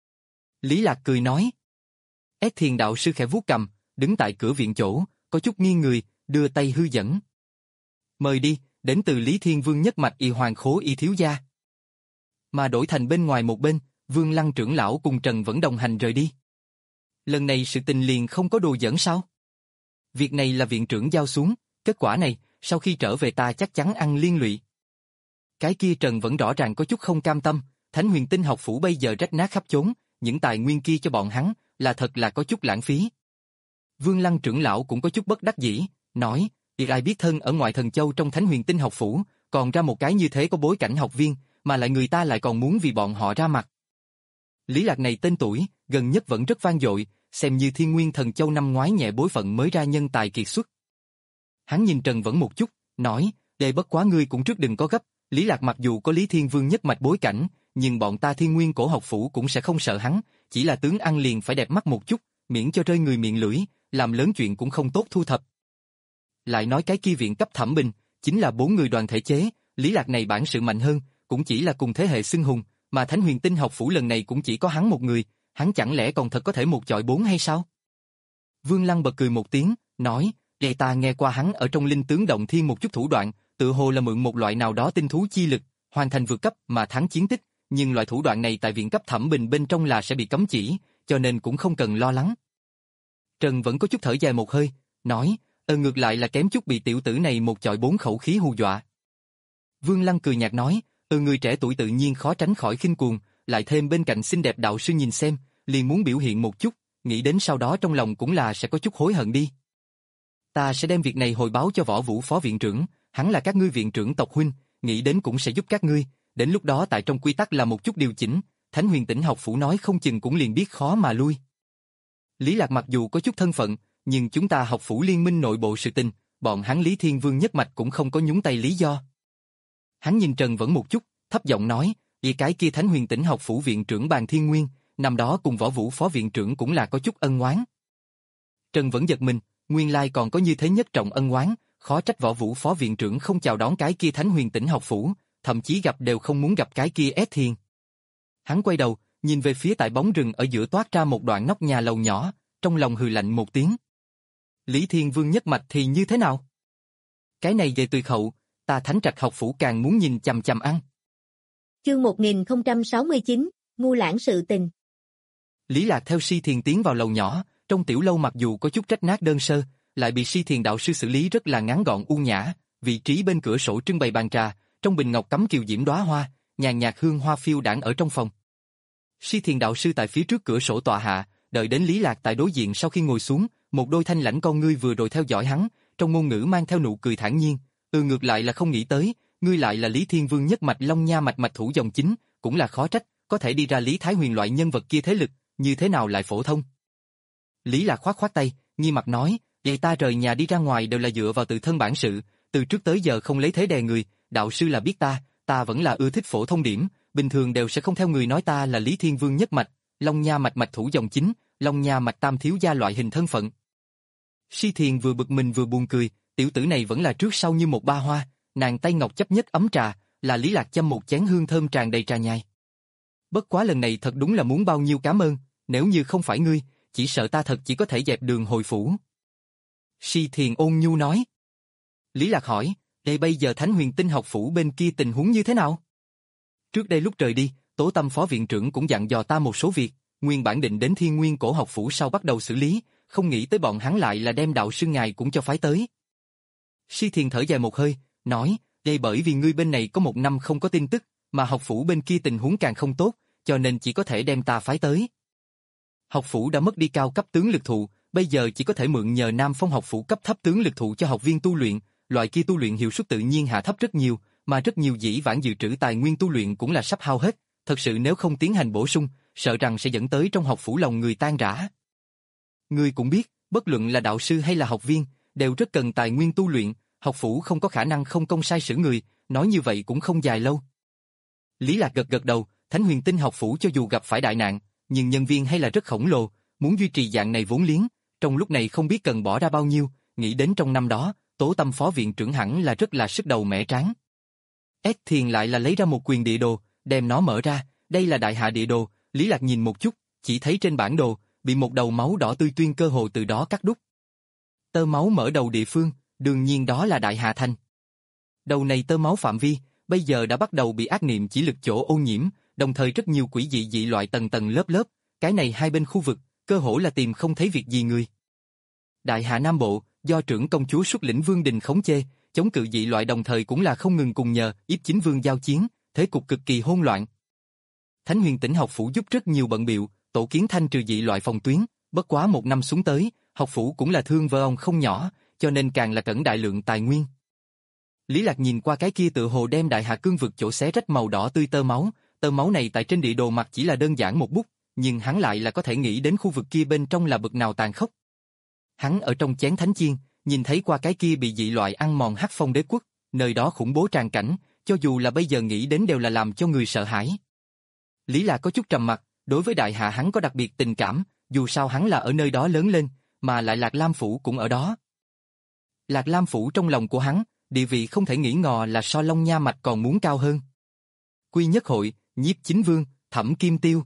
Lý Lạc cười nói. Ét Thiền đạo sư khẽ vuốt cầm, đứng tại cửa viện chỗ, có chút nghiêng người, đưa tay hư dẫn. Mời đi, đến từ Lý Thiên Vương nhất mạch y hoàng khố y thiếu gia. Mà đổi thành bên ngoài một bên, Vương Lăng trưởng lão cùng Trần vẫn đồng hành rời đi. Lần này sự tình liền không có đồ dẫn sao? Việc này là viện trưởng giao xuống, kết quả này, sau khi trở về ta chắc chắn ăn liên lụy. Cái kia Trần vẫn rõ ràng có chút không cam tâm, Thánh Huyền Tinh Học Phủ bây giờ rách nát khắp chốn, những tài nguyên kia cho bọn hắn, là thật là có chút lãng phí. Vương Lăng trưởng lão cũng có chút bất đắc dĩ, nói, việc ai biết thân ở ngoài Thần Châu trong Thánh Huyền Tinh Học Phủ, còn ra một cái như thế có bối cảnh học viên, mà lại người ta lại còn muốn vì bọn họ ra mặt. Lý Lạc này tên tuổi, gần nhất vẫn rất vang dội, xem như Thiên Nguyên Thần Châu năm ngoái nhẹ bối phận mới ra nhân tài kiệt xuất. Hắn nhìn Trần Vẫn một chút, nói, đệ bất quá ngươi cũng trước đừng có gấp, Lý Lạc mặc dù có Lý Thiên Vương nhất mạch bối cảnh, nhưng bọn ta Thiên Nguyên Cổ Học Phủ cũng sẽ không sợ hắn, chỉ là tướng ăn liền phải đẹp mắt một chút, miễn cho rơi người miệng lưỡi, làm lớn chuyện cũng không tốt thu thập. Lại nói cái kia viện cấp thẩm bình, chính là bốn người đoàn thể chế, Lý Lạc này bản sự mạnh hơn, cũng chỉ là cùng thế hệ xưng hùng, mà Thánh Huyền Tinh Học Phủ lần này cũng chỉ có hắn một người, hắn chẳng lẽ còn thật có thể một chọi bốn hay sao? Vương Lăng bật cười một tiếng, nói, để ta nghe qua hắn ở trong linh tướng động thiên một chút thủ đoạn, tự hồ là mượn một loại nào đó tinh thú chi lực, hoàn thành vượt cấp mà thắng chiến tích, nhưng loại thủ đoạn này tại viện cấp thẩm bình bên trong là sẽ bị cấm chỉ, cho nên cũng không cần lo lắng. Trần vẫn có chút thở dài một hơi, nói, ờ ngược lại là kém chút bị tiểu tử này một chọi bốn khẩu khí hù dọa. Vương Lăng cười nhạt nói, ừ người trẻ tuổi tự nhiên khó tránh khỏi khinh cuồng, lại thêm bên cạnh xinh đẹp đạo sư nhìn xem, liền muốn biểu hiện một chút, nghĩ đến sau đó trong lòng cũng là sẽ có chút hối hận đi. Ta sẽ đem việc này hồi báo cho Võ Vũ phó viện trưởng, hắn là các ngươi viện trưởng tộc huynh, nghĩ đến cũng sẽ giúp các ngươi, đến lúc đó tại trong quy tắc là một chút điều chỉnh, Thánh Huyền Tỉnh Học Phủ nói không chừng cũng liền biết khó mà lui. Lý Lạc mặc dù có chút thân phận, nhưng chúng ta học phủ liên minh nội bộ sự tình, bọn hắn Lý Thiên Vương nhất mạch cũng không có nhúng tay lý do. Hắn nhìn Trần Vẫn một chút, thấp giọng nói, vì cái kia Thánh Huyền Tỉnh Học Phủ viện trưởng Bàn Thiên Nguyên, năm đó cùng Võ Vũ phó viện trưởng cũng là có chút ân oán. Trần Vẫn giật mình, nguyên lai còn có như thế nhất trọng ân oán, khó trách Võ Vũ phó viện trưởng không chào đón cái kia Thánh Huyền Tỉnh Học Phủ, thậm chí gặp đều không muốn gặp cái kia Ét Thiền. Hắn quay đầu, nhìn về phía tại bóng rừng ở giữa toát ra một đoạn nóc nhà lầu nhỏ, trong lòng hừ lạnh một tiếng. Lý Thiên Vương nhất mạch thì như thế nào? Cái này về tùy khẩu, ta Thánh Trạch Học Phủ càng muốn nhìn chằm chằm ăn.
Chương một nghìn không trăm sáu mươi chín, ngu lãng sự tình.
Lý Lạc theo Si Thiền tiến vào lầu nhỏ, trong tiểu lâu mặc dù có chút rách nát đơn sơ, lại bị Si Thiền đạo sư xử lý rất là ngắn gọn u nhã, vị trí bên cửa sổ trưng bày bàn trà, trong bình ngọc cắm kiều diễm đóa hoa, nhàn nhạt hương hoa phiêu đãng ở trong phòng. Si Thiền đạo sư tại phía trước cửa sổ tọa hạ, đợi đến Lý Lạc tại đối diện sau khi ngồi xuống, một đôi thanh lãnh con ngươi vừa rồi theo dõi hắn, trong ngôn ngữ mang theo nụ cười thản nhiên, ừ ngược lại là không nghĩ tới, ngươi lại là Lý Thiên Vương nhất mạch Long Nha mạch mạch thủ dòng chính, cũng là khó trách, có thể đi ra Lý Thái Huyền loại nhân vật kia thế lực, như thế nào lại phổ thông. Lý Lạc khoát khoát tay, nghi mặt nói, vậy ta rời nhà đi ra ngoài đều là dựa vào tự thân bản sự, từ trước tới giờ không lấy thế đè người, đạo sư là biết ta, ta vẫn là ưa thích phổ thông điểm, bình thường đều sẽ không theo người nói ta là Lý Thiên Vương nhất mạch, Long Nha mạch mạch thủ dòng chính, Long Nha mạch tam thiếu gia loại hình thân phận. Si Thiền vừa bực mình vừa buồn cười, tiểu tử này vẫn là trước sau như một ba hoa, nàng tay ngọc chấp nhất ấm trà, là Lý Lạc châm một chén hương thơm tràn đầy trà nhài. Bất quá lần này thật đúng là muốn bao nhiêu cảm ơn, nếu như không phải ngươi, chỉ sợ ta thật chỉ có thể dẹp đường hồi phủ. Si Thiền ôn nhu nói. Lý Lạc hỏi, đây bây giờ Thánh Huyền Tinh học phủ bên kia tình huống như thế nào? Trước đây lúc rời đi, Tố Tâm phó viện trưởng cũng dặn dò ta một số việc, nguyên bản định đến Thiên Nguyên Cổ học phủ sau bắt đầu xử lý, không nghĩ tới bọn hắn lại là đem đạo sư ngài cũng cho phái tới. Si Thiền thở dài một hơi, nói, đây bởi vì ngươi bên này có một năm không có tin tức, mà học phủ bên kia tình huống càng không tốt, cho nên chỉ có thể đem ta phái tới. Học phủ đã mất đi cao cấp tướng lực thụ, bây giờ chỉ có thể mượn nhờ Nam Phong học phủ cấp thấp tướng lực thụ cho học viên tu luyện, loại kia tu luyện hiệu suất tự nhiên hạ thấp rất nhiều, mà rất nhiều dĩ vãng dự trữ tài nguyên tu luyện cũng là sắp hao hết, thật sự nếu không tiến hành bổ sung, sợ rằng sẽ dẫn tới trong học phủ lòng người tan rã. Ngươi cũng biết, bất luận là đạo sư hay là học viên, đều rất cần tài nguyên tu luyện, học phủ không có khả năng không công sai sử người, nói như vậy cũng không dài lâu. Lý Lạc gật gật đầu, Thánh Huyền Tinh học phủ cho dù gặp phải đại nạn, nhưng nhân viên hay là rất khổng lồ, muốn duy trì dạng này vốn liếng, trong lúc này không biết cần bỏ ra bao nhiêu, nghĩ đến trong năm đó, Tố Tâm phó viện trưởng hẳn là rất là sức đầu mẻ tráng. S Thiền lại là lấy ra một quyền địa đồ, đem nó mở ra, đây là đại hạ địa đồ, Lý Lạc nhìn một chút, chỉ thấy trên bản đồ, bị một đầu máu đỏ tươi tuyên cơ hồ từ đó cắt đúc. Tơ máu mở đầu địa phương, đương nhiên đó là Đại Hà Thành. Đầu này tơ máu phạm vi, bây giờ đã bắt đầu bị ác niệm chỉ lực chỗ ô nhiễm, đồng thời rất nhiều quỷ dị dị loại tầng tầng lớp lớp, cái này hai bên khu vực, cơ hồ là tìm không thấy việc gì người. Đại Hạ Nam Bộ, do trưởng công chúa xuất lĩnh Vương Đình khống chế, chống cự dị loại đồng thời cũng là không ngừng cùng nhờ Yếp Chính Vương giao chiến, thế cục cực kỳ hỗn loạn. Thánh Huyền Tỉnh học phủ giúp rất nhiều bận biệu, tổ kiến thanh trừ dị loại phòng tuyến, bất quá một năm xuống tới, học phủ cũng là thương vơ ông không nhỏ, cho nên càng là cẩn đại lượng tài nguyên. Lý Lạc nhìn qua cái kia tự hồ đem Đại Hạ cương vực chỗ xé rách màu đỏ tươi tơ máu, tơ máu này tại trên địa đồ mặt chỉ là đơn giản một bút, nhưng hắn lại là có thể nghĩ đến khu vực kia bên trong là bực nào tàn khốc. Hắn ở trong chén thánh chiên, nhìn thấy qua cái kia bị dị loại ăn mòn Hắc Phong đế quốc, nơi đó khủng bố tràn cảnh, cho dù là bây giờ nghĩ đến đều là làm cho người sợ hãi. Lý Lạc có chút trầm mặc, đối với Đại Hạ hắn có đặc biệt tình cảm, dù sao hắn là ở nơi đó lớn lên, mà lại Lạc Lam phủ cũng ở đó. Lạc Lam phủ trong lòng của hắn, địa vị không thể nghĩ ngò là so Long Nha mạch còn muốn cao hơn. Quy Nhất Hội, Nhiếp Chính Vương, Thẩm Kim Tiêu.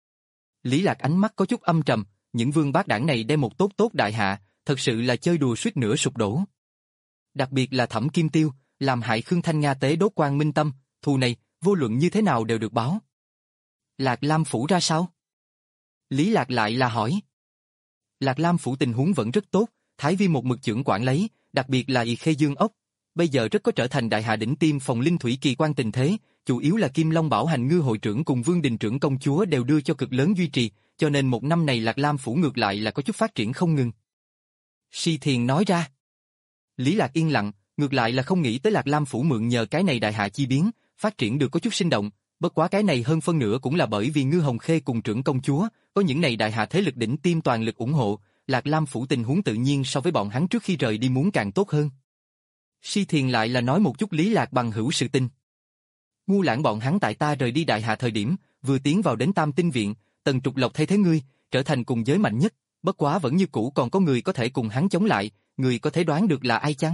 Lý Lạc ánh mắt có chút âm trầm, những vương bát đảng này đem một tốt tốt Đại Hạ, thật sự là chơi đùa suýt nữa sụp đổ. Đặc biệt là Thẩm Kim Tiêu, làm hại Khương Thanh Nga tế đốt Quang Minh Tâm, thù này, vô luận như thế nào đều được báo. Lạc Lam phủ ra sao? Lý Lạc lại là hỏi. Lạc Lam phủ tình huống vẫn rất tốt, Thái Vi một mực trưởng quản lấy, đặc biệt là Y Khê Dương ốc, bây giờ rất có trở thành Đại Hạ đỉnh tiêm phòng linh thủy kỳ quan tình thế, chủ yếu là Kim Long Bảo Hành Ngư hội trưởng cùng Vương Đình trưởng công chúa đều đưa cho cực lớn duy trì, cho nên một năm này Lạc Lam phủ ngược lại là có chút phát triển không ngừng. Si Thiền nói ra. Lý Lạc yên lặng, ngược lại là không nghĩ tới Lạc Lam phủ mượn nhờ cái này Đại Hạ chi biến, phát triển được có chút sinh động, bất quá cái này hơn phân nửa cũng là bởi vì Ngư Hồng Khê cùng trưởng công chúa, có những này Đại Hạ thế lực đỉnh tiêm toàn lực ủng hộ, Lạc Lam phủ tình huống tự nhiên so với bọn hắn trước khi rời đi muốn càng tốt hơn. Si Thiền lại là nói một chút Lý Lạc bằng hữu sự tình. Ngu Lãng bọn hắn tại ta rời đi Đại Hạ thời điểm, vừa tiến vào đến Tam Tinh Viện, Tần Trục Lộc thay thế ngươi, trở thành cùng giới mạnh nhất, bất quá vẫn như cũ còn có người có thể cùng hắn chống lại, người có thể đoán được là ai chăng?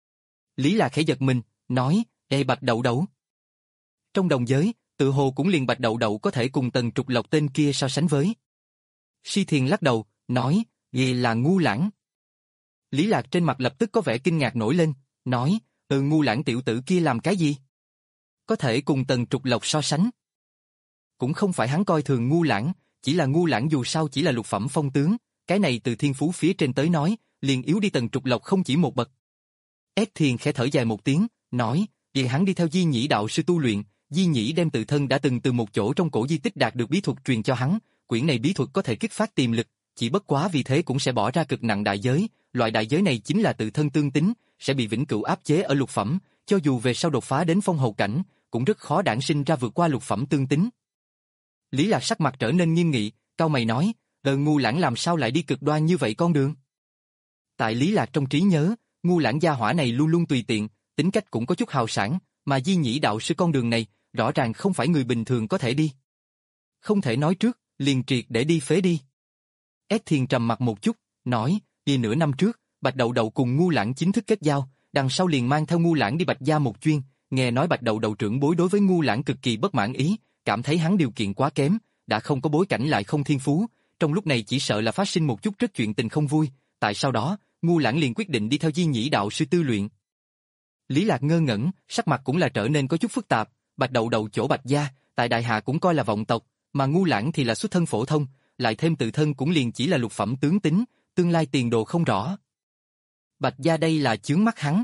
Lý Lạc khẽ giật mình, nói, Ê Bạch Đậu Đậu. Trong đồng giới, tự hồ cũng liền Bạch Đậu Đậu có thể cùng Tần Trục Lộc tên kia so sánh với. Si Thiền lắc đầu, nói, Ghê là Ngu Lãng. Lý Lạc trên mặt lập tức có vẻ kinh ngạc nổi lên, nói, ừ Ngu Lãng tiểu tử kia làm cái gì? Có thể cùng Tần Trục Lộc so sánh. Cũng không phải hắn coi thường Ngu Lãng, chỉ là Ngu Lãng dù sao chỉ là lục phẩm phong tướng, cái này từ thiên phú phía trên tới nói, liền yếu đi Tần Trục Lộc không chỉ một bậc. Ét Thiền khẽ thở dài một tiếng, nói, vì hắn đi theo Di Nhĩ đạo sư tu luyện, Di Nhĩ đem tự thân đã từng từ một chỗ trong cổ di tích đạt được bí thuật truyền cho hắn, quyển này bí thuật có thể kích phát tiềm lực, chỉ bất quá vì thế cũng sẽ bỏ ra cực nặng đại giới, loại đại giới này chính là tự thân tương tính, sẽ bị vĩnh cửu áp chế ở lục phẩm, cho dù về sau đột phá đến phong hầu cảnh, cũng rất khó đản sinh ra vượt qua lục phẩm tương tính. Lý Lạc sắc mặt trở nên nghiêm nghị, cau mày nói, "Ờ Ngu Lãng làm sao lại đi cực đoan như vậy con đường?" Tại Lý Lạc trong trí nhớ, Ngu Lãng gia hỏa này luôn luôn tùy tiện, tính cách cũng có chút hào sảng, mà Di Nhĩ đạo sư con đường này, rõ ràng không phải người bình thường có thể đi. Không thể nói trước, liền triệt để đi phế đi. Ét Thiền trầm mặt một chút, nói, đi nửa năm trước, Bạch Đậu Đậu cùng Ngu Lãng chính thức kết giao, đằng sau liền mang theo Ngu Lãng đi Bạch gia một chuyên, nghe nói Bạch Đậu Đậu trưởng bối đối với Ngu Lãng cực kỳ bất mãn ý, cảm thấy hắn điều kiện quá kém, đã không có bối cảnh lại không thiên phú, trong lúc này chỉ sợ là phát sinh một chút rất chuyện tình không vui, tại sau đó, Ngu Lãng liền quyết định đi theo Di Nhĩ đạo sư tư luyện. Lý Lạc ngơ ngẩn, sắc mặt cũng là trở nên có chút phức tạp, Bạch Đậu Đậu chỗ Bạch gia, tại đại hạ cũng coi là vọng tộc, mà Ngu Lãng thì là xuất thân phổ thông, lại thêm tự thân cũng liền chỉ là lục phẩm tướng tính, tương lai tiền đồ không rõ. Bạch gia đây là chướng mắt hắn.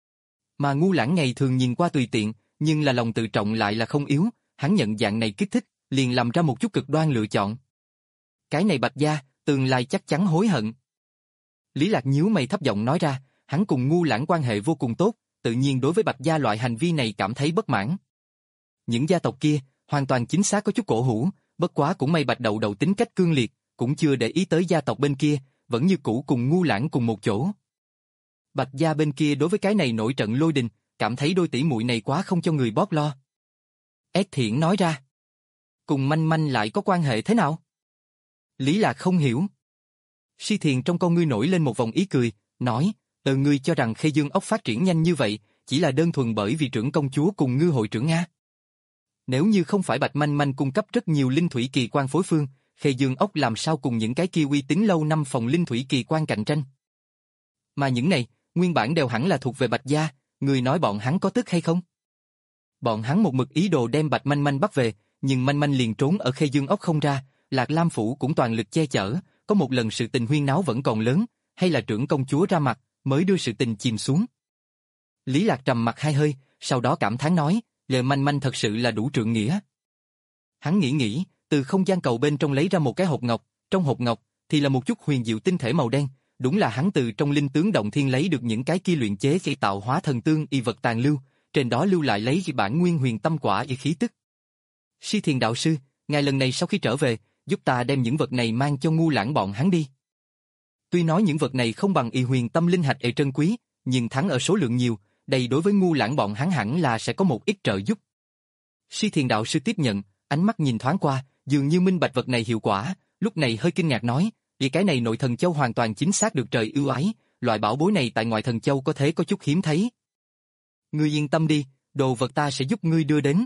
Mà Ngu Lãng ngày thường nhìn qua tùy tiện, nhưng là lòng tự trọng lại là không yếu, hắn nhận dạng này kích thích, liền làm ra một chút cực đoan lựa chọn. Cái này Bạch gia, tương lai chắc chắn hối hận. Lý Lạc nhíu mày thấp giọng nói ra, hắn cùng Ngu Lãng quan hệ vô cùng tốt, tự nhiên đối với Bạch gia loại hành vi này cảm thấy bất mãn. Những gia tộc kia, hoàn toàn chính xác có chút cổ hủ, bất quá cũng may Bạch Đậu Đậu tính cách cương liệt, cũng chưa để ý tới gia tộc bên kia, vẫn như cũ cùng Ngu Lãng cùng một chỗ. Bạch gia bên kia đối với cái này nổi trận lôi đình, cảm thấy đôi tỷ muội này quá không cho người bóp lo. Ét Thiển nói ra, cùng Manh Manh lại có quan hệ thế nào? Lý Lạc không hiểu. Si Thiền trong con ngươi nổi lên một vòng ý cười, nói, ờ ngươi cho rằng Khê Dương ốc phát triển nhanh như vậy, chỉ là đơn thuần bởi vì trưởng công chúa cùng ngư hội trưởng Nga. Nếu như không phải Bạch Manh Manh cung cấp rất nhiều linh thủy kỳ quan phối phương, Khê Dương ốc làm sao cùng những cái kia uy tín lâu năm phòng linh thủy kỳ quan cạnh tranh. Mà những này, nguyên bản đều hẳn là thuộc về Bạch gia, người nói bọn hắn có tức hay không? Bọn hắn một mực ý đồ đem Bạch Manh Manh bắt về, nhưng Manh Manh liền trốn ở Khê Dương ốc không ra, Lạc Lam phủ cũng toàn lực che chở, có một lần sự tình huyên náo vẫn còn lớn, hay là trưởng công chúa ra mặt, mới đưa sự tình chìm xuống. Lý Lạc trầm mặt hai hơi, sau đó cảm thán nói, lời Manh Manh thật sự là đủ trượng nghĩa. Hắn nghĩ nghĩ, từ không gian cầu bên trong lấy ra một cái hộp ngọc, trong hộp ngọc thì là một chút huyền diệu tinh thể màu đen, đúng là hắn từ trong linh tướng động thiên lấy được những cái kia luyện chế khi tạo hóa thần tương y vật tàn lưu, trên đó lưu lại lấy bản nguyên huyền tâm quả y khí tức. Si Thiền đạo sư, ngài lần này sau khi trở về, giúp ta đem những vật này mang cho Ngu Lãng bọn hắn đi. Tuy nói những vật này không bằng y huyền tâm linh hạch ệ trân quý, nhưng thắng ở số lượng nhiều, đây đối với Ngu Lãng bọn hắn hẳn là sẽ có một ít trợ giúp. Si Thiền đạo sư tiếp nhận, ánh mắt nhìn thoáng qua, dường như minh bạch vật này hiệu quả, lúc này hơi kinh ngạc nói, vì cái này nội thần châu hoàn toàn chính xác được trời ưu ái, loại bảo bối này tại ngoại thần châu có thể có chút hiếm thấy. Ngươi yên tâm đi, đồ vật ta sẽ giúp ngươi đưa đến.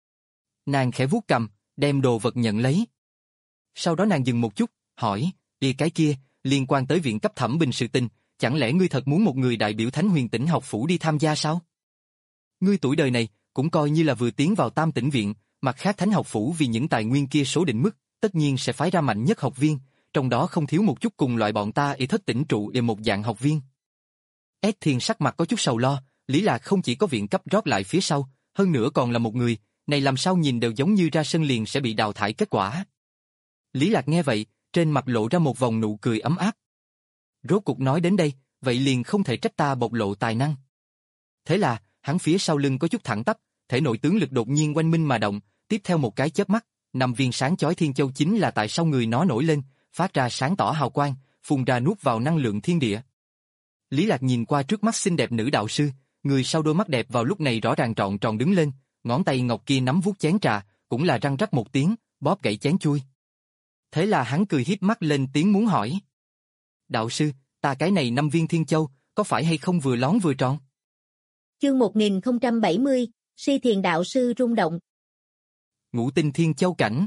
Nàng khẽ vuốt cầm, đem đồ vật nhận lấy. Sau đó nàng dừng một chút, hỏi, vì cái kia, liên quan tới viện cấp thẩm bình sự tình, chẳng lẽ ngươi thật muốn một người đại biểu Thánh Huyền Tỉnh học phủ đi tham gia sao? Ngươi tuổi đời này, cũng coi như là vừa tiến vào Tam Tỉnh viện, mặt khác Thánh học phủ vì những tài nguyên kia số định mức, tất nhiên sẽ phái ra mạnh nhất học viên, trong đó không thiếu một chút cùng loại bọn ta y thất tỉnh trụ y một dạng học viên. Ét Thiền sắc mặt có chút sầu lo, Lý Lạc không chỉ có viện cấp rót lại phía sau, hơn nữa còn là một người, này làm sao nhìn đều giống như ra sân liền sẽ bị đào thải kết quả. Lý Lạc nghe vậy, trên mặt lộ ra một vòng nụ cười ấm áp. Rốt cục nói đến đây, vậy liền không thể trách ta bộc lộ tài năng. Thế là, hắn phía sau lưng có chút thẳng tắp, thể nội tướng lực đột nhiên oanh minh mà động, tiếp theo một cái chớp mắt, năm viên sáng chói thiên châu chính là tại sao người nó nổi lên, phát ra sáng tỏ hào quang, phun ra nuốt vào năng lượng thiên địa. Lý Lạc nhìn qua trước mắt xinh đẹp nữ đạo sư, người sau đôi mắt đẹp vào lúc này rõ ràng tròn tròn đứng lên, ngón tay ngọc kia nắm vuốt chén trà, cũng là răng rắc một tiếng, bóp gãy chén chui. Thế là hắn cười híp mắt lên tiếng muốn hỏi. Đạo sư, ta cái này năm viên thiên châu, có phải hay không vừa lón vừa tròn?
Chương một nghìn không trăm bảy mươi, Si Thiền đạo sư rung động.
Ngũ tinh thiên châu cảnh.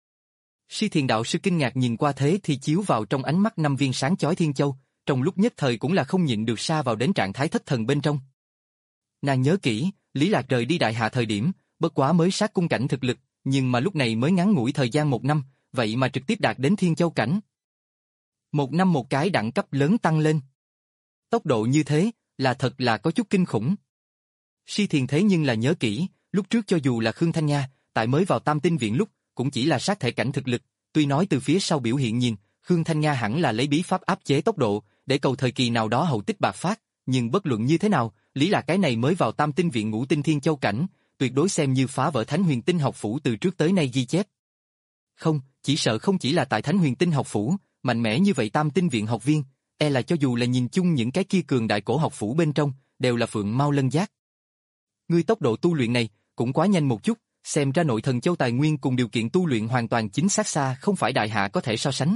Si Thiền đạo sư kinh ngạc nhìn qua thế thì chiếu vào trong ánh mắt năm viên sáng chói thiên châu, trong lúc nhất thời cũng là không nhịn được sa vào đến trạng thái thất thần bên trong. Nàng nhớ kỹ, Lý Lạc rời đi đại hạ thời điểm, bất quá mới sát cung cảnh thực lực, nhưng mà lúc này mới ngắn ngủi thời gian một năm, vậy mà trực tiếp đạt đến thiên châu cảnh. Một năm một cái đẳng cấp lớn tăng lên. Tốc độ như thế, là thật là có chút kinh khủng. Si Thiền thế nhưng là nhớ kỹ, lúc trước cho dù là Khương Thanh Nha, tại mới vào Tam Tinh Viện lúc, cũng chỉ là sát thể cảnh thực lực, tuy nói từ phía sau biểu hiện nhìn, Khương Thanh Nha hẳn là lấy bí pháp áp chế tốc độ, để cầu thời kỳ nào đó hậu tích bạc phát, nhưng bất luận như thế nào, lý là cái này mới vào Tam Tinh Viện Ngũ Tinh Thiên Châu cảnh, tuyệt đối xem như phá vỡ Thánh Huyền Tinh học phủ từ trước tới nay ghi chép. Không, chỉ sợ không chỉ là tại Thánh Huyền Tinh học phủ, mạnh mẽ như vậy Tam Tinh Viện học viên, e là cho dù là nhìn chung những cái kia cường đại cổ học phủ bên trong, đều là phượng mau lân giác. Ngươi tốc độ tu luyện này, cũng quá nhanh một chút, xem ra nội thần châu tài nguyên cùng điều kiện tu luyện hoàn toàn chính xác xa không phải đại hạ có thể so sánh.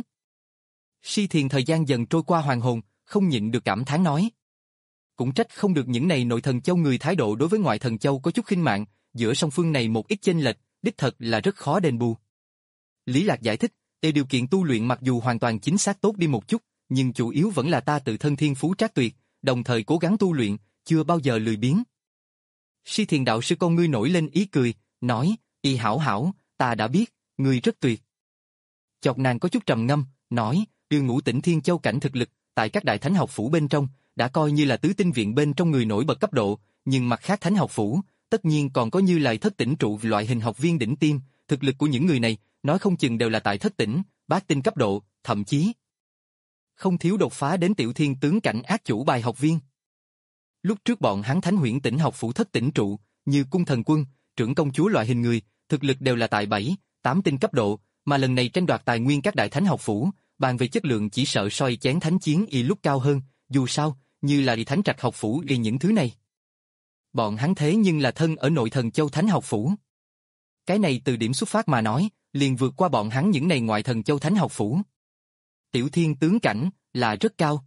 Si Thiền thời gian dần trôi qua hoàn hồn, không nhịn được cảm thán nói. Cũng trách không được những này nội thần châu người thái độ đối với ngoại thần châu có chút khinh mạng, giữa song phương này một ít chênh lệch, đích thật là rất khó đền bù. Lý Lạc giải thích, để điều kiện tu luyện mặc dù hoàn toàn chính xác tốt đi một chút, nhưng chủ yếu vẫn là ta tự thân thiên phú trác tuyệt, đồng thời cố gắng tu luyện, chưa bao giờ lười biếng. Si Thiền đạo sư con ngươi nổi lên ý cười, nói, y hảo hảo, ta đã biết, ngươi rất tuyệt. Chọc nàng có chút trầm ngâm, nói, đưa Ngũ Tỉnh Thiên Châu cảnh thực lực, tại các đại thánh học phủ bên trong, đã coi như là tứ tinh viện bên trong người nổi bật cấp độ, nhưng mặt khác thánh học phủ, tất nhiên còn có như lại thất tỉnh trụ loại hình học viên đỉnh tiêm, thực lực của những người này, nói không chừng đều là tại thất tỉnh, bát tinh cấp độ, thậm chí không thiếu đột phá đến tiểu thiên tướng cảnh ác chủ bài học viên. Lúc trước bọn hắn Thánh Huyễn Tỉnh học phủ thất tỉnh trụ, như cung thần quân, trưởng công chúa loại hình người, thực lực đều là tại bảy, tám tinh cấp độ, mà lần này tranh đoạt tài nguyên các đại thánh học phủ, bàn về chất lượng chỉ sợ soi chén thánh chiến y lúc cao hơn, dù sao, như là đi thánh trạch học phủ y những thứ này. Bọn hắn thế nhưng là thân ở nội thần châu thánh học phủ. Cái này từ điểm xuất phát mà nói, liền vượt qua bọn hắn những này ngoại thần châu thánh học phủ. Tiểu thiên tướng cảnh, là rất cao.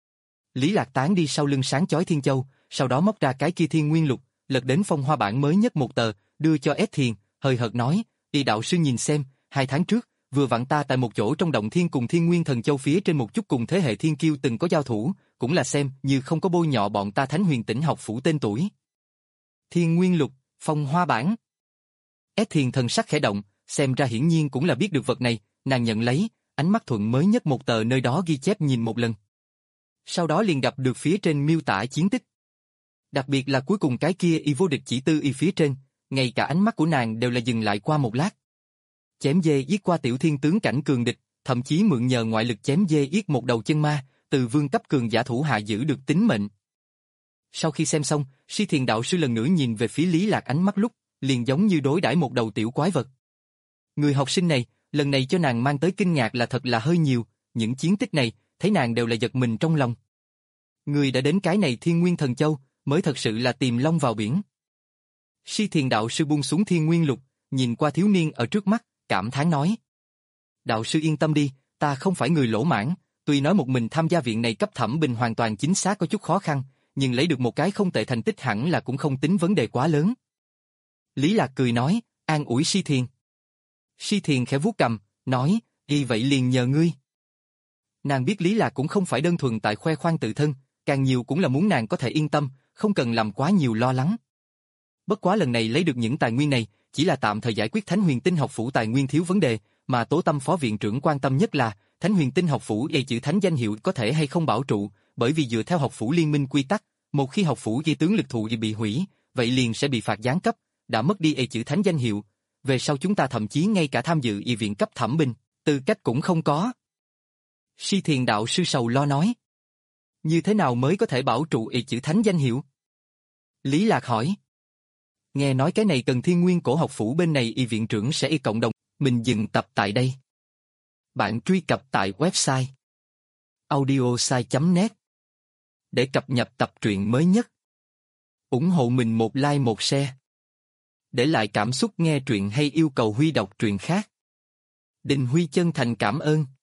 Lý Lạc tán đi sau lưng sáng chói Thiên Châu, sau đó móc ra cái kia thiên nguyên lục, lật đến phong hoa bản mới nhất một tờ, đưa cho S Thiền, hơi hợt nói, y đạo sư nhìn xem, hai tháng trước, vừa vặn ta tại một chỗ trong động thiên cùng thiên nguyên thần châu phía trên một chút cùng thế hệ thiên kiêu từng có giao thủ, cũng là xem như không có bôi nhọ bọn ta Thánh Huyền Tỉnh học phủ tên tuổi. Thiên nguyên lục, phong hoa bản. S Thiền thần sắc khẽ động, xem ra hiển nhiên cũng là biết được vật này, nàng nhận lấy, ánh mắt thuận mới nhất một tờ nơi đó ghi chép nhìn một lần. Sau đó liền gặp được phía trên miêu tả chiến tích. Đặc biệt là cuối cùng cái kia y vô địch chỉ tư y phía trên, ngay cả ánh mắt của nàng đều là dừng lại qua một lát. Chém dê giết qua tiểu thiên tướng cảnh cường địch, thậm chí mượn nhờ ngoại lực chém dê giết một đầu chân ma, từ vương cấp cường giả thủ hạ giữ được tính mệnh. Sau khi xem xong, Si Thiền đạo sư lần nữa nhìn về phía Lý Lạc ánh mắt lúc, liền giống như đối đãi một đầu tiểu quái vật. Người học sinh này, lần này cho nàng mang tới kinh ngạc là thật là hơi nhiều, những chiến tích này, thấy nàng đều là giật mình trong lòng. Người đã đến cái này Thiên Nguyên Thần Châu, mới thật sự là tìm long vào biển. Si Thiền đạo sư buông xuống thiên nguyên lục, nhìn qua thiếu niên ở trước mắt, cảm thán nói. Đạo sư yên tâm đi, ta không phải người lỗ mãn, tuy nói một mình tham gia viện này cấp thẩm bình hoàn toàn chính xác có chút khó khăn, nhưng lấy được một cái không tệ thành tích hẳn là cũng không tính vấn đề quá lớn. Lý Lạc cười nói, an ủi Si Thiền. Si Thiền khẽ vuốt cầm, nói, y vậy liền nhờ ngươi. Nàng biết Lý Lạc cũng không phải đơn thuần tại khoe khoang tự thân, càng nhiều cũng là muốn nàng có thể yên tâm, không cần làm quá nhiều lo lắng. Bất quá lần này lấy được những tài nguyên này, chỉ là tạm thời giải quyết Thánh Huyền Tinh học phủ tài nguyên thiếu vấn đề, mà Tố Tâm phó viện trưởng quan tâm nhất là Thánh Huyền Tinh học phủ y chữ thánh danh hiệu có thể hay không bảo trụ, bởi vì dựa theo học phủ liên minh quy tắc, một khi học phủ ghi tướng lực thụ bị hủy, vậy liền sẽ bị phạt giáng cấp, đã mất đi y chữ thánh danh hiệu, về sau chúng ta thậm chí ngay cả tham dự y viện cấp thẩm bình, tư cách cũng không có. Si Thiền đạo sư sầu lo nói. Như thế nào mới có thể bảo trụ y chữ thánh danh hiệu? Lý Lạc hỏi. Nghe nói cái này cần Thiên Nguyên cổ học phủ bên này y viện trưởng sẽ y cộng đồng, mình dừng tập tại đây. Bạn truy cập tại website audiosai chấm net để cập nhật tập truyện mới nhất. ủng hộ mình một like một share. Để lại cảm xúc nghe truyện hay yêu cầu Huy đọc truyện khác. Đình Huy chân thành cảm ơn.